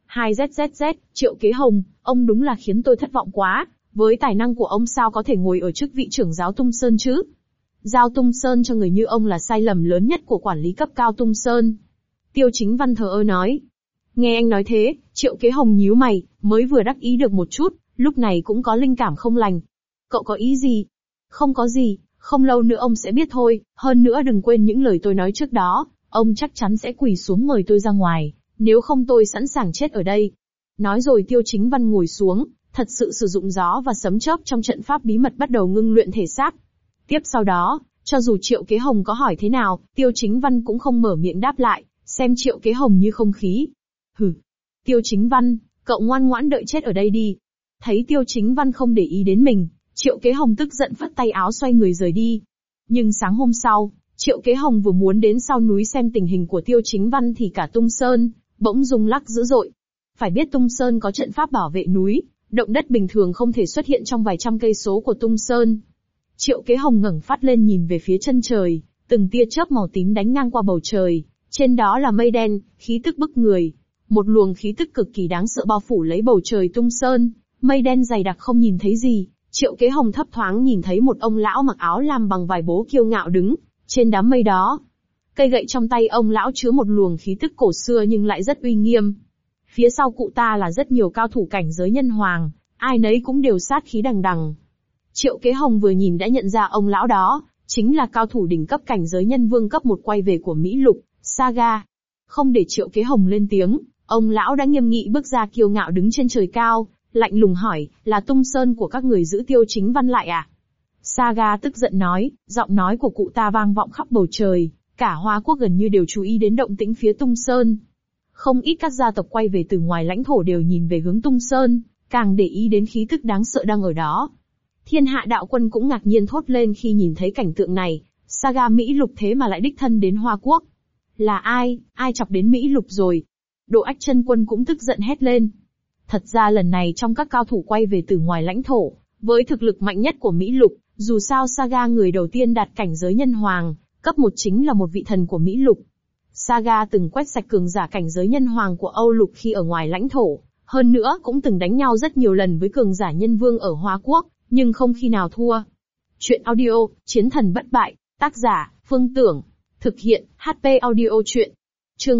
2ZZZ, Triệu Kế Hồng, ông đúng là khiến tôi thất vọng quá. Với tài năng của ông sao có thể ngồi ở chức vị trưởng giáo Tung Sơn chứ? Giao Tung Sơn cho người như ông là sai lầm lớn nhất của quản lý cấp cao Tung Sơn. Tiêu Chính Văn thờ ơ nói. Nghe anh nói thế, Triệu Kế Hồng nhíu mày, mới vừa đắc ý được một chút, lúc này cũng có linh cảm không lành. Cậu có ý gì? Không có gì, không lâu nữa ông sẽ biết thôi, hơn nữa đừng quên những lời tôi nói trước đó, ông chắc chắn sẽ quỳ xuống mời tôi ra ngoài, nếu không tôi sẵn sàng chết ở đây. Nói rồi Tiêu Chính Văn ngồi xuống, thật sự sử dụng gió và sấm chớp trong trận pháp bí mật bắt đầu ngưng luyện thể xác. Tiếp sau đó, cho dù Triệu Kế Hồng có hỏi thế nào, Tiêu Chính Văn cũng không mở miệng đáp lại, xem Triệu Kế Hồng như không khí. Hừ. Tiêu Chính Văn, cậu ngoan ngoãn đợi chết ở đây đi. Thấy Tiêu Chính Văn không để ý đến mình, Triệu Kế Hồng tức giận phất tay áo xoay người rời đi. Nhưng sáng hôm sau, Triệu Kế Hồng vừa muốn đến sau núi xem tình hình của Tiêu Chính Văn thì cả Tung Sơn bỗng rung lắc dữ dội. Phải biết Tung Sơn có trận pháp bảo vệ núi, động đất bình thường không thể xuất hiện trong vài trăm cây số của Tung Sơn. Triệu Kế Hồng ngẩng phát lên nhìn về phía chân trời, từng tia chớp màu tím đánh ngang qua bầu trời, trên đó là mây đen, khí tức bức người. Một luồng khí tức cực kỳ đáng sợ bao phủ lấy bầu trời Tung Sơn, mây đen dày đặc không nhìn thấy gì. Triệu Kế Hồng thấp thoáng nhìn thấy một ông lão mặc áo lam bằng vải bố kiêu ngạo đứng trên đám mây đó. Cây gậy trong tay ông lão chứa một luồng khí tức cổ xưa nhưng lại rất uy nghiêm. Phía sau cụ ta là rất nhiều cao thủ cảnh giới nhân hoàng, ai nấy cũng đều sát khí đằng đằng. Triệu Kế Hồng vừa nhìn đã nhận ra ông lão đó, chính là cao thủ đỉnh cấp cảnh giới nhân vương cấp 1 quay về của Mỹ Lục, Saga. Không để Triệu Kế Hồng lên tiếng, ông lão đã nghiêm nghị bước ra kiêu ngạo đứng trên trời cao, lạnh lùng hỏi, là Tung Sơn của các người giữ Tiêu Chính Văn lại à? Saga tức giận nói, giọng nói của cụ ta vang vọng khắp bầu trời, cả Hoa Quốc gần như đều chú ý đến động tĩnh phía Tung Sơn. Không ít các gia tộc quay về từ ngoài lãnh thổ đều nhìn về hướng Tung Sơn, càng để ý đến khí tức đáng sợ đang ở đó. Thiên Hạ Đạo Quân cũng ngạc nhiên thốt lên khi nhìn thấy cảnh tượng này, Saga Mỹ Lục thế mà lại đích thân đến Hoa Quốc. Là ai chọc đến Mỹ Lục rồi? Độ Ách Chân Quân cũng tức giận hét lên. Thật ra lần này trong các cao thủ quay về từ ngoài lãnh thổ, với thực lực mạnh nhất của Mỹ Lục, dù sao Saga người đầu tiên đạt cảnh giới nhân hoàng, cấp 1 chính là một vị thần của Mỹ Lục. Saga từng quét sạch cường giả cảnh giới nhân hoàng của Âu Lục khi ở ngoài lãnh thổ, hơn nữa cũng từng đánh nhau rất nhiều lần với cường giả nhân vương ở Hoa Quốc, nhưng không khi nào thua. Chuyện audio, Chiến thần bất bại, tác giả, Phương Tưởng. Thực hiện, HP audio chuyện. Chương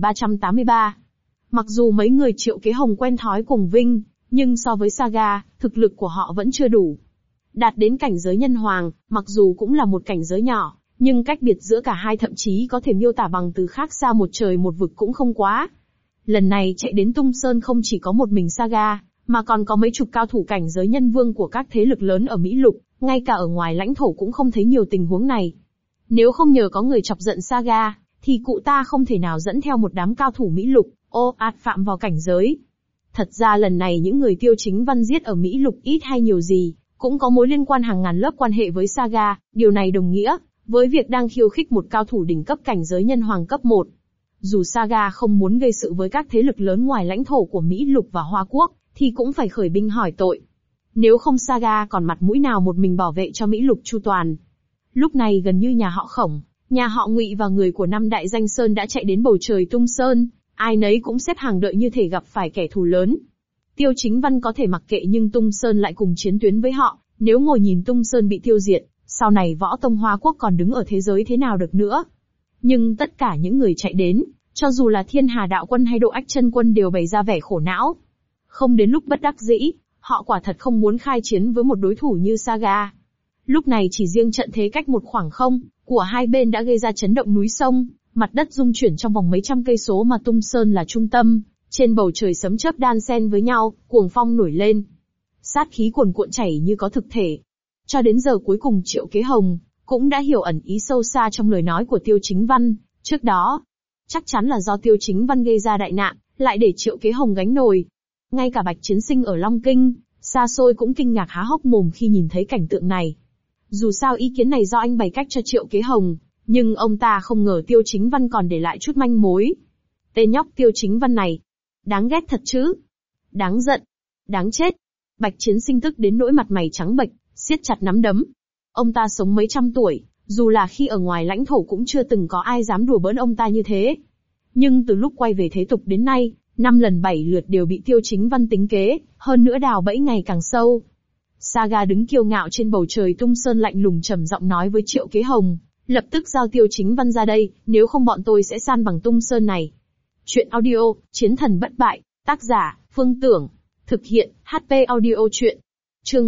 3383. Mặc dù mấy người Triệu Kế Hồng quen thói cùng vinh, nhưng so với Saga, thực lực của họ vẫn chưa đủ. Đạt đến cảnh giới nhân hoàng, mặc dù cũng là một cảnh giới nhỏ, nhưng cách biệt giữa cả hai thậm chí có thể miêu tả bằng từ khác xa một trời một vực cũng không quá. Lần này chạy đến Tung Sơn không chỉ có một mình Saga, mà còn có mấy chục cao thủ cảnh giới nhân vương của các thế lực lớn ở Mỹ Lục, ngay cả ở ngoài lãnh thổ cũng không thấy nhiều tình huống này. Nếu không nhờ có người chọc giận Saga, thì cụ ta không thể nào dẫn theo một đám cao thủ Mỹ Lục, ạt phạm vào cảnh giới. Thật ra lần này những người Tiêu Chính Văn giết ở Mỹ Lục ít hay nhiều gì, cũng có mối liên quan hàng ngàn lớp quan hệ với Saga, điều này đồng nghĩa với việc đang khiêu khích một cao thủ đỉnh cấp cảnh giới nhân hoàng cấp 1. Dù Saga không muốn gây sự với các thế lực lớn ngoài lãnh thổ của Mỹ Lục và Hoa Quốc, thì cũng phải khởi binh hỏi tội. Nếu không Saga còn mặt mũi nào một mình bảo vệ cho Mỹ Lục chu toàn. Lúc này gần như nhà họ Khổng, nhà họ Ngụy và người của 5 đại danh sơn đã chạy đến bầu trời Tung Sơn, ai nấy cũng xếp hàng đợi như thể gặp phải kẻ thù lớn. Tiêu Chính Văn có thể mặc kệ nhưng Tung Sơn lại cùng chiến tuyến với họ, nếu ngồi nhìn Tung Sơn bị tiêu diệt, sau này Võ Tông Hoa Quốc còn đứng ở thế giới thế nào được nữa. Nhưng tất cả những người chạy đến, cho dù là Thiên Hà Đạo Quân hay Độ Ách Chân Quân đều bày ra vẻ khổ não. Không đến lúc bất đắc dĩ, họ quả thật không muốn khai chiến với một đối thủ như Saga. Lúc này chỉ riêng trận thế cách một khoảng không của hai bên đã gây ra chấn động núi sông, mặt đất rung chuyển trong vòng mấy trăm cây số mà Tung Sơn là trung tâm, trên bầu trời sấm chớp đan xen với nhau, cuồng phong nổi lên. Sát khí cuồn cuộn chảy như có thực thể. Cho đến giờ cuối cùng Triệu Kế Hồng cũng đã hiểu ẩn ý sâu xa trong lời nói của Tiêu Chính Văn, trước đó. Chắc chắn là do Tiêu Chính Văn gây ra đại nạn, lại để Triệu Kế Hồng gánh nồi. Ngay cả Bạch Chiến Sinh ở Long Kinh, xa xôi cũng kinh ngạc há hốc mồm khi nhìn thấy cảnh tượng này. Dù sao ý kiến này do anh bày cách cho Triệu Kế Hồng, Nhưng ông ta không ngờ Tiêu Chính Văn còn để lại chút manh mối. Tên nhóc Tiêu Chính Văn này. Đáng ghét thật chứ. Đáng giận. Đáng chết. Bạch Chiến Sinh tức đến nỗi mặt mày trắng bệch, siết chặt nắm đấm. Ông ta sống mấy trăm tuổi, dù là khi ở ngoài lãnh thổ cũng chưa từng có ai dám đùa bỡn ông ta như thế. Nhưng từ lúc quay về thế tục đến nay, 5 lần 7 lượt đều bị Tiêu Chính Văn tính kế, hơn nữa đào bẫy ngày càng sâu. Saga đứng kiêu ngạo trên bầu trời Tung Sơn lạnh lùng trầm giọng nói với Triệu Kế Hồng, lập tức giao Tiêu Chính Văn ra đây, nếu không bọn tôi sẽ san bằng Tung Sơn này. Chuyện audio, Chiến thần bất bại, tác giả, Phương Tưởng, thực hiện, HP audio chuyện. Chương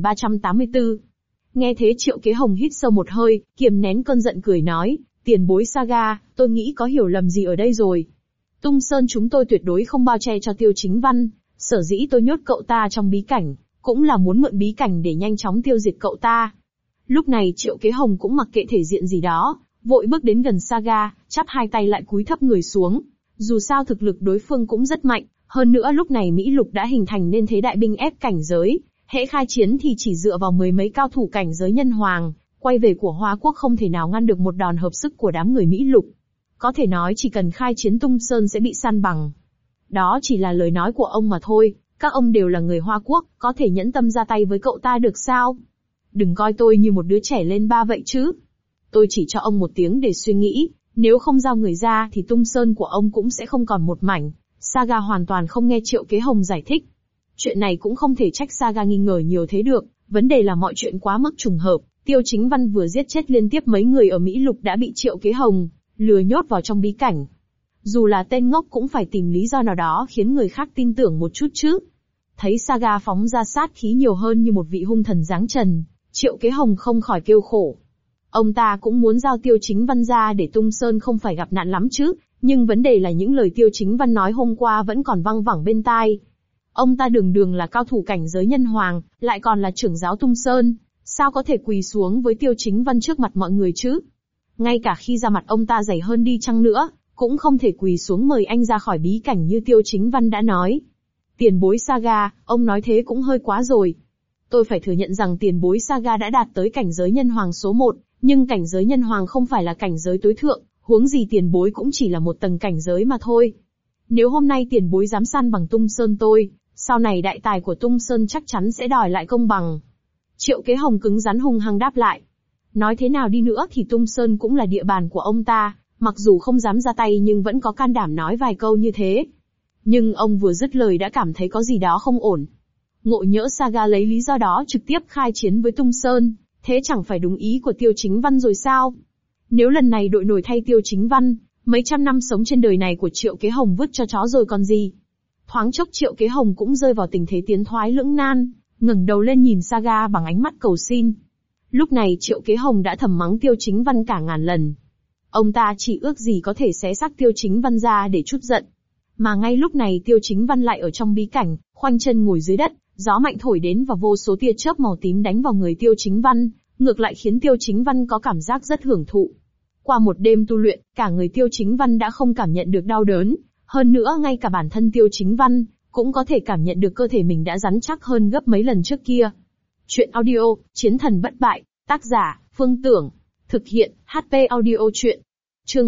3384. Nghe thế Triệu Kế Hồng hít sâu một hơi, kiềm nén cơn giận cười nói, tiền bối Saga, tôi nghĩ có hiểu lầm gì ở đây rồi. Tung Sơn chúng tôi tuyệt đối không bao che cho Tiêu Chính Văn, sở dĩ tôi nhốt cậu ta trong bí cảnh, cũng là muốn mượn bí cảnh để nhanh chóng tiêu diệt cậu ta. Lúc này Triệu Kế Hồng cũng mặc kệ thể diện gì đó, vội bước đến gần Saga, chắp hai tay lại cúi thấp người xuống. Dù sao thực lực đối phương cũng rất mạnh, hơn nữa lúc này Mỹ Lục đã hình thành nên thế đại binh ép cảnh giới, hễ khai chiến thì chỉ dựa vào mười mấy cao thủ cảnh giới nhân hoàng, quay về của Hoa Quốc không thể nào ngăn được một đòn hợp sức của đám người Mỹ Lục. Có thể nói chỉ cần khai chiến Tung Sơn sẽ bị san bằng. Đó chỉ là lời nói của ông mà thôi, các ông đều là người Hoa Quốc, có thể nhẫn tâm ra tay với cậu ta được sao? Đừng coi tôi như một đứa trẻ lên ba vậy chứ. Tôi chỉ cho ông một tiếng để suy nghĩ, nếu không giao người ra thì Tung Sơn của ông cũng sẽ không còn một mảnh. Saga hoàn toàn không nghe Triệu Kế Hồng giải thích. Chuyện này cũng không thể trách Saga nghi ngờ nhiều thế được, vấn đề là mọi chuyện quá mức trùng hợp. Tiêu Chính Văn vừa giết chết liên tiếp mấy người ở Mỹ Lục đã bị Triệu Kế Hồng lừa nhốt vào trong bí cảnh. Dù là tên ngốc cũng phải tìm lý do nào đó khiến người khác tin tưởng một chút chứ. Thấy Saga phóng ra sát khí nhiều hơn như một vị hung thần giáng trần, Triệu Kế Hồng không khỏi kêu khổ. Ông ta cũng muốn giao Tiêu Chính Văn ra để Tung Sơn không phải gặp nạn lắm chứ, nhưng vấn đề là những lời Tiêu Chính Văn nói hôm qua vẫn còn văng vẳng bên tai. Ông ta đường đường là cao thủ cảnh giới nhân hoàng, lại còn là trưởng giáo Tung Sơn, sao có thể quỳ xuống với Tiêu Chính Văn trước mặt mọi người chứ? Ngay cả khi ra mặt ông ta dày hơn đi chăng nữa, cũng không thể quỳ xuống mời anh ra khỏi bí cảnh như Tiêu Chính Văn đã nói. Tiền bối Saga, ông nói thế cũng hơi quá rồi. Tôi phải thừa nhận rằng tiền bối Saga đã đạt tới cảnh giới nhân hoàng số 1, nhưng cảnh giới nhân hoàng không phải là cảnh giới tối thượng, huống gì tiền bối cũng chỉ là một tầng cảnh giới mà thôi. Nếu hôm nay tiền bối dám san bằng Tung Sơn tôi, sau này đại tài của Tung Sơn chắc chắn sẽ đòi lại công bằng. Triệu Kế Hồng cứng rắn hung hăng đáp lại. Nói thế nào đi nữa thì Tung Sơn cũng là địa bàn của ông ta, mặc dù không dám ra tay nhưng vẫn có can đảm nói vài câu như thế. Nhưng ông vừa dứt lời đã cảm thấy có gì đó không ổn. Ngộ nhỡ Saga lấy lý do đó trực tiếp khai chiến với Tung Sơn, thế chẳng phải đúng ý của Tiêu Chính Văn rồi sao? Nếu lần này đội nổi thay Tiêu Chính Văn, mấy trăm năm sống trên đời này của Triệu Kế Hồng vứt cho chó rồi còn gì? Thoáng chốc Triệu Kế Hồng cũng rơi vào tình thế tiến thoái lưỡng nan, ngẩng đầu lên nhìn Saga bằng ánh mắt cầu xin. Lúc này Triệu Kế Hồng đã thầm mắng Tiêu Chính Văn cả ngàn lần. Ông ta chỉ ước gì có thể xé xác Tiêu Chính Văn ra để trút giận. Mà ngay lúc này Tiêu Chính Văn lại ở trong bí cảnh, khoanh chân ngồi dưới đất, gió mạnh thổi đến và vô số tia chớp màu tím đánh vào người Tiêu Chính Văn, ngược lại khiến Tiêu Chính Văn có cảm giác rất hưởng thụ. Qua một đêm tu luyện, cả người Tiêu Chính Văn đã không cảm nhận được đau đớn, hơn nữa ngay cả bản thân Tiêu Chính Văn cũng có thể cảm nhận được cơ thể mình đã rắn chắc hơn gấp mấy lần trước kia. Chuyện audio, Chiến thần bất bại, tác giả, Phương Tưởng, thực hiện, HP audio chuyện. Chương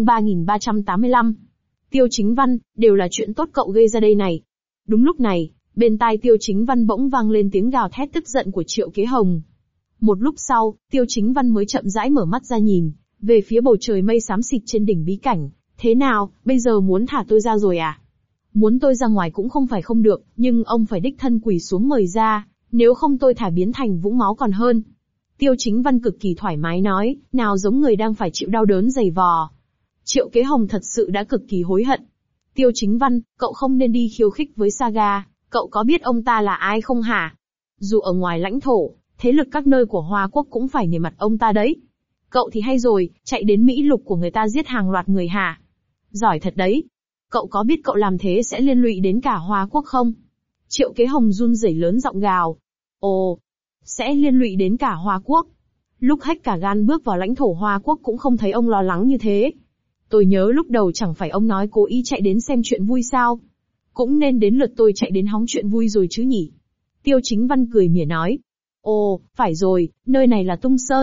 3385. Tiêu Chính Văn, đều là chuyện tốt cậu gây ra đây này. Đúng lúc này, bên tai Tiêu Chính Văn bỗng vang lên tiếng gào thét tức giận của Triệu Kế Hồng. Một lúc sau, Tiêu Chính Văn mới chậm rãi mở mắt ra nhìn về phía bầu trời mây xám xịt trên đỉnh bí cảnh. Thế nào, bây giờ muốn thả tôi ra rồi à? Muốn tôi ra ngoài cũng không phải không được, nhưng ông phải đích thân quỳ xuống mời ra, nếu không tôi thả biến thành vũng máu còn hơn. Tiêu Chính Văn cực kỳ thoải mái nói, nào giống người đang phải chịu đau đớn dày vò. Triệu Kế Hồng thật sự đã cực kỳ hối hận. Tiêu Chính Văn, cậu không nên đi khiêu khích với Saga, cậu có biết ông ta là ai không hả? Dù ở ngoài lãnh thổ, thế lực các nơi của Hoa Quốc cũng phải nể mặt ông ta đấy. Cậu thì hay rồi, chạy đến Mỹ Lục của người ta giết hàng loạt người hả? Giỏi thật đấy. Cậu có biết cậu làm thế sẽ liên lụy đến cả Hoa Quốc không? Triệu Kế Hồng run rẩy lớn giọng gào. Ồ, sẽ liên lụy đến cả Hoa Quốc. Lúc hết cả gan bước vào lãnh thổ Hoa Quốc cũng không thấy ông lo lắng như thế. Tôi nhớ lúc đầu chẳng phải ông nói cố ý chạy đến xem chuyện vui sao? Cũng nên đến lượt tôi chạy đến hóng chuyện vui rồi chứ nhỉ? Tiêu Chính Văn cười mỉa nói. Ồ, phải rồi, nơi này là Tung Sơn,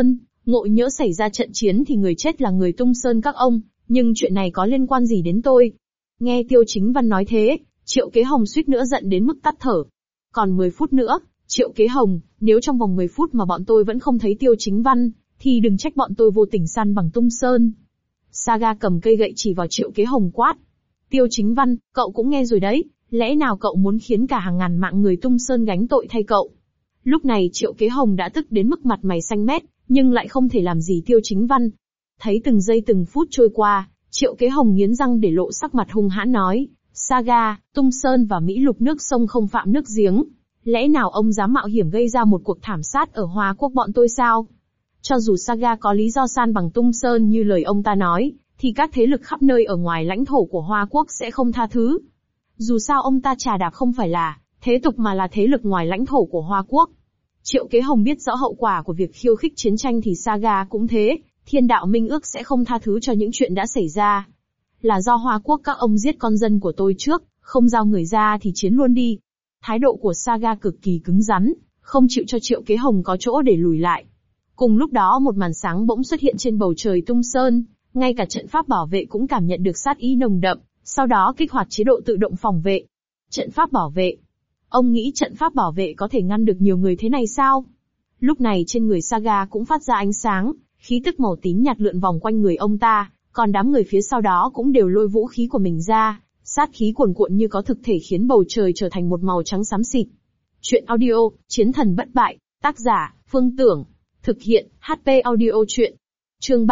Ngộ nhỡ xảy ra trận chiến thì người chết là người Tung Sơn các ông, nhưng chuyện này có liên quan gì đến tôi? Nghe Tiêu Chính Văn nói thế, Triệu Kế Hồng suýt nữa giận đến mức tắt thở. Còn 10 phút nữa, Triệu Kế Hồng, nếu trong vòng 10 phút mà bọn tôi vẫn không thấy Tiêu Chính Văn, thì đừng trách bọn tôi vô tình san bằng Tung Sơn. Saga cầm cây gậy chỉ vào Triệu Kế Hồng quát. Tiêu Chính Văn, cậu cũng nghe rồi đấy, lẽ nào cậu muốn khiến cả hàng ngàn mạng người Tung Sơn gánh tội thay cậu? Lúc này Triệu Kế Hồng đã tức đến mức mặt mày xanh mét, nhưng lại không thể làm gì Tiêu Chính Văn. Thấy từng giây từng phút trôi qua, Triệu Kế Hồng nghiến răng để lộ sắc mặt hung hãn nói, Saga, Tung Sơn và Mỹ Lục nước sông không phạm nước giếng. Lẽ nào ông dám mạo hiểm gây ra một cuộc thảm sát ở Hoa Quốc bọn tôi sao? Cho dù Saga có lý do san bằng Tung Sơn như lời ông ta nói, thì các thế lực khắp nơi ở ngoài lãnh thổ của Hoa Quốc sẽ không tha thứ. Dù sao ông ta trà đạp không phải là thế tục mà là thế lực ngoài lãnh thổ của Hoa Quốc. Triệu Kế Hồng biết rõ hậu quả của việc khiêu khích chiến tranh thì Saga cũng thế, Thiên Đạo Minh Ước sẽ không tha thứ cho những chuyện đã xảy ra. Là do Hoa Quốc các ông giết con dân của tôi trước, không giao người ra thì chiến luôn đi. Thái độ của Saga cực kỳ cứng rắn, không chịu cho Triệu Kế Hồng có chỗ để lùi lại. Cùng lúc đó một màn sáng bỗng xuất hiện trên bầu trời Tung Sơn, ngay cả trận pháp bảo vệ cũng cảm nhận được sát ý nồng đậm, sau đó kích hoạt chế độ tự động phòng vệ. Trận pháp bảo vệ. Ông nghĩ trận pháp bảo vệ có thể ngăn được nhiều người thế này sao? Lúc này trên người Saga cũng phát ra ánh sáng, khí tức màu tím nhạt lượn vòng quanh người ông ta, còn đám người phía sau đó cũng đều lôi vũ khí của mình ra, sát khí cuồn cuộn như có thực thể khiến bầu trời trở thành một màu trắng xám xịt. Chuyện audio, Chiến thần bất bại, tác giả, Phương Tưởng, thực hiện, HP audio truyện. Chương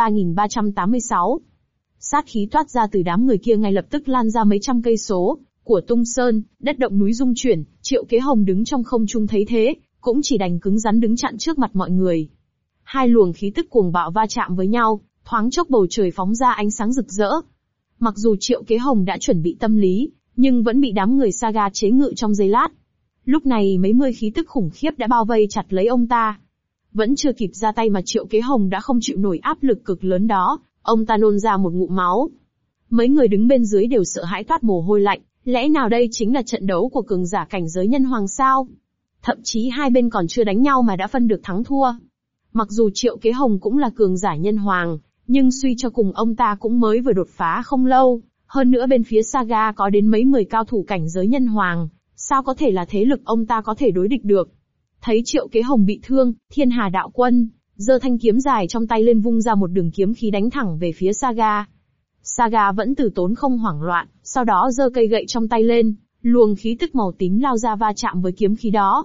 3386. Sát khí toát ra từ đám người kia ngay lập tức lan ra mấy trăm cây số của Tung Sơn, đất động núi rung chuyển, Triệu Kế Hồng đứng trong không trung thấy thế, cũng chỉ đành cứng rắn đứng chặn trước mặt mọi người. Hai luồng khí tức cuồng bạo va chạm với nhau, thoáng chốc bầu trời phóng ra ánh sáng rực rỡ. Mặc dù Triệu Kế Hồng đã chuẩn bị tâm lý, nhưng vẫn bị đám người Saga chế ngự trong giây lát. Lúc này mấy mươi khí tức khủng khiếp đã bao vây chặt lấy ông ta. Vẫn chưa kịp ra tay mà Triệu Kế Hồng đã không chịu nổi áp lực cực lớn đó, ông ta nôn ra một ngụm máu. Mấy người đứng bên dưới đều sợ hãi toát mồ hôi lạnh, lẽ nào đây chính là trận đấu của cường giả cảnh giới nhân hoàng sao? Thậm chí hai bên còn chưa đánh nhau mà đã phân được thắng thua. Mặc dù Triệu Kế Hồng cũng là cường giả nhân hoàng, nhưng suy cho cùng ông ta cũng mới vừa đột phá không lâu, hơn nữa bên phía Saga có đến mấy 10 cao thủ cảnh giới nhân hoàng, sao có thể là thế lực ông ta có thể đối địch được. Thấy Triệu Kế Hồng bị thương, Thiên Hà Đạo Quân giơ thanh kiếm dài trong tay lên vung ra một đường kiếm khí đánh thẳng về phía Saga. Saga vẫn từ tốn không hoảng loạn, sau đó giơ cây gậy trong tay lên, luồng khí tức màu tím lao ra va chạm với kiếm khí đó.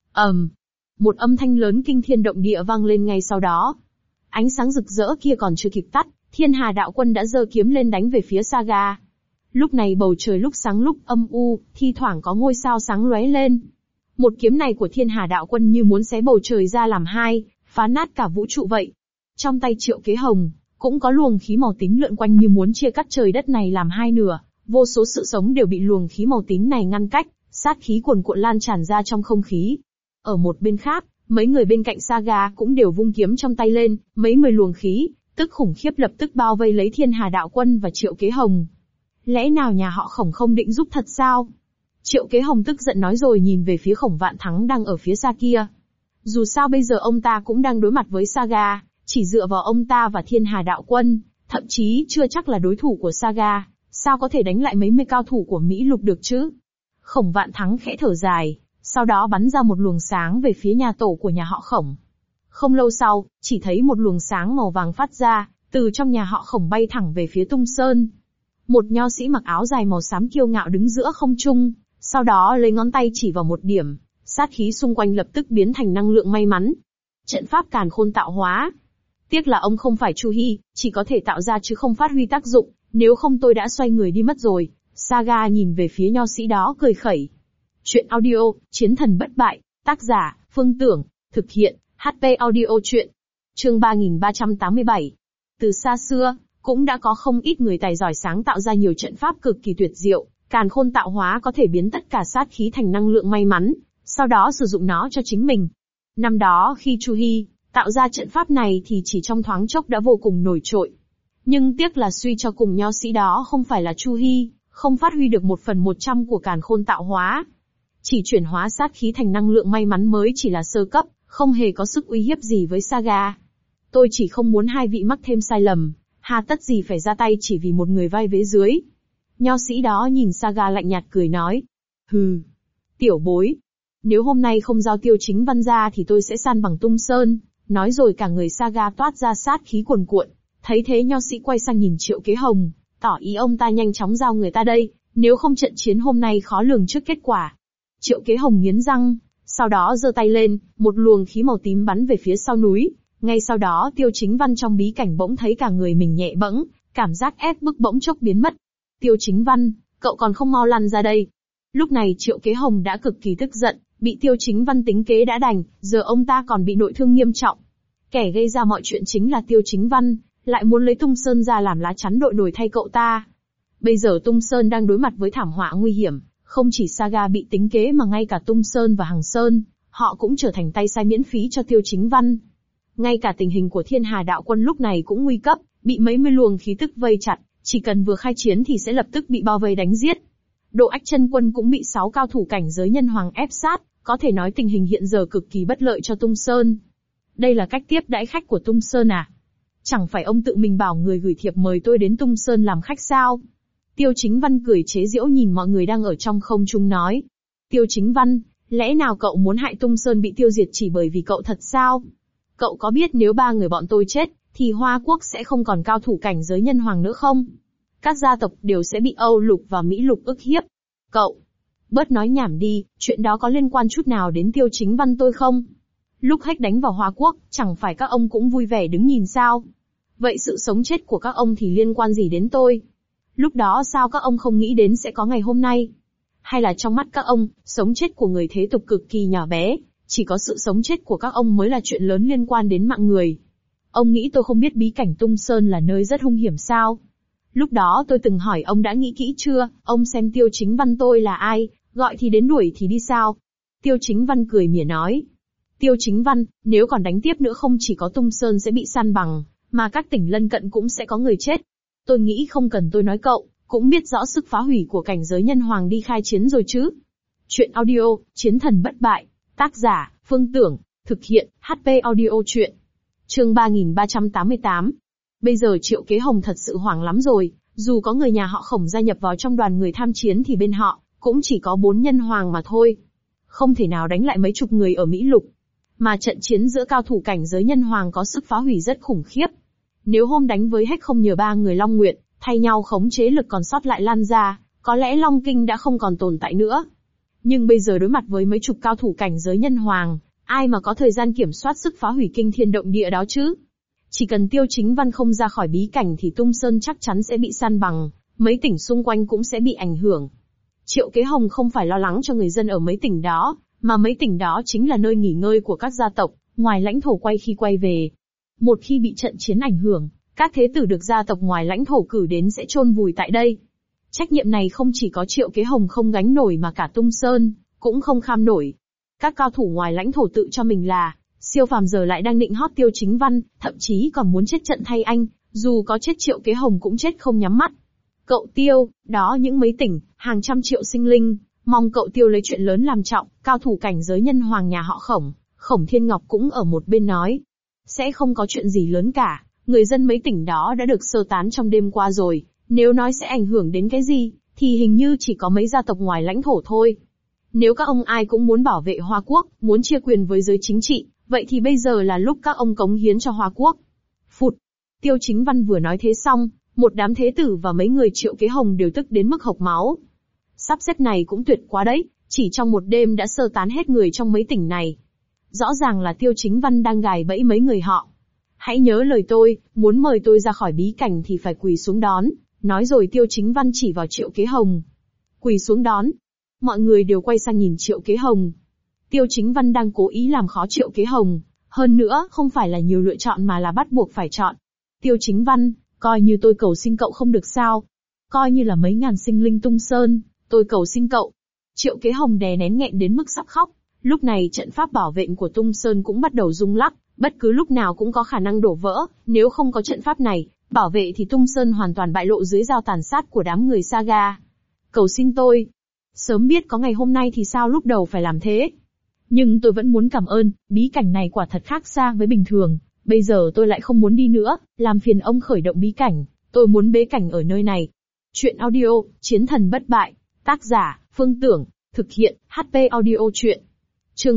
Một âm thanh lớn kinh thiên động địa vang lên ngay sau đó. Ánh sáng rực rỡ kia còn chưa kịp tắt, Thiên Hà Đạo Quân đã giơ kiếm lên đánh về phía Saga. Lúc này bầu trời lúc sáng lúc âm u, thi thoảng có ngôi sao sáng lóe lên. Một kiếm này của Thiên Hà Đạo Quân như muốn xé bầu trời ra làm hai, phá nát cả vũ trụ vậy. Trong tay Triệu Kế Hồng, cũng có luồng khí màu tím lượn quanh như muốn chia cắt trời đất này làm hai nửa, vô số sự sống đều bị luồng khí màu tím này ngăn cách, sát khí cuồn cuộn lan tràn ra trong không khí. Ở một bên khác, mấy người bên cạnh Saga cũng đều vung kiếm trong tay lên, mấy mươi luồng khí, tức khủng khiếp lập tức bao vây lấy Thiên Hà Đạo Quân và Triệu Kế Hồng. Lẽ nào nhà họ Khổng không định giúp thật sao? Triệu Kế Hồng tức giận nói rồi nhìn về phía Khổng Vạn Thắng đang ở phía xa kia. Dù sao bây giờ ông ta cũng đang đối mặt với Saga, chỉ dựa vào ông ta và Thiên Hà Đạo Quân, thậm chí chưa chắc là đối thủ của Saga, sao có thể đánh lại mấy mươi cao thủ của Mỹ Lục được chứ? Khổng Vạn Thắng khẽ thở dài, sau đó bắn ra một luồng sáng về phía nhà tổ của nhà họ Khổng. Không lâu sau, chỉ thấy một luồng sáng màu vàng phát ra, từ trong nhà họ Khổng bay thẳng về phía Tung Sơn. Một nho sĩ mặc áo dài màu xám kiêu ngạo đứng giữa không trung, sau đó lấy ngón tay chỉ vào một điểm, sát khí xung quanh lập tức biến thành năng lượng may mắn. Trận pháp càn khôn tạo hóa. Tiếc là ông không phải Chu Hi, chỉ có thể tạo ra chứ không phát huy tác dụng, nếu không tôi đã xoay người đi mất rồi. Saga nhìn về phía nho sĩ đó cười khẩy. Chuyện audio, Chiến thần bất bại, tác giả, Phương Tưởng, thực hiện, HP audio truyện. Chương 3387. Từ xa xưa, cũng đã có không ít người tài giỏi sáng tạo ra nhiều trận pháp cực kỳ tuyệt diệu, càn khôn tạo hóa có thể biến tất cả sát khí thành năng lượng may mắn, sau đó sử dụng nó cho chính mình. Năm đó khi Chu Hi tạo ra trận pháp này thì chỉ trong thoáng chốc đã vô cùng nổi trội. Nhưng tiếc là suy cho cùng nho sĩ đó không phải là Chu Hi, không phát huy được 1/100 của càn khôn tạo hóa. Chỉ chuyển hóa sát khí thành năng lượng may mắn mới chỉ là sơ cấp, không hề có sức uy hiếp gì với Saga. Tôi chỉ không muốn hai vị mắc thêm sai lầm, hà tất gì phải ra tay chỉ vì một người vai vế dưới. Nho sĩ đó nhìn Saga lạnh nhạt cười nói. Hừ, tiểu bối. Nếu hôm nay không giao Tiêu Chính Văn ra thì tôi sẽ san bằng Tung Sơn. Nói rồi cả người Saga toát ra sát khí cuồn cuộn. Thấy thế nho sĩ quay sang nhìn Triệu Kế Hồng, tỏ ý ông ta nhanh chóng giao người ta đây, nếu không trận chiến hôm nay khó lường trước kết quả. Triệu Kế Hồng nghiến răng, sau đó giơ tay lên, một luồng khí màu tím bắn về phía sau núi. Ngay sau đó Tiêu Chính Văn trong bí cảnh bỗng thấy cả người mình nhẹ bẫng, cảm giác ép bức bỗng chốc biến mất. Tiêu Chính Văn, cậu còn không mau lăn ra đây. Lúc này Triệu Kế Hồng đã cực kỳ tức giận, bị Tiêu Chính Văn tính kế đã đành, giờ ông ta còn bị nội thương nghiêm trọng. Kẻ gây ra mọi chuyện chính là Tiêu Chính Văn, lại muốn lấy Tung Sơn ra làm lá chắn đội nổi thay cậu ta. Bây giờ Tung Sơn đang đối mặt với thảm họa nguy hiểm, không chỉ Saga bị tính kế mà ngay cả Tung Sơn và Hằng Sơn, họ cũng trở thành tay sai miễn phí cho Tiêu Chính Văn. Ngay cả tình hình của Thiên Hà Đạo Quân lúc này cũng nguy cấp, bị mấy mươi luồng khí tức vây chặt, chỉ cần vừa khai chiến thì sẽ lập tức bị bao vây đánh giết. Độ Ách Chân Quân cũng bị 6 cao thủ cảnh giới nhân hoàng ép sát, có thể nói tình hình hiện giờ cực kỳ bất lợi cho Tung Sơn. Đây là cách tiếp đãi khách của Tung Sơn à? Chẳng phải ông tự mình bảo người gửi thiệp mời tôi đến Tung Sơn làm khách sao? Tiêu Chính Văn cười chế giễu nhìn mọi người đang ở trong không trung nói. Tiêu Chính Văn, lẽ nào cậu muốn hại Tung Sơn bị tiêu diệt chỉ bởi vì cậu thật sao? Cậu có biết nếu 3 người bọn tôi chết, thì Hoa Quốc sẽ không còn cao thủ cảnh giới nhân hoàng nữa không? Các gia tộc đều sẽ bị Âu Lục và Mỹ Lục ức hiếp. Cậu, bớt nói nhảm đi, chuyện đó có liên quan chút nào đến Tiêu Chính Văn tôi không? Lúc Hách đánh vào Hoa Quốc, chẳng phải các ông cũng vui vẻ đứng nhìn sao? Vậy sự sống chết của các ông thì liên quan gì đến tôi? Lúc đó sao các ông không nghĩ đến sẽ có ngày hôm nay? Hay là trong mắt các ông, sống chết của người thế tục cực kỳ nhỏ bé, chỉ có sự sống chết của các ông mới là chuyện lớn liên quan đến mạng người? Ông nghĩ tôi không biết bí cảnh Tung Sơn là nơi rất hung hiểm sao? Lúc đó tôi từng hỏi ông đã nghĩ kỹ chưa, ông xem Tiêu Chính Văn tôi là ai, gọi thì đến đuổi thì đi sao? Tiêu Chính Văn cười mỉa nói. Tiêu Chính Văn, nếu còn đánh tiếp nữa không chỉ có Tung Sơn sẽ bị san bằng, mà các tỉnh lân cận cũng sẽ có người chết. Tôi nghĩ không cần tôi nói cậu, cũng biết rõ sức phá hủy của cảnh giới nhân hoàng đi khai chiến rồi chứ. Chuyện audio, Chiến thần bất bại, tác giả, Phương Tưởng, thực hiện, HP audio chuyện. Chương 3388. Bây giờ Triệu Kế Hồng thật sự hoảng lắm rồi, dù có người nhà họ Khổng gia nhập vào trong đoàn người tham chiến thì bên họ cũng chỉ có 4 nhân hoàng mà thôi. Không thể nào đánh lại mấy chục người ở Mỹ Lục. Mà trận chiến giữa cao thủ cảnh giới nhân hoàng có sức phá hủy rất khủng khiếp. Nếu hôm đánh với Hách không nhờ 3 người Long Nguyệt, thay nhau khống chế lực còn sót lại lan ra, có lẽ Long Kinh đã không còn tồn tại nữa. Nhưng bây giờ đối mặt với mấy chục cao thủ cảnh giới nhân hoàng, ai mà có thời gian kiểm soát sức phá hủy kinh thiên động địa đó chứ? Chỉ cần Tiêu Chính Văn không ra khỏi bí cảnh thì Tung Sơn chắc chắn sẽ bị san bằng, mấy tỉnh xung quanh cũng sẽ bị ảnh hưởng. Triệu Kế Hồng không phải lo lắng cho người dân ở mấy tỉnh đó, mà mấy tỉnh đó chính là nơi nghỉ ngơi của các gia tộc, ngoài lãnh thổ khi quay về. Một khi bị trận chiến ảnh hưởng, các thế tử được gia tộc ngoài lãnh thổ cử đến sẽ chôn vùi tại đây. Trách nhiệm này không chỉ có Triệu Kế Hồng không gánh nổi mà cả Tung Sơn cũng không kham nổi. Các cao thủ ngoài lãnh thổ tự cho mình là siêu phàm giờ lại đang định hót Tiêu Chính Văn, thậm chí còn muốn chết trận thay anh, dù có chết Triệu Kế Hồng cũng chết không nhắm mắt. Cậu Tiêu, đó những mấy tỉnh, hàng trăm triệu sinh linh, mong cậu Tiêu lấy chuyện lớn làm trọng. Cao thủ cảnh giới nhân hoàng nhà họ Khổng, Khổng Thiên Ngọc cũng ở một bên nói. Sẽ không có chuyện gì lớn cả, người dân mấy tỉnh đó đã được sơ tán trong đêm qua rồi, nếu nói sẽ ảnh hưởng đến cái gì, thì hình như chỉ có mấy gia tộc ngoài lãnh thổ thôi. Nếu các ông ai cũng muốn bảo vệ Hoa Quốc, muốn chia quyền với giới chính trị, vậy thì bây giờ là lúc các ông cống hiến cho Hoa Quốc. Phụt! Tiêu Chính Văn vừa nói thế xong, một đám thế tử và mấy người Triệu Kế Hồng đều tức đến mức hộc máu. Sắp xếp này cũng tuyệt quá đấy, chỉ trong một đêm đã sơ tán hết người trong mấy tỉnh này. Rõ ràng là Tiêu Chính Văn đang gài bẫy mấy người họ. Hãy nhớ lời tôi, muốn mời tôi ra khỏi bí cảnh thì phải quỳ xuống đón. Nói rồi Tiêu Chính Văn chỉ vào Triệu Kế Hồng. Quỳ xuống đón. Mọi người đều quay sang nhìn Triệu Kế Hồng. Tiêu Chính Văn đang cố ý làm khó Triệu Kế Hồng. Hơn nữa, không phải là nhiều lựa chọn mà là bắt buộc phải chọn. Tiêu Chính Văn, coi như tôi cầu xin cậu không được sao. Coi như là mấy ngàn sinh linh Tung Sơn, tôi cầu xin cậu. Triệu Kế Hồng đè nén nghẹn đến mức sắp khóc. Lúc này trận pháp bảo vệ của Tung Sơn cũng bắt đầu rung lắc, bất cứ lúc nào cũng có khả năng đổ vỡ. Nếu không có trận pháp này, bảo vệ thì Tung Sơn hoàn toàn bại lộ dưới dao tàn sát của đám người Saga. Cầu xin tôi. Sớm biết có ngày hôm nay thì sao lúc đầu phải làm thế. Nhưng tôi vẫn muốn cảm ơn, bí cảnh này quả thật khác xa với bình thường. Bây giờ tôi lại không muốn đi nữa, làm phiền ông khởi động bí cảnh, tôi muốn bế cảnh ở nơi này. Chuyện audio, Chiến thần bất bại. Tác giả, Phương Tưởng. Thực hiện, HP Audio Chuyện. Chương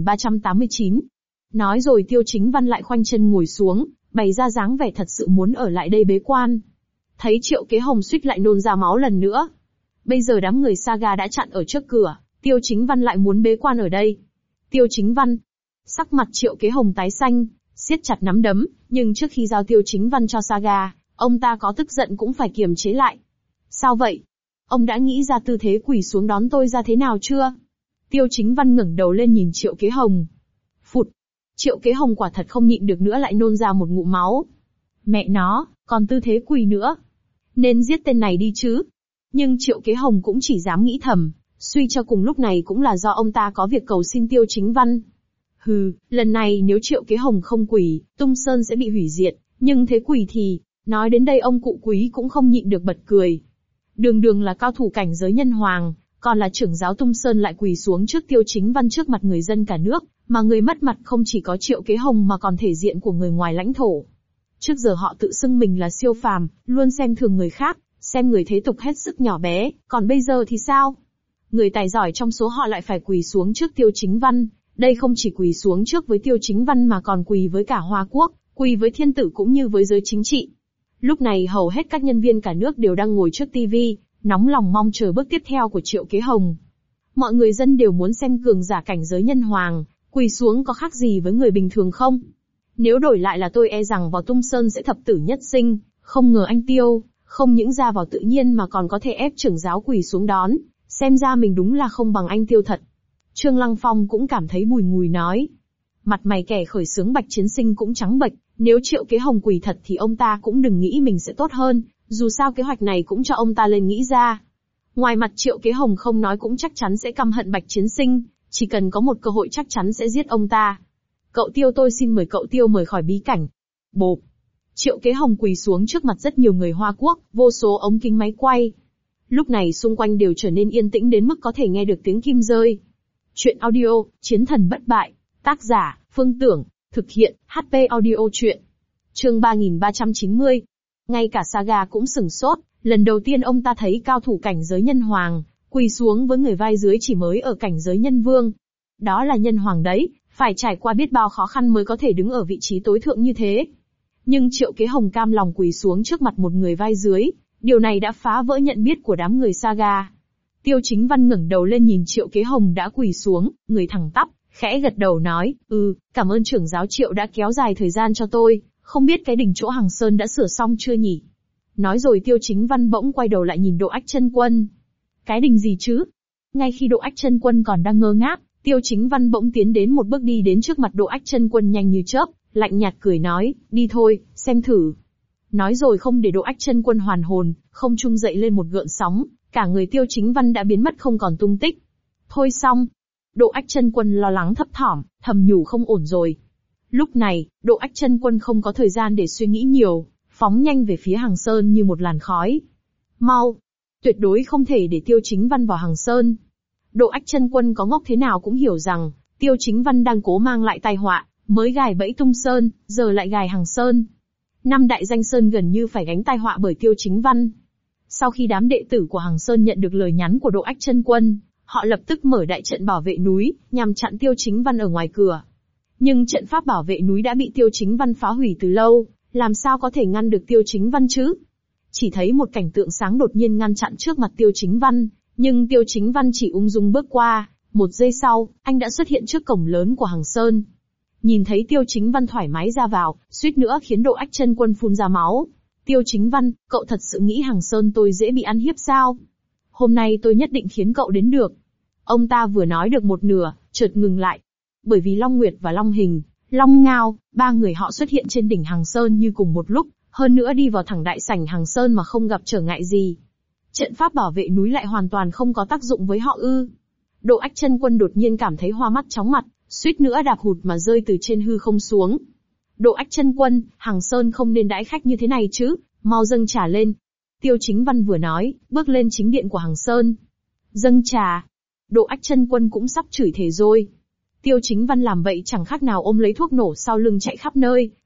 3389. Nói rồi Tiêu Chính Văn lại khoanh chân ngồi xuống, bày ra dáng vẻ thật sự muốn ở lại đây bế quan. Thấy Triệu Kế Hồng suýt lại nôn ra máu lần nữa. Bây giờ đám người Saga đã chặn ở trước cửa, Tiêu Chính Văn lại muốn bế quan ở đây. Tiêu Chính Văn. Sắc mặt Triệu Kế Hồng tái xanh, siết chặt nắm đấm, nhưng trước khi giao Tiêu Chính Văn cho Saga, ông ta có tức giận cũng phải kiềm chế lại. Sao vậy? Ông đã nghĩ ra tư thế quỳ xuống đón tôi ra thế nào chưa? Tiêu Chính Văn ngẩng đầu lên nhìn Triệu Kế Hồng. Phụt! Triệu Kế Hồng quả thật không nhịn được nữa lại nôn ra một ngụm máu. Mẹ nó, còn tư thế quỳ nữa. Nên giết tên này đi chứ. Nhưng Triệu Kế Hồng cũng chỉ dám nghĩ thầm, suy cho cùng lúc này cũng là do ông ta có việc cầu xin Tiêu Chính Văn. Hừ, lần này nếu Triệu Kế Hồng không quỳ, Tung Sơn sẽ bị hủy diệt, nhưng thế quỳ thì, nói đến đây ông cụ Quý cũng không nhịn được bật cười. Đường đường là cao thủ cảnh giới nhân hoàng, còn là trưởng giáo Tung Sơn lại quỳ xuống trước Tiêu Chính Văn trước mặt người dân cả nước, mà người mất mặt không chỉ có Triệu Kế Hồng mà còn thể diện của người ngoài lãnh thổ. Trước giờ họ tự xưng mình là siêu phàm, luôn xem thường người khác, xem người thế tục hết sức nhỏ bé, còn bây giờ thì sao? Người tài giỏi trong số họ lại phải quỳ xuống trước Tiêu Chính Văn, đây không chỉ quỳ xuống trước với Tiêu Chính Văn mà còn quỳ với cả Hoa Quốc, quỳ với thiên tử cũng như với giới chính trị. Lúc này hầu hết các nhân viên cả nước đều đang ngồi trước TV, nóng lòng mong chờ bước tiếp theo của Triệu Kế Hồng. Mọi người dân đều muốn xem cường giả cảnh giới nhân hoàng, quỳ xuống có khác gì với người bình thường không? Nếu đổi lại là tôi e rằng vào Tung Sơn sẽ thập tử nhất sinh, không ngờ anh Tiêu, không những ra vào tự nhiên mà còn có thể ép trưởng giáo quỳ xuống đón, xem ra mình đúng là không bằng anh Tiêu thật. Trương Lăng Phong cũng cảm thấy bùi ngùi nói. Mặt mày kẻ khởi xướng Bạch Chiến Sinh cũng trắng bệch, nếu Triệu Kế Hồng quỳ thật thì ông ta cũng đừng nghĩ mình sẽ tốt hơn, dù sao kế hoạch này cũng cho ông ta lên nghĩ ra. Ngoài mặt Triệu Kế Hồng không nói cũng chắc chắn sẽ căm hận Bạch Chiến Sinh, chỉ cần có một cơ hội chắc chắn sẽ giết ông ta. Cậu Tiêu, tôi xin mời cậu Tiêu mời khỏi bí cảnh. Bộp. Triệu Kế Hồng quỳ xuống trước mặt rất nhiều người Hoa Quốc, vô số ống kính máy quay. Lúc này xung quanh đều trở nên yên tĩnh đến mức có thể nghe được tiếng kim rơi. Chuyện audio, Chiến thần bất bại. Tác giả, Phương Tưởng. Thực hiện, HP Audio Chuyện. Chương 3390. Ngay cả Saga cũng sửng sốt, lần đầu tiên ông ta thấy cao thủ cảnh giới nhân hoàng, quỳ xuống với người vai dưới chỉ mới ở cảnh giới nhân vương. Đó là nhân hoàng đấy, phải trải qua biết bao khó khăn mới có thể đứng ở vị trí tối thượng như thế. Nhưng Triệu Kế Hồng cam lòng quỳ xuống trước mặt một người vai dưới, điều này đã phá vỡ nhận biết của đám người Saga. Tiêu Chính Văn ngẩng đầu lên nhìn Triệu Kế Hồng đã quỳ xuống, người thẳng tắp, khẽ gật đầu nói, cảm ơn trưởng giáo Triệu đã kéo dài thời gian cho tôi, không biết cái đỉnh chỗ Hằng Sơn đã sửa xong chưa nhỉ? Nói rồi Tiêu Chính Văn bỗng quay đầu lại nhìn Độ Ách Chân Quân. Cái đình gì chứ? Ngay khi Độ Ách Chân Quân còn đang ngơ ngác, Tiêu Chính Văn bỗng tiến đến một bước đi đến trước mặt Độ Ách Chân Quân nhanh như chớp, lạnh nhạt cười nói, đi thôi, xem thử. Nói rồi không để Độ Ách Chân Quân hoàn hồn, không trung dậy lên một gợn sóng, cả người Tiêu Chính Văn đã biến mất không còn tung tích. Thôi xong. Độ Ách Chân Quân lo lắng thấp thỏm, thầm nhủ không ổn rồi. Lúc này, Độ Ách Chân Quân không có thời gian để suy nghĩ nhiều, phóng nhanh về phía Hằng Sơn như một làn khói. Mau! Tuyệt đối không thể để Tiêu Chính Văn vào Hằng Sơn. Độ Ách Chân Quân có ngốc thế nào cũng hiểu rằng, Tiêu Chính Văn đang cố mang lại tai họa, mới gài bẫy Tung Sơn, giờ lại gài Hằng Sơn. 5 đại danh sơn gần như phải gánh tai họa bởi Tiêu Chính Văn. Sau khi đám đệ tử của Hằng Sơn nhận được lời nhắn của Độ Ách Chân Quân, họ lập tức mở đại trận bảo vệ núi, nhằm chặn Tiêu Chính Văn ở ngoài cửa. Nhưng trận pháp bảo vệ núi đã bị Tiêu Chính Văn phá hủy từ lâu, làm sao có thể ngăn được Tiêu Chính Văn chứ? Chỉ thấy một cảnh tượng sáng đột nhiên ngăn chặn trước mặt Tiêu Chính Văn, nhưng Tiêu Chính Văn chỉ ung dung bước qua, một giây sau, anh đã xuất hiện trước cổng lớn của Hằng Sơn. Nhìn thấy Tiêu Chính Văn thoải mái ra vào, suýt nữa khiến Độ Ách Chân Quân phun ra máu. Tiêu Chính Văn, cậu thật sự nghĩ Hằng Sơn tôi dễ bị ăn hiếp sao? Hôm nay tôi nhất định khiến cậu đến được. Ông ta vừa nói được một nửa, chợt ngừng lại. Bởi vì Long Nguyệt và Long Hình, Long Ngao, 3 người họ xuất hiện trên đỉnh Hằng Sơn như cùng một lúc, hơn nữa đi vào thẳng đại sảnh Hằng Sơn mà không gặp trở ngại gì. Trận pháp bảo vệ núi lại hoàn toàn không có tác dụng với họ ư? Độ Ách Chân Quân đột nhiên cảm thấy hoa mắt chóng mặt, suýt nữa đạp hụt mà rơi từ trên hư không xuống. Độ Ách Chân Quân, Hằng Sơn không nên đãi khách như thế này chứ, mau dâng trà lên. Tiêu Chính Văn vừa nói, bước lên chính điện của Hằng Sơn. Dâng trà. Độ Ách Chân Quân cũng sắp chửi thề rồi. Tiêu Chính Văn làm vậy chẳng khác nào ôm lấy thuốc nổ sau lưng chạy khắp nơi,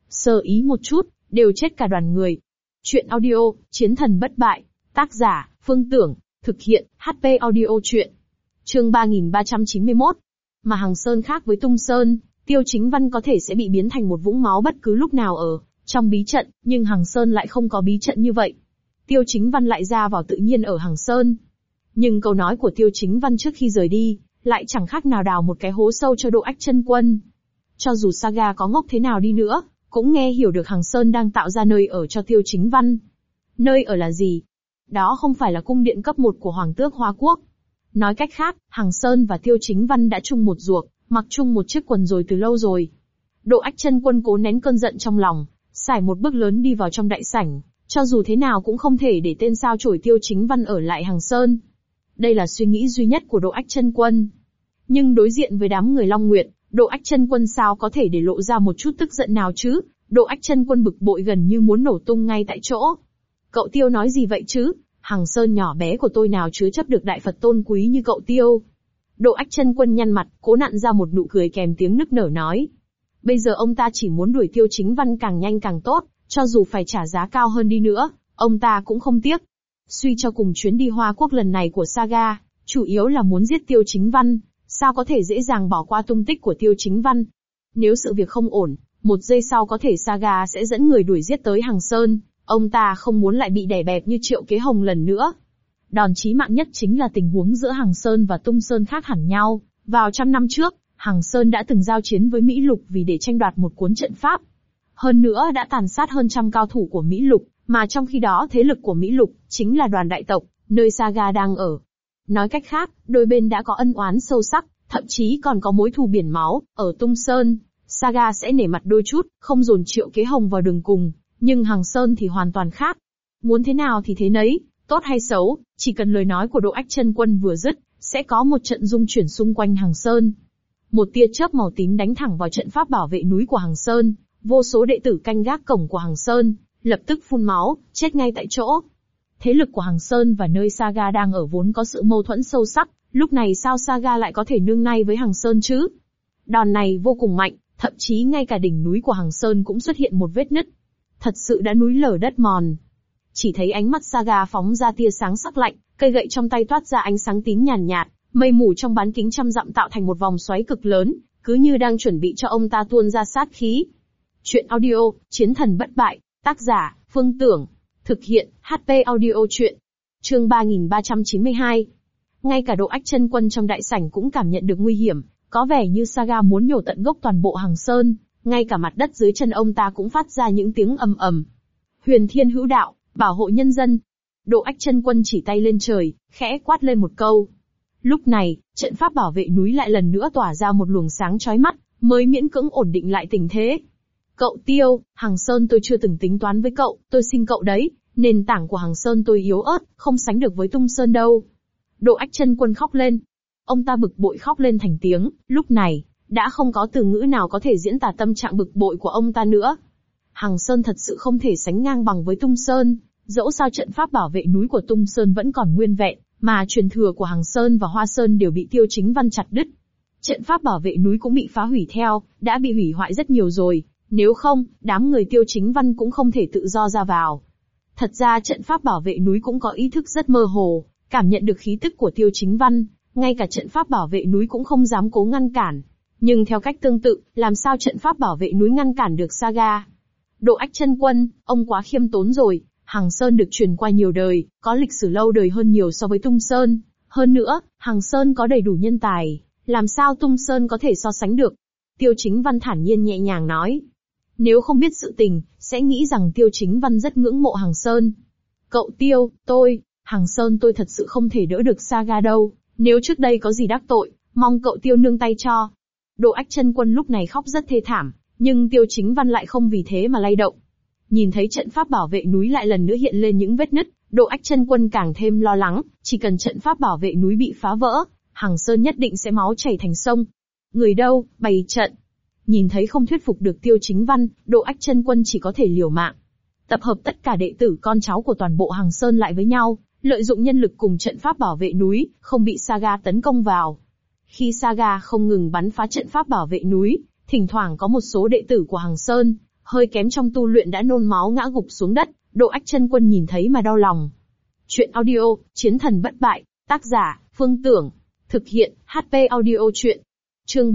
Sơ ý một chút, đều chết cả đoàn người. Chuyện audio, Chiến thần bất bại. Tác giả, Phương Tưởng. Thực hiện, HP Audio Chuyện. Chương 3391. Mà Hằng Sơn khác với Tung Sơn, Tiêu Chính Văn có thể sẽ bị biến thành một vũng máu bất cứ lúc nào ở trong bí trận, nhưng Hằng Sơn lại không có bí trận như vậy. Tiêu Chính Văn lại ra vào tự nhiên ở Hằng Sơn. Nhưng câu nói của Tiêu Chính Văn trước khi rời đi, lại chẳng khác nào đào một cái hố sâu cho Độ Ách Chân Quân. Cho dù Saga có ngốc thế nào đi nữa, cũng nghe hiểu được Hằng Sơn đang tạo ra nơi ở cho Tiêu Chính Văn. Nơi ở là gì? Đó không phải là cung điện cấp 1 của Hoàng tước Hoa Quốc. Nói cách khác, Hằng Sơn và Tiêu Chính Văn đã chung một ruột, mặc chung một chiếc quần rồi từ lâu rồi. Độ Ách Chân Quân cố nén cơn giận trong lòng, sải một bước lớn đi vào trong đại sảnh, cho dù thế nào cũng không thể để tên sao chổi Tiêu Chính Văn ở lại Hằng Sơn. Đây là suy nghĩ duy nhất của Độ Ách Chân Quân. Nhưng đối diện với đám người Long Nguyệt, Độ Ách Chân Quân sao có thể để lộ ra một chút tức giận nào chứ? Độ Ách Chân Quân bực bội gần như muốn nổ tung ngay tại chỗ. Cậu Tiêu nói gì vậy chứ? Hằng Sơn nhỏ bé của tôi nào chứa chấp được đại Phật tôn quý như cậu Tiêu. Độ Ách Chân Quân nhăn mặt, cố nặn ra một nụ cười kèm tiếng nức nở nói. Bây giờ ông ta chỉ muốn đuổi Tiêu Chính Văn càng nhanh càng tốt, cho dù phải trả giá cao hơn đi nữa, ông ta cũng không tiếc. Suy cho cùng chuyến đi Hoa Quốc lần này của Saga, chủ yếu là muốn giết Tiêu Chính Văn, sao có thể dễ dàng bỏ qua tung tích của Tiêu Chính Văn. Nếu sự việc không ổn, một giây sau có thể Saga sẽ dẫn người đuổi giết tới Hằng Sơn, ông ta không muốn lại bị đè bẹp như Triệu Kế Hồng lần nữa. Đòn chí mạng nhất chính là tình huống giữa Hằng Sơn và Tung Sơn khác hẳn nhau. Vào 100 năm trước, Hằng Sơn đã từng giao chiến với Mỹ Lục vì để tranh đoạt một cuốn trận pháp. Hơn nữa đã tàn sát hơn trăm cao thủ của Mỹ Lục, mà trong khi đó thế lực của Mỹ Lục chính là đoàn đại tộc, nơi Saga đang ở. Nói cách khác, đôi bên đã có ân oán sâu sắc, thậm chí còn có mối thù biển máu. Ở Tung Sơn, Saga sẽ nể mặt đôi chút, không dồn Triệu Kế Hồng vào đường cùng, nhưng Hằng Sơn thì hoàn toàn khác. Muốn thế nào thì thế nấy, tốt hay xấu, chỉ cần lời nói của Độ Ách Chân Quân vừa dứt, sẽ có một trận rung chuyển xung quanh Hằng Sơn. Một tia chớp màu tím đánh thẳng vào trận pháp bảo vệ núi của Hằng Sơn, vô số đệ tử canh gác cổng của Hằng Sơn, lập tức phun máu, chết ngay tại chỗ. Thế lực của Hằng Sơn và nơi Saga đang ở vốn có sự mâu thuẫn sâu sắc, lúc này sao Saga lại có thể nương nay với Hằng Sơn chứ? Đòn này vô cùng mạnh, thậm chí ngay cả đỉnh núi của Hằng Sơn cũng xuất hiện một vết nứt. Thật sự đã núi lở đất mòn. Chỉ thấy ánh mắt Saga phóng ra tia sáng sắc lạnh, cây gậy trong tay toát ra ánh sáng tím nhàn nhạt, mây mù trong bán kính trăm dặm tạo thành một vòng xoáy cực lớn, cứ như đang chuẩn bị cho ông ta tuôn ra sát khí. Chuyện audio, Chiến thần bất bại, tác giả, Phương Tưởng. Thực hiện, HP Audio Chuyện. Chương 3392. Ngay cả Độ Ách Chân Quân trong đại sảnh cũng cảm nhận được nguy hiểm, có vẻ như Saga muốn nhổ tận gốc toàn bộ Hằng Sơn, ngay cả mặt đất dưới chân ông ta cũng phát ra những tiếng ầm ầm. Huyền Thiên Hữu Đạo, bảo hộ nhân dân. Độ Ách Chân Quân chỉ tay lên trời, khẽ quát lên một câu. Lúc này, trận pháp bảo vệ núi lại lần nữa tỏa ra một luồng sáng chói mắt, mới miễn cưỡng ổn định lại tình thế. Cậu Tiêu, Hằng Sơn tôi chưa từng tính toán với cậu, tôi xin cậu đấy, nền tảng của Hằng Sơn tôi yếu ớt, không sánh được với Tung Sơn đâu. Độ Ách Chân Quân khóc lên. Ông ta bực bội khóc lên thành tiếng, lúc này, đã không có từ ngữ nào có thể diễn tả tâm trạng bực bội của ông ta nữa. Hằng Sơn thật sự không thể sánh ngang bằng với Tung Sơn, dẫu sao trận pháp bảo vệ núi của Tung Sơn vẫn còn nguyên vẹn, mà truyền thừa của Hằng Sơn và Hoa Sơn đều bị Tiêu Chính Văn chặt đứt. Trận pháp bảo vệ núi cũng bị phá hủy theo, đã bị hủy hoại rất nhiều rồi, nếu không, đám người Tiêu Chính Văn cũng không thể tự do ra vào. Thật ra trận pháp bảo vệ núi cũng có ý thức rất mơ hồ, cảm nhận được khí tức của Tiêu Chính Văn, ngay cả trận pháp bảo vệ núi cũng không dám cố ngăn cản. Nhưng theo cách tương tự, làm sao trận pháp bảo vệ núi ngăn cản được Saga? Độ Ách Chân Quân, ông quá khiêm tốn rồi. Hằng Sơn được truyền qua nhiều đời, có lịch sử lâu đời hơn nhiều so với Tung Sơn. Hơn nữa, Hằng Sơn có đầy đủ nhân tài, làm sao Tung Sơn có thể so sánh được? Tiêu Chính Văn thản nhiên nhẹ nhàng nói. Nếu không biết sự tình, sẽ nghĩ rằng Tiêu Chính Văn rất ngưỡng mộ Hằng Sơn. Cậu Tiêu, Hằng Sơn tôi thật sự không thể đỡ được Saga đâu, nếu trước đây có gì đắc tội, mong cậu Tiêu nương tay cho. Độ Ách Chân Quân lúc này khóc rất thê thảm, nhưng Tiêu Chính Văn lại không vì thế mà lay động. Nhìn thấy trận pháp bảo vệ núi lại lần nữa hiện lên những vết nứt, Độ Ách Chân Quân càng thêm lo lắng, chỉ cần trận pháp bảo vệ núi bị phá vỡ, Hằng Sơn nhất định sẽ máu chảy thành sông. Người đâu, bày trận. Nhìn thấy không thuyết phục được Tiêu Chính Văn, Độ Ách Chân Quân chỉ có thể liều mạng. Tập hợp tất cả đệ tử con cháu của toàn bộ Hằng Sơn lại với nhau, lợi dụng nhân lực cùng trận pháp bảo vệ núi, không bị Saga tấn công vào. Khi Saga không ngừng bắn phá trận pháp bảo vệ núi, thỉnh thoảng có một số đệ tử của Hằng Sơn, hơi kém trong tu luyện đã nôn máu ngã gục xuống đất, Độ Ách Chân Quân nhìn thấy mà đau lòng. Chuyện audio, Chiến thần bất bại, tác giả, Phương Tưởng, thực hiện, HP audio chuyện. Chương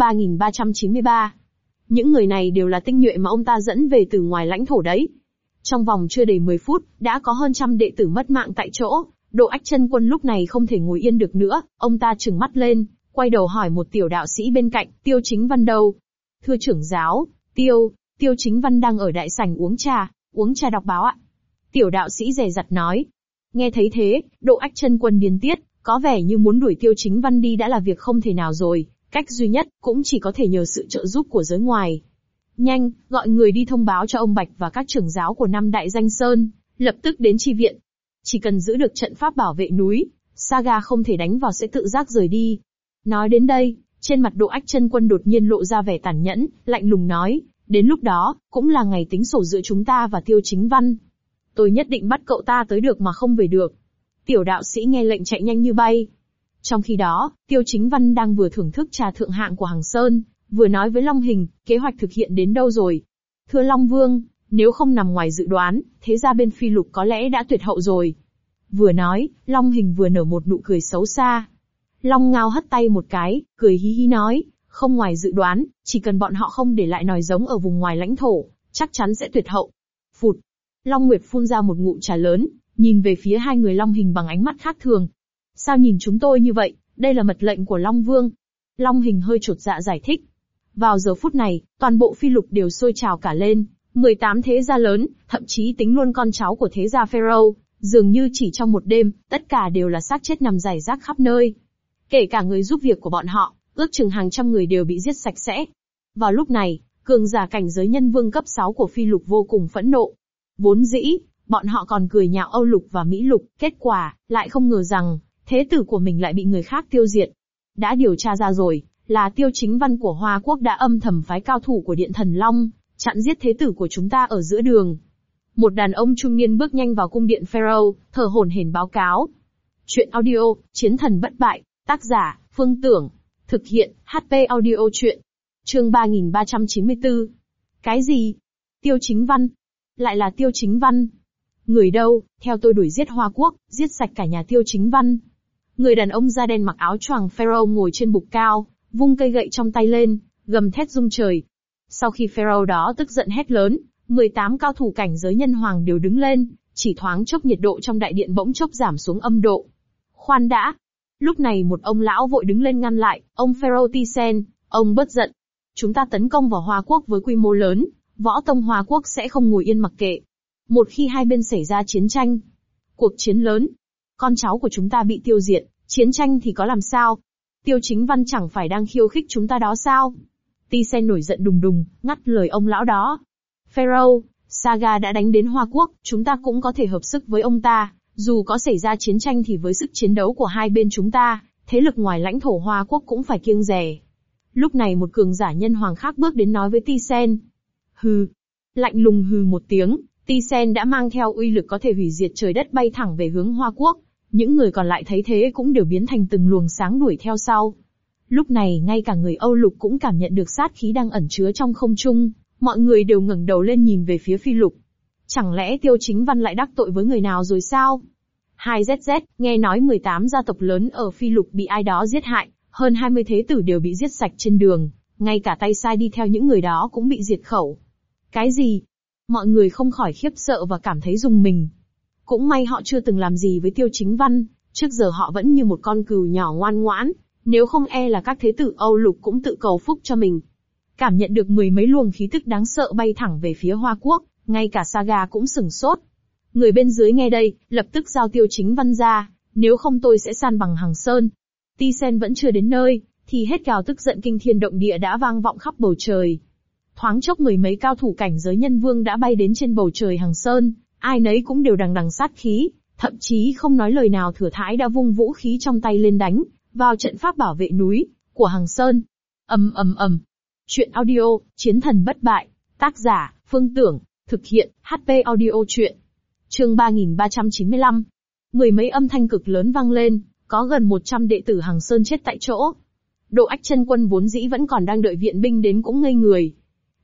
3393. Những người này đều là tinh nhuệ mà ông ta dẫn về từ ngoài lãnh thổ đấy. Trong vòng chưa đầy 10 phút, đã có hơn trăm đệ tử mất mạng tại chỗ. Độ Ách Chân Quân lúc này không thể ngồi yên được nữa, ông ta trừng mắt lên, quay đầu hỏi một tiểu đạo sĩ bên cạnh, Tiêu Chính Văn đâu? Thưa trưởng giáo, Tiêu Chính Văn đang ở đại sảnh uống trà đọc báo ạ. Tiểu đạo sĩ dè dặt nói. Nghe thấy thế, Độ Ách Chân Quân điên tiết, có vẻ như muốn đuổi Tiêu Chính Văn đi đã là việc không thể nào rồi, cách duy nhất cũng chỉ có thể nhờ sự trợ giúp của giới ngoài. Nhanh, gọi người đi thông báo cho ông Bạch và các trưởng giáo của 5 đại danh sơn, lập tức đến chi viện. Chỉ cần giữ được trận pháp bảo vệ núi, Saga không thể đánh vào sẽ tự giác rời đi. Nói đến đây, trên mặt Độ Ách Chân Quân đột nhiên lộ ra vẻ tàn nhẫn, lạnh lùng nói, đến lúc đó, cũng là ngày tính sổ giữa chúng ta và Tiêu Chính Văn. Tôi nhất định bắt cậu ta tới được mà không về được. Tiểu đạo sĩ nghe lệnh chạy nhanh như bay. Trong khi đó, Tiêu Chính Văn đang vừa thưởng thức trà thượng hạng của Hằng Sơn, vừa nói với Long Hình, kế hoạch thực hiện đến đâu rồi? Thưa Long Vương, nếu không nằm ngoài dự đoán, thế ra bên Phi Lục có lẽ đã tuyệt hậu rồi. Vừa nói, Long Hình vừa nở một nụ cười xấu xa. Long Ngao hất tay một cái, cười hí hí nói, không ngoài dự đoán, chỉ cần bọn họ không để lại nòi giống ở vùng ngoài lãnh thổ, chắc chắn sẽ tuyệt hậu. Phụt. Long Nguyệt phun ra một ngụm trà lớn, nhìn về phía hai người Long Hình bằng ánh mắt khác thường. Sao nhìn chúng tôi như vậy, đây là mật lệnh của Long Vương. Long Hình hơi chột dạ giải thích. Vào giờ phút này, toàn bộ Phi Lục đều sôi trào cả lên, 18 thế gia lớn, thậm chí tính luôn con cháu của thế gia Pharaoh, dường như chỉ trong một đêm, tất cả đều là xác chết nằm rải rác khắp nơi. Kể cả người giúp việc của bọn họ, ước chừng hàng trăm người đều bị giết sạch sẽ. Vào lúc này, cường giả cảnh giới nhân vương cấp 6 của Phi Lục vô cùng phẫn nộ. Vốn dĩ, bọn họ còn cười nhạo Âu Lục và Mỹ Lục, kết quả, lại không ngờ rằng, thế tử của mình lại bị người khác tiêu diệt. Đã điều tra ra rồi, là Tiêu Chính Văn của Hoa Quốc đã âm thầm phái cao thủ của Điện Thần Long, chặn giết thế tử của chúng ta ở giữa đường. Một đàn ông trung niên bước nhanh vào cung điện Pharaoh, thở hổn hển báo cáo. Chuyện audio, Chiến thần bất bại, tác giả, Phương Tưởng, thực hiện, HP audio chuyện. Chương 3394. Cái gì? Tiêu Chính Văn? Lại là Tiêu Chính Văn? Người đâu, theo tôi đuổi giết Hoa Quốc, giết sạch cả nhà Tiêu Chính Văn. Người đàn ông da đen mặc áo choàng Pharaoh ngồi trên bục cao, vung cây gậy trong tay lên, gầm thét rung trời. Sau khi Pharaoh đó tức giận hét lớn, 18 cao thủ cảnh giới nhân hoàng đều đứng lên, chỉ thoáng chốc nhiệt độ trong đại điện bỗng chốc giảm xuống âm độ. Khoan đã! Lúc này một ông lão vội đứng lên ngăn lại, ông Pharaoh Tisen, ông bớt giận. Chúng ta tấn công vào Hoa Quốc với quy mô lớn, võ tông Hoa Quốc sẽ không ngồi yên mặc kệ. Một khi hai bên xảy ra chiến tranh, cuộc chiến lớn, con cháu của chúng ta bị tiêu diệt, chiến tranh thì có làm sao? Tiêu Chính Văn chẳng phải đang khiêu khích chúng ta đó sao? Tisen nổi giận đùng đùng, ngắt lời ông lão đó. Pharaoh, Saga đã đánh đến Hoa Quốc, chúng ta cũng có thể hợp sức với ông ta, dù có xảy ra chiến tranh thì với sức chiến đấu của hai bên chúng ta, thế lực ngoài lãnh thổ Hoa Quốc cũng phải kiêng dè. Lúc này một cường giả nhân hoàng khác bước đến nói với Tisen. Hừ. Lạnh lùng hừ một tiếng, Tisen đã mang theo uy lực có thể hủy diệt trời đất bay thẳng về hướng Hoa Quốc. Những người còn lại thấy thế cũng đều biến thành từng luồng sáng đuổi theo sau. Lúc này ngay cả người Âu Lục cũng cảm nhận được sát khí đang ẩn chứa trong không trung, mọi người đều ngẩng đầu lên nhìn về phía Phi Lục. Chẳng lẽ Tiêu Chính Văn lại đắc tội với người nào rồi sao? 2ZZ, nghe nói 18 gia tộc lớn ở Phi Lục bị ai đó giết hại, hơn 20 thế tử đều bị giết sạch trên đường, ngay cả tay sai đi theo những người đó cũng bị diệt khẩu. Cái gì? Mọi người không khỏi khiếp sợ và cảm thấy rùng mình. Cũng may họ chưa từng làm gì với Tiêu Chính Văn, trước giờ họ vẫn như một con cừu nhỏ ngoan ngoãn, nếu không e là các thế tử Âu Lục cũng tự cầu phúc cho mình. Cảm nhận được mười mấy luồng khí tức đáng sợ bay thẳng về phía Hoa Quốc, ngay cả Saga cũng sửng sốt. Người bên dưới nghe đây, lập tức giao Tiêu Chính Văn ra, nếu không tôi sẽ san bằng Hằng Sơn. Tisen vẫn chưa đến nơi, thì hết gào tức giận kinh thiên động địa đã vang vọng khắp bầu trời. Thoáng chốc mười mấy cao thủ cảnh giới nhân vương đã bay đến trên bầu trời Hằng Sơn, ai nấy cũng đều đằng đằng sát khí, thậm chí không nói lời nào thừa thãi đã vung vũ khí trong tay lên đánh vào trận pháp bảo vệ núi của Hằng Sơn. Ầm ầm ầm. Chuyện audio, Chiến thần bất bại, tác giả, Phương Tưởng, thực hiện, HP audio chuyện. Chương 3395. Mười mấy âm thanh cực lớn vang lên, có gần 100 đệ tử Hằng Sơn chết tại chỗ. Độ Ách Chân Quân vốn dĩ vẫn còn đang đợi viện binh đến cũng ngây người.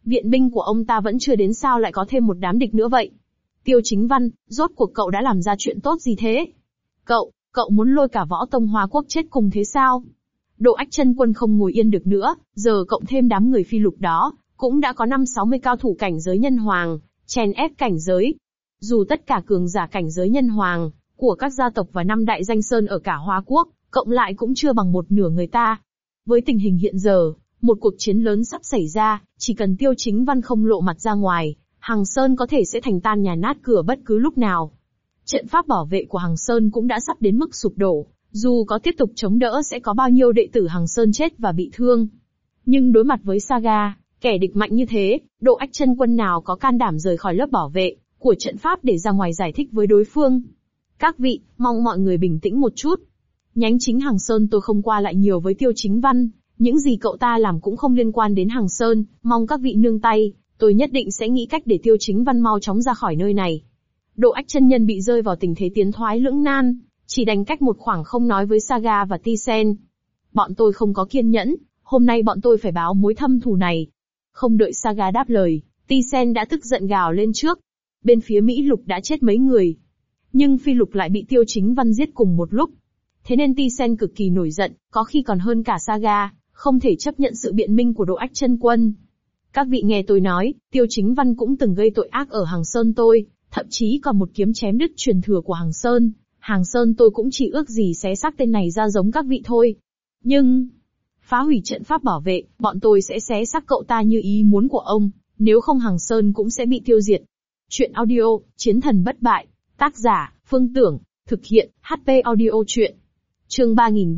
Viện binh của ông ta vẫn chưa đến sao lại có thêm một đám địch nữa vậy? Tiêu Chính Văn, rốt cuộc cậu đã làm ra chuyện tốt gì thế? Cậu muốn lôi cả võ tông Hoa Quốc chết cùng thế sao? Độ Ách Chân Quân không ngồi yên được nữa, giờ cộng thêm đám người phi lục đó, cũng đã có 5-60 cao thủ cảnh giới nhân hoàng, chèn ép cảnh giới. Dù tất cả cường giả cảnh giới nhân hoàng, của các gia tộc và 5 đại danh sơn ở cả Hoa Quốc, cộng lại cũng chưa bằng một nửa người ta. Với tình hình hiện giờ, một cuộc chiến lớn sắp xảy ra, chỉ cần Tiêu Chính Văn không lộ mặt ra ngoài, Hằng Sơn có thể sẽ thành tan nhà nát cửa bất cứ lúc nào. Trận pháp bảo vệ của Hằng Sơn cũng đã sắp đến mức sụp đổ, dù có tiếp tục chống đỡ sẽ có bao nhiêu đệ tử Hằng Sơn chết và bị thương. Nhưng đối mặt với Saga, kẻ địch mạnh như thế, Độ Ách Chân Quân nào có can đảm rời khỏi lớp bảo vệ của trận pháp để ra ngoài giải thích với đối phương. Các vị, mong mọi người bình tĩnh một chút. Nhánh chính Hằng Sơn tôi không qua lại nhiều với Tiêu Chính Văn, những gì cậu ta làm cũng không liên quan đến Hằng Sơn, mong các vị nương tay, tôi nhất định sẽ nghĩ cách để Tiêu Chính Văn mau chóng ra khỏi nơi này. Độ Ách chân nhân bị rơi vào tình thế tiến thoái lưỡng nan, chỉ đành cách một khoảng không nói với Saga và T-Sen. Bọn tôi không có kiên nhẫn, hôm nay bọn tôi phải báo mối thâm thù này. Không đợi Saga đáp lời, T-Sen đã tức giận gào lên trước. Bên phía Mỹ Lục đã chết mấy người, nhưng Phi Lục lại bị Tiêu Chính Văn giết cùng một lúc. Thế nên T-Sen cực kỳ nổi giận, có khi còn hơn cả Saga, không thể chấp nhận sự biện minh của Độ Ách chân quân. Các vị nghe tôi nói, Tiêu Chính Văn cũng từng gây tội ác ở Hằng Sơn tôi, thậm chí còn một kiếm chém đứt truyền thừa của Hằng Sơn. Hằng Sơn tôi cũng chỉ ước gì xé xác tên này ra giống các vị thôi. Nhưng, phá hủy trận pháp bảo vệ, bọn tôi sẽ xé xác cậu ta như ý muốn của ông, nếu không Hằng Sơn cũng sẽ bị tiêu diệt. Chuyện audio, Chiến thần bất bại, tác giả, Phương Tưởng, thực hiện, HP audio chuyện. Chương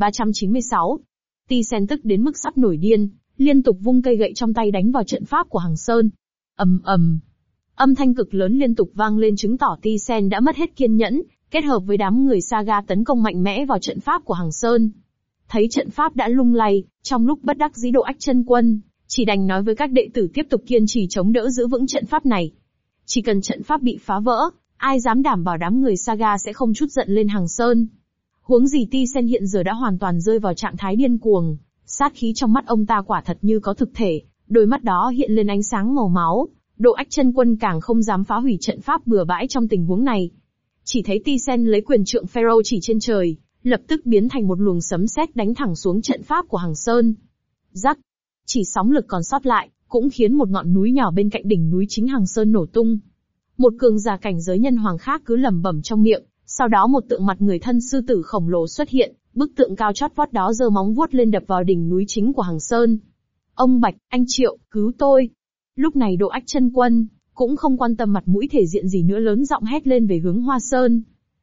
3396. T-Sen tức đến mức sắp nổi điên, liên tục vung cây gậy trong tay đánh vào trận pháp của Hằng Sơn. Ầm ầm. Âm thanh cực lớn liên tục vang lên chứng tỏ T-Sen đã mất hết kiên nhẫn, kết hợp với đám người Saga tấn công mạnh mẽ vào trận pháp của Hằng Sơn. Thấy trận pháp đã lung lay, trong lúc bất đắc dĩ Độ Ách chân quân, chỉ đành nói với các đệ tử tiếp tục kiên trì chống đỡ giữ vững trận pháp này. Chỉ cần trận pháp bị phá vỡ, ai dám đảm bảo đám người Saga sẽ không chút giận lên Hằng Sơn. Huống gì T-Sen hiện giờ đã hoàn toàn rơi vào trạng thái điên cuồng, sát khí trong mắt ông ta quả thật như có thực thể, đôi mắt đó hiện lên ánh sáng màu máu. Độ Ách chân quân càng không dám phá hủy trận pháp bừa bãi trong tình huống này. Chỉ thấy T-Sen lấy quyền trượng Pharaoh chỉ trên trời, lập tức biến thành một luồng sấm sét đánh thẳng xuống trận pháp của Hằng Sơn. Rắc, chỉ sóng lực còn sót lại, cũng khiến một ngọn núi nhỏ bên cạnh đỉnh núi chính Hằng Sơn nổ tung. Một cường giả cảnh giới nhân hoàng khác cứ lẩm bẩm trong miệng, sau đó một tượng mặt người thân sư tử khổng lồ xuất hiện, bức tượng cao chót vót đó giơ móng vuốt lên đập vào đỉnh núi chính của Hằng Sơn. Ông Bạch, anh Triệu, cứu tôi! Lúc này Độ Ách chân quân cũng không quan tâm mặt mũi thể diện gì nữa, lớn giọng hét lên về hướng Hoa Sơn.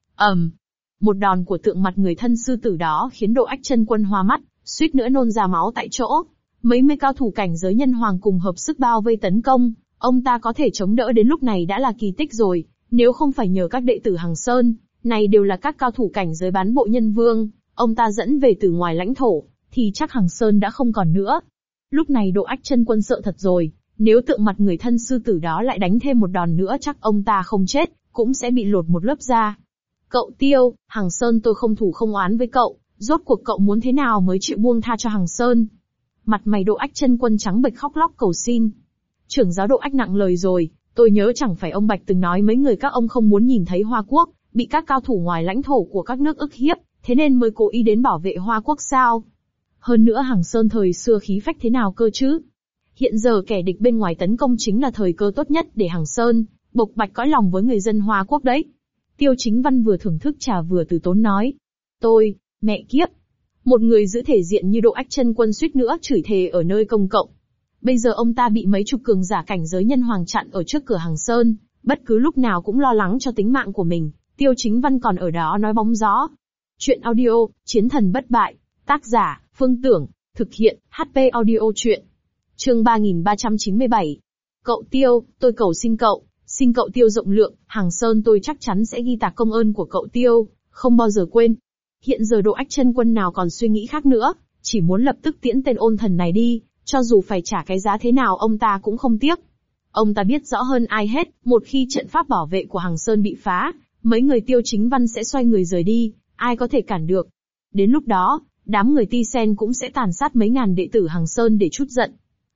Một đòn của tượng mặt người thân sư tử đó khiến Độ Ách chân quân hoa mắt, suýt nữa nôn ra máu tại chỗ. Mấy mươi cao thủ cảnh giới nhân hoàng cùng hợp sức bao vây tấn công, ông ta có thể chống đỡ đến lúc này đã là kỳ tích rồi, nếu không phải nhờ các đệ tử Hằng Sơn, này đều là các cao thủ cảnh giới bán bộ nhân vương, ông ta dẫn về từ ngoài lãnh thổ, thì chắc Hằng Sơn đã không còn nữa. Lúc này Độ Ách chân quân sợ thật rồi. Nếu tượng mặt người thân sư tử đó lại đánh thêm một đòn nữa chắc ông ta không chết, cũng sẽ bị lột một lớp da. Cậu Tiêu, Hằng Sơn tôi không thù không oán với cậu, rốt cuộc cậu muốn thế nào mới chịu buông tha cho Hằng Sơn? Mặt mày Độ Ách chân quân trắng bệch khóc lóc cầu xin. Trưởng giáo Độ Ách nặng lời rồi, tôi nhớ chẳng phải ông Bạch từng nói mấy người các ông không muốn nhìn thấy Hoa Quốc bị các cao thủ ngoài lãnh thổ của các nước ức hiếp, thế nên mới cố ý đến bảo vệ Hoa Quốc sao? Hơn nữa Hằng Sơn thời xưa khí phách thế nào cơ chứ? Hiện giờ kẻ địch bên ngoài tấn công chính là thời cơ tốt nhất để Hằng Sơn bộc bạch cõi lòng với người dân Hoa Quốc đấy. Tiêu Chính Văn vừa thưởng thức trà vừa từ tốn nói. Tôi, mẹ kiếp. Một người giữ thể diện như Độ Ách chân quân suýt nữa chửi thề ở nơi công cộng. Bây giờ ông ta bị mấy chục cường giả cảnh giới nhân hoàng chặn ở trước cửa Hằng Sơn, bất cứ lúc nào cũng lo lắng cho tính mạng của mình. Tiêu Chính Văn còn ở đó nói bóng gió. Chuyện audio, Chiến thần bất bại. Tác giả, Phương Tưởng. Thực hiện, HP audio chuyện. Chương 3397. Cậu Tiêu, tôi cầu xin cậu Tiêu rộng lượng, Hằng Sơn tôi chắc chắn sẽ ghi tạc công ơn của cậu Tiêu, không bao giờ quên. Hiện giờ Độ Ách chân quân nào còn suy nghĩ khác nữa, chỉ muốn lập tức tiễn tên ôn thần này đi, cho dù phải trả cái giá thế nào ông ta cũng không tiếc. Ông ta biết rõ hơn ai hết, một khi trận pháp bảo vệ của Hằng Sơn bị phá, mấy người Tiêu Chính Văn sẽ xoay người rời đi, ai có thể cản được. Đến lúc đó, đám người T-Sen cũng sẽ tàn sát mấy ngàn đệ tử Hằng Sơn để trút giận.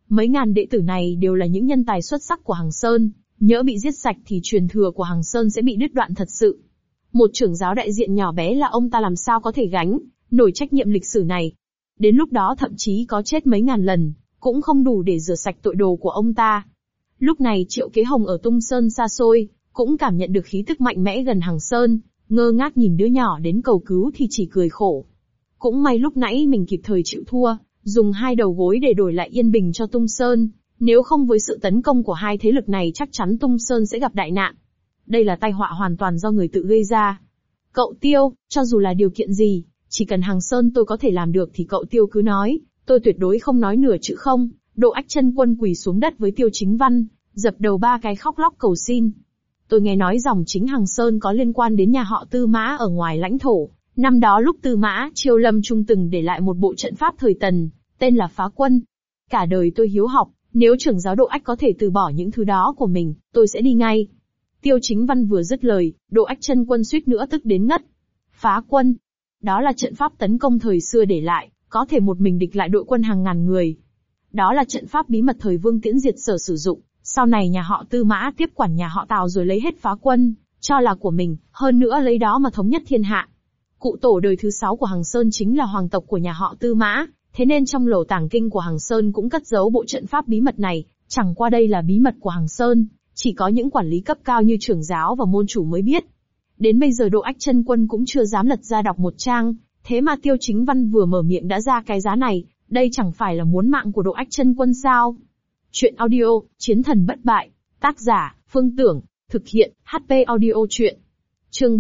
Mấy ngàn đệ tử này đều là những nhân tài xuất sắc của Hằng Sơn, nhỡ bị giết sạch thì truyền thừa của Hằng Sơn sẽ bị đứt đoạn thật sự. Một trưởng giáo đại diện nhỏ bé là ông ta làm sao có thể gánh nổi trách nhiệm lịch sử này. Đến lúc đó thậm chí có chết mấy ngàn lần, cũng không đủ để rửa sạch tội đồ của ông ta. Lúc này Triệu Kế Hồng ở Tung Sơn xa xôi, cũng cảm nhận được khí tức mạnh mẽ gần Hằng Sơn, ngơ ngác nhìn đứa nhỏ đến cầu cứu thì chỉ cười khổ. Cũng may lúc nãy mình kịp thời chịu thua, dùng 2 đầu gối để đổi lại yên bình cho Tung Sơn, nếu không với sự tấn công của hai thế lực này chắc chắn Tung Sơn sẽ gặp đại nạn. Đây là tai họa hoàn toàn do người tự gây ra. Cậu Tiêu, cho dù là điều kiện gì, chỉ cần Hằng Sơn tôi có thể làm được thì cậu Tiêu cứ nói, tôi tuyệt đối không nói nửa chữ không. Độ Ách Chân Quân quỳ xuống đất với Tiêu Chính Văn, dập đầu 3 cái khóc lóc cầu xin. Tôi nghe nói dòng chính Hằng Sơn có liên quan đến nhà họ Tư Mã ở ngoài lãnh thổ. Năm đó lúc Tư Mã Chiêu Lâm Trung từng để lại một bộ trận pháp thời Tần, tên là Phá Quân. Cả đời tôi hiếu học, nếu trưởng giáo Độ Ách có thể từ bỏ những thứ đó của mình, tôi sẽ đi ngay. Tiêu Chính Văn vừa dứt lời, Độ Ách Chân Quân suýt nữa tức đến ngất. Phá Quân, đó là trận pháp tấn công thời xưa để lại, có thể một mình địch lại đội quân hàng ngàn người. Đó là trận pháp bí mật thời Vương Tiễn Diệt Sở sử dụng, sau này nhà họ Tư Mã tiếp quản nhà họ Tào rồi lấy hết Phá Quân, cho là của mình, hơn nữa lấy đó mà thống nhất thiên hạ. Cụ tổ đời thứ 6 của Hằng Sơn chính là hoàng tộc của nhà họ Tư Mã, thế nên trong lỗ tàng kinh của Hằng Sơn cũng cất giấu bộ trận pháp bí mật này, chẳng qua đây là bí mật của Hằng Sơn, chỉ có những quản lý cấp cao như trưởng giáo và môn chủ mới biết. Đến bây giờ Độ Ách Chân Quân cũng chưa dám lật ra đọc một trang, thế mà Tiêu Chính Văn vừa mở miệng đã ra cái giá này, đây chẳng phải là muốn mạng của Độ Ách Chân Quân sao? Chuyện audio, Chiến thần bất bại, tác giả, Phương Tưởng, thực hiện, HP audio chuyện. Chương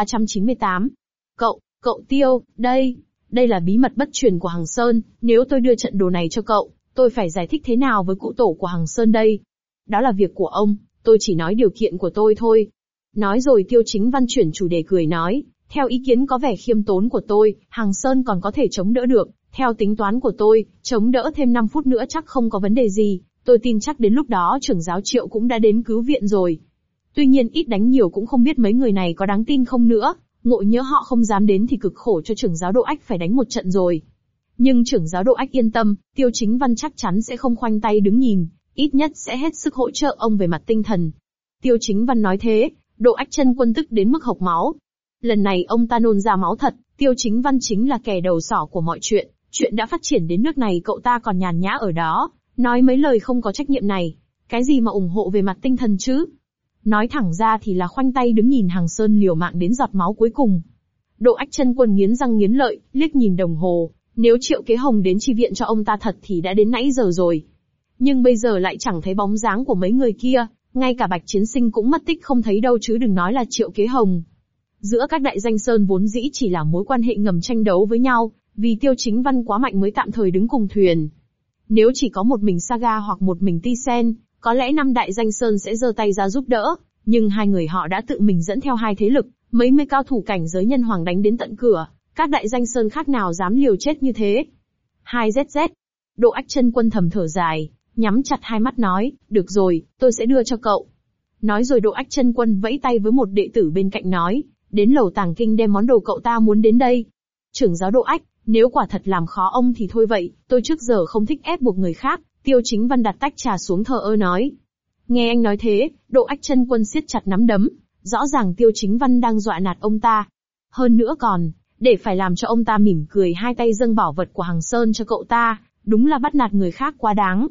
3398. Cậu Tiêu, đây là bí mật bất truyền của Hằng Sơn, nếu tôi đưa trận đồ này cho cậu, tôi phải giải thích thế nào với cụ tổ của Hằng Sơn đây? Đó là việc của ông, tôi chỉ nói điều kiện của tôi thôi. Nói rồi Tiêu Chính Văn chuyển chủ đề cười nói, theo ý kiến có vẻ khiêm tốn của tôi, Hằng Sơn còn có thể chống đỡ được, theo tính toán của tôi, chống đỡ thêm 5 phút nữa chắc không có vấn đề gì, tôi tin chắc đến lúc đó trưởng giáo Triệu cũng đã đến cứu viện rồi. Tuy nhiên ít đánh nhiều cũng không biết mấy người này có đáng tin không nữa, ngộ nhỡ họ không dám đến thì cực khổ cho trưởng giáo Độ Ách phải đánh một trận rồi. Nhưng trưởng giáo Độ Ách yên tâm, Tiêu Chính Văn chắc chắn sẽ không khoanh tay đứng nhìn, ít nhất sẽ hết sức hỗ trợ ông về mặt tinh thần. Tiêu Chính Văn nói thế, Độ Ách Chân Quân tức đến mức hộc máu. Lần này ông ta nôn ra máu thật, Tiêu Chính Văn chính là kẻ đầu sỏ của mọi chuyện đã phát triển đến nước này cậu ta còn nhàn nhã ở đó, nói mấy lời không có trách nhiệm này, cái gì mà ủng hộ về mặt tinh thần chứ? Nói thẳng ra thì là khoanh tay đứng nhìn Hằng Sơn liều mạng đến giọt máu cuối cùng. Độ Ách Chân Quân nghiến răng nghiến lợi, liếc nhìn đồng hồ, nếu Triệu Kế Hồng đến chi viện cho ông ta thật thì đã đến nãy giờ rồi. Nhưng bây giờ lại chẳng thấy bóng dáng của mấy người kia, ngay cả Bạch Chiến Sinh cũng mất tích không thấy đâu chứ đừng nói là Triệu Kế Hồng. Giữa các đại danh sơn vốn dĩ chỉ là mối quan hệ ngầm tranh đấu với nhau, vì Tiêu Chính Văn quá mạnh mới tạm thời đứng cùng thuyền. Nếu chỉ có một mình Saga hoặc một mình Ti Sen, có lẽ 5 đại danh sơn sẽ giơ tay ra giúp đỡ, nhưng hai người họ đã tự mình dẫn theo hai thế lực, mấy mươi cao thủ cảnh giới nhân hoàng đánh đến tận cửa, các đại danh sơn khác nào dám liều chết như thế. 2ZZ. Độ Ách Chân Quân thầm thở dài, nhắm chặt hai mắt nói, được rồi, tôi sẽ đưa cho cậu. Nói rồi Độ Ách Chân Quân vẫy tay với một đệ tử bên cạnh nói, đến lầu tàng kinh đem món đồ cậu ta muốn đến đây. Trưởng giáo Độ Ách, nếu quả thật làm khó ông thì thôi vậy, tôi trước giờ không thích ép buộc người khác. Tiêu Chính Văn đặt tách trà xuống thờ ơ nói. Nghe anh nói thế, Độ Ách Chân Quân siết chặt nắm đấm, rõ ràng Tiêu Chính Văn đang dọa nạt ông ta. Hơn nữa còn, để phải làm cho ông ta mỉm cười hai tay dâng bảo vật của Hằng Sơn cho cậu ta, đúng là bắt nạt người khác quá đáng.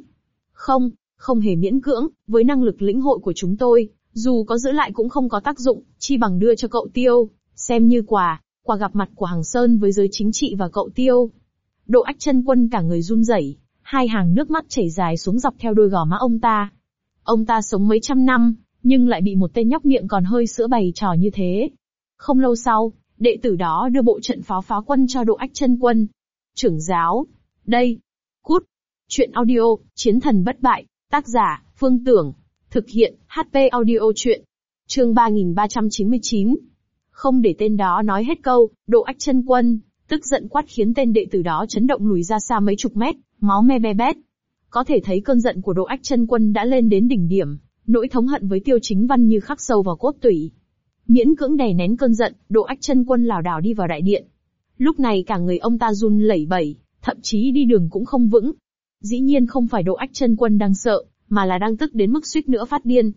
Không hề miễn cưỡng, với năng lực lĩnh hội của chúng tôi, dù có giữ lại cũng không có tác dụng, chi bằng đưa cho cậu Tiêu, xem như quà gặp mặt của Hằng Sơn với giới chính trị và cậu Tiêu. Độ Ách Chân Quân cả người run rẩy, hai hàng nước mắt chảy dài xuống dọc theo đôi gò má ông ta. Ông ta sống mấy trăm năm, nhưng lại bị một tên nhóc miệng còn hơi sữa bày trò như thế. Không lâu sau, đệ tử đó đưa bộ trận pháo Phá Quân cho Độ Ách Chân Quân. Trưởng giáo, đây, cút. Chuyện audio, Chiến thần bất bại, tác giả, Phương Tưởng, thực hiện, HP audio chuyện. Chương 3399. Không để tên đó nói hết câu, Độ Ách Chân Quân tức giận quát khiến tên đệ tử đó chấn động lùi ra xa mấy chục mét, máu me be bét. Có thể thấy cơn giận của Độ Ách Chân Quân đã lên đến đỉnh điểm, nỗi thống hận với Tiêu Chính Văn như khắc sâu vào cốt tủy. Miễn cưỡng đè nén cơn giận, Độ Ách Chân Quân lảo đảo đi vào đại điện. Lúc này cả người ông ta run lẩy bẩy, thậm chí đi đường cũng không vững. Dĩ nhiên không phải Độ Ách Chân Quân đang sợ, mà là đang tức đến mức suýt nữa phát điên.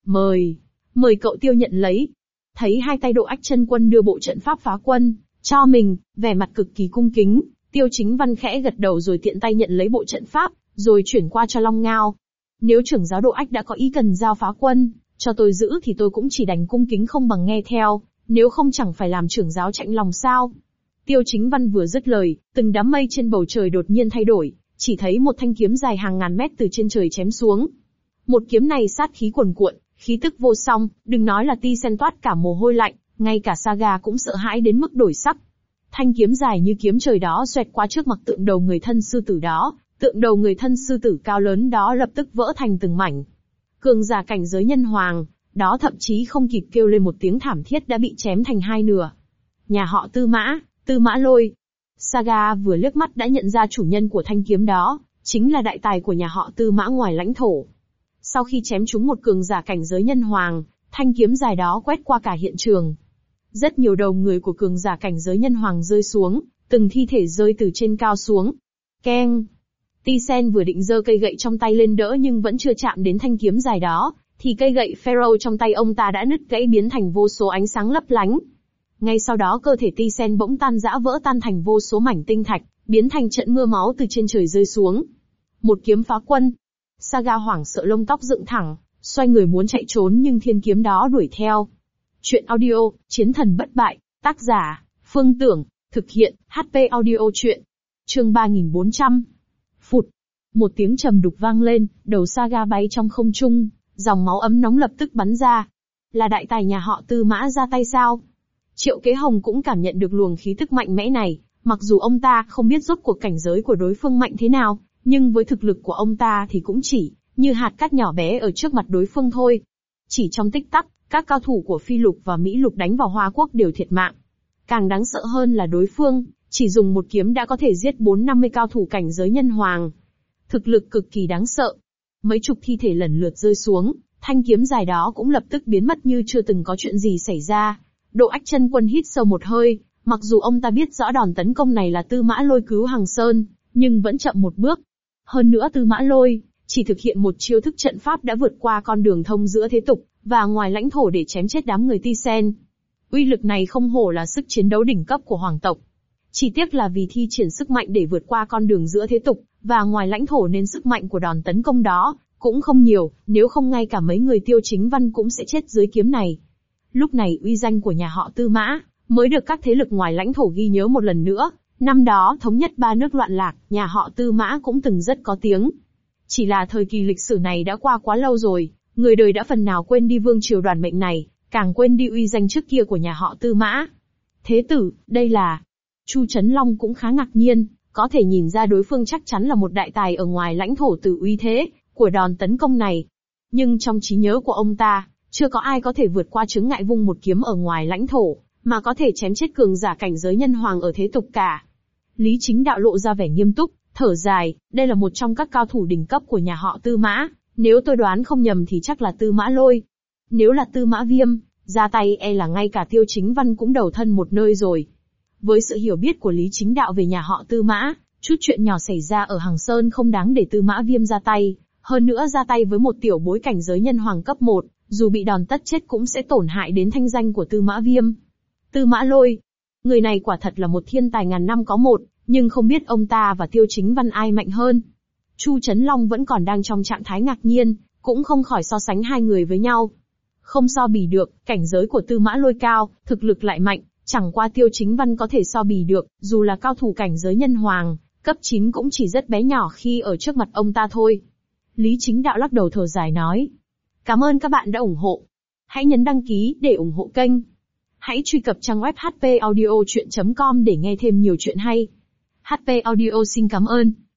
Mời cậu Tiêu nhận lấy. Thấy hai tay Độ Ách Chân Quân đưa bộ trận pháp phá quân cho mình, vẻ mặt cực kỳ cung kính, Tiêu Chính Văn khẽ gật đầu rồi tiện tay nhận lấy bộ trận pháp, rồi chuyển qua cho Long Ngao. Nếu trưởng giáo Độ Ách đã có ý cần giao phá quân cho tôi giữ thì tôi cũng chỉ đành cung kính không bằng nghe theo, nếu không chẳng phải làm trưởng giáo chạnh lòng sao. Tiêu Chính Văn vừa dứt lời, từng đám mây trên bầu trời đột nhiên thay đổi, chỉ thấy một thanh kiếm dài hàng ngàn mét từ trên trời chém xuống. Một kiếm này sát khí cuồn cuộn, khí tức vô song, đừng nói là Ti Sen toát cả mồ hôi lạnh, ngay cả Saga cũng sợ hãi đến mức đổi sắc. Thanh kiếm dài như kiếm trời đó xoẹt qua trước mặt tượng đầu người thân sư tử đó, tượng đầu người thân sư tử cao lớn đó lập tức vỡ thành từng mảnh. Cường giả cảnh giới nhân hoàng, đó thậm chí không kịp kêu lên một tiếng thảm thiết đã bị chém thành hai nửa. Nhà họ Tư Mã Lôi. Saga vừa liếc mắt đã nhận ra chủ nhân của thanh kiếm đó, chính là đại tài của nhà họ Tư Mã ngoài lãnh thổ. Sau khi chém trúng một cường giả cảnh giới nhân hoàng, thanh kiếm dài đó quét qua cả hiện trường. Rất nhiều đầu người của cường giả cảnh giới nhân hoàng rơi xuống, từng thi thể rơi từ trên cao xuống. Keng! Ti Sen vừa định giơ cây gậy trong tay lên đỡ nhưng vẫn chưa chạm đến thanh kiếm dài đó, thì cây gậy Pharaoh trong tay ông ta đã nứt gãy biến thành vô số ánh sáng lấp lánh. Ngay sau đó cơ thể Ti Sen bỗng tan rã vỡ tan thành vô số mảnh tinh thạch, biến thành trận mưa máu từ trên trời rơi xuống. Một kiếm phá quân. Saga hoảng sợ lông tóc dựng thẳng, xoay người muốn chạy trốn nhưng thiên kiếm đó đuổi theo. Chuyện audio, Chiến thần bất bại, tác giả, Phương Tưởng, thực hiện, HP audio chuyện. Chương 3400. Phụt. Một tiếng trầm đục vang lên, đầu Saga bay trong không trung, dòng máu ấm nóng lập tức bắn ra. Là đại tài nhà họ Tư Mã ra tay sao? Triệu Kế Hồng cũng cảm nhận được luồng khí tức mạnh mẽ này, mặc dù ông ta không biết rốt cuộc cảnh giới của đối phương mạnh thế nào, nhưng với thực lực của ông ta thì cũng chỉ như hạt cát nhỏ bé ở trước mặt đối phương thôi. Chỉ trong tích tắc, các cao thủ của Phi Lục và Mỹ Lục đánh vào Hoa Quốc đều thiệt mạng. Càng đáng sợ hơn là đối phương chỉ dùng một kiếm đã có thể giết 450 cao thủ cảnh giới nhân hoàng. Thực lực cực kỳ đáng sợ. Mấy chục thi thể lần lượt rơi xuống, thanh kiếm dài đó cũng lập tức biến mất như chưa từng có chuyện gì xảy ra. Độ Ách Chân Quân hít sâu một hơi, mặc dù ông ta biết rõ đòn tấn công này là Tư Mã Lôi cứu Hằng Sơn, nhưng vẫn chậm một bước. Hơn nữa Tư Mã Lôi chỉ thực hiện một chiêu thức trận pháp đã vượt qua con đường thông giữa thế tục và ngoài lãnh thổ để chém chết đám người Ti Sen. Uy lực này không hổ là sức chiến đấu đỉnh cấp của hoàng tộc. Chỉ tiếc là vì thi triển sức mạnh để vượt qua con đường giữa thế tục và ngoài lãnh thổ nên sức mạnh của đòn tấn công đó cũng không nhiều, nếu không ngay cả mấy người Tiêu Chính Văn cũng sẽ chết dưới kiếm này. Lúc này uy danh của nhà họ Tư Mã mới được các thế lực ngoài lãnh thổ ghi nhớ một lần nữa. Năm đó thống nhất ba nước loạn lạc, nhà họ Tư Mã cũng từng rất có tiếng. Chỉ là thời kỳ lịch sử này đã qua quá lâu rồi, người đời đã phần nào quên đi vương triều đoàn mệnh này, càng quên đi uy danh trước kia của nhà họ Tư Mã. Thế tử, đây là... Chu Chấn Long cũng khá ngạc nhiên, có thể nhìn ra đối phương chắc chắn là một đại tài ở ngoài lãnh thổ từ uy thế của đòn tấn công này. Nhưng trong trí nhớ của ông ta, chưa có ai có thể vượt qua chướng ngại vung một kiếm ở ngoài lãnh thổ, mà có thể chém chết cường giả cảnh giới nhân hoàng ở thế tục cả. Lý Chính Đạo lộ ra vẻ nghiêm túc, thở dài, đây là một trong các cao thủ đỉnh cấp của nhà họ Tư Mã, nếu tôi đoán không nhầm thì chắc là Tư Mã Lôi. Nếu là Tư Mã Viêm, ra tay e là ngay cả Tiêu Chính Văn cũng đầu thân một nơi rồi. Với sự hiểu biết của Lý Chính Đạo về nhà họ Tư Mã, chút chuyện nhỏ xảy ra ở Hằng Sơn không đáng để Tư Mã Viêm ra tay, hơn nữa ra tay với một tiểu bối cảnh giới nhân hoàng cấp 1, dù bị đòn tất chết cũng sẽ tổn hại đến thanh danh của Tư Mã Viêm. Tư Mã Lôi, người này quả thật là một thiên tài ngàn năm có một, nhưng không biết ông ta và Tiêu Chính Văn ai mạnh hơn. Chu Chấn Long vẫn còn đang trong trạng thái ngạc nhiên, cũng không khỏi so sánh hai người với nhau. Không so bì được, cảnh giới của Tư Mã Lôi cao, thực lực lại mạnh, chẳng qua Tiêu Chính Văn có thể so bì được, dù là cao thủ cảnh giới nhân hoàng, cấp 9 cũng chỉ rất bé nhỏ khi ở trước mặt ông ta thôi. Lý Chính Đạo lắc đầu thở dài nói. Cảm ơn các bạn đã ủng hộ. Hãy nhấn đăng ký để ủng hộ kênh. Hãy truy cập trang web hpaudiochuyen.com để nghe thêm nhiều chuyện hay. HP Audio xin cảm ơn.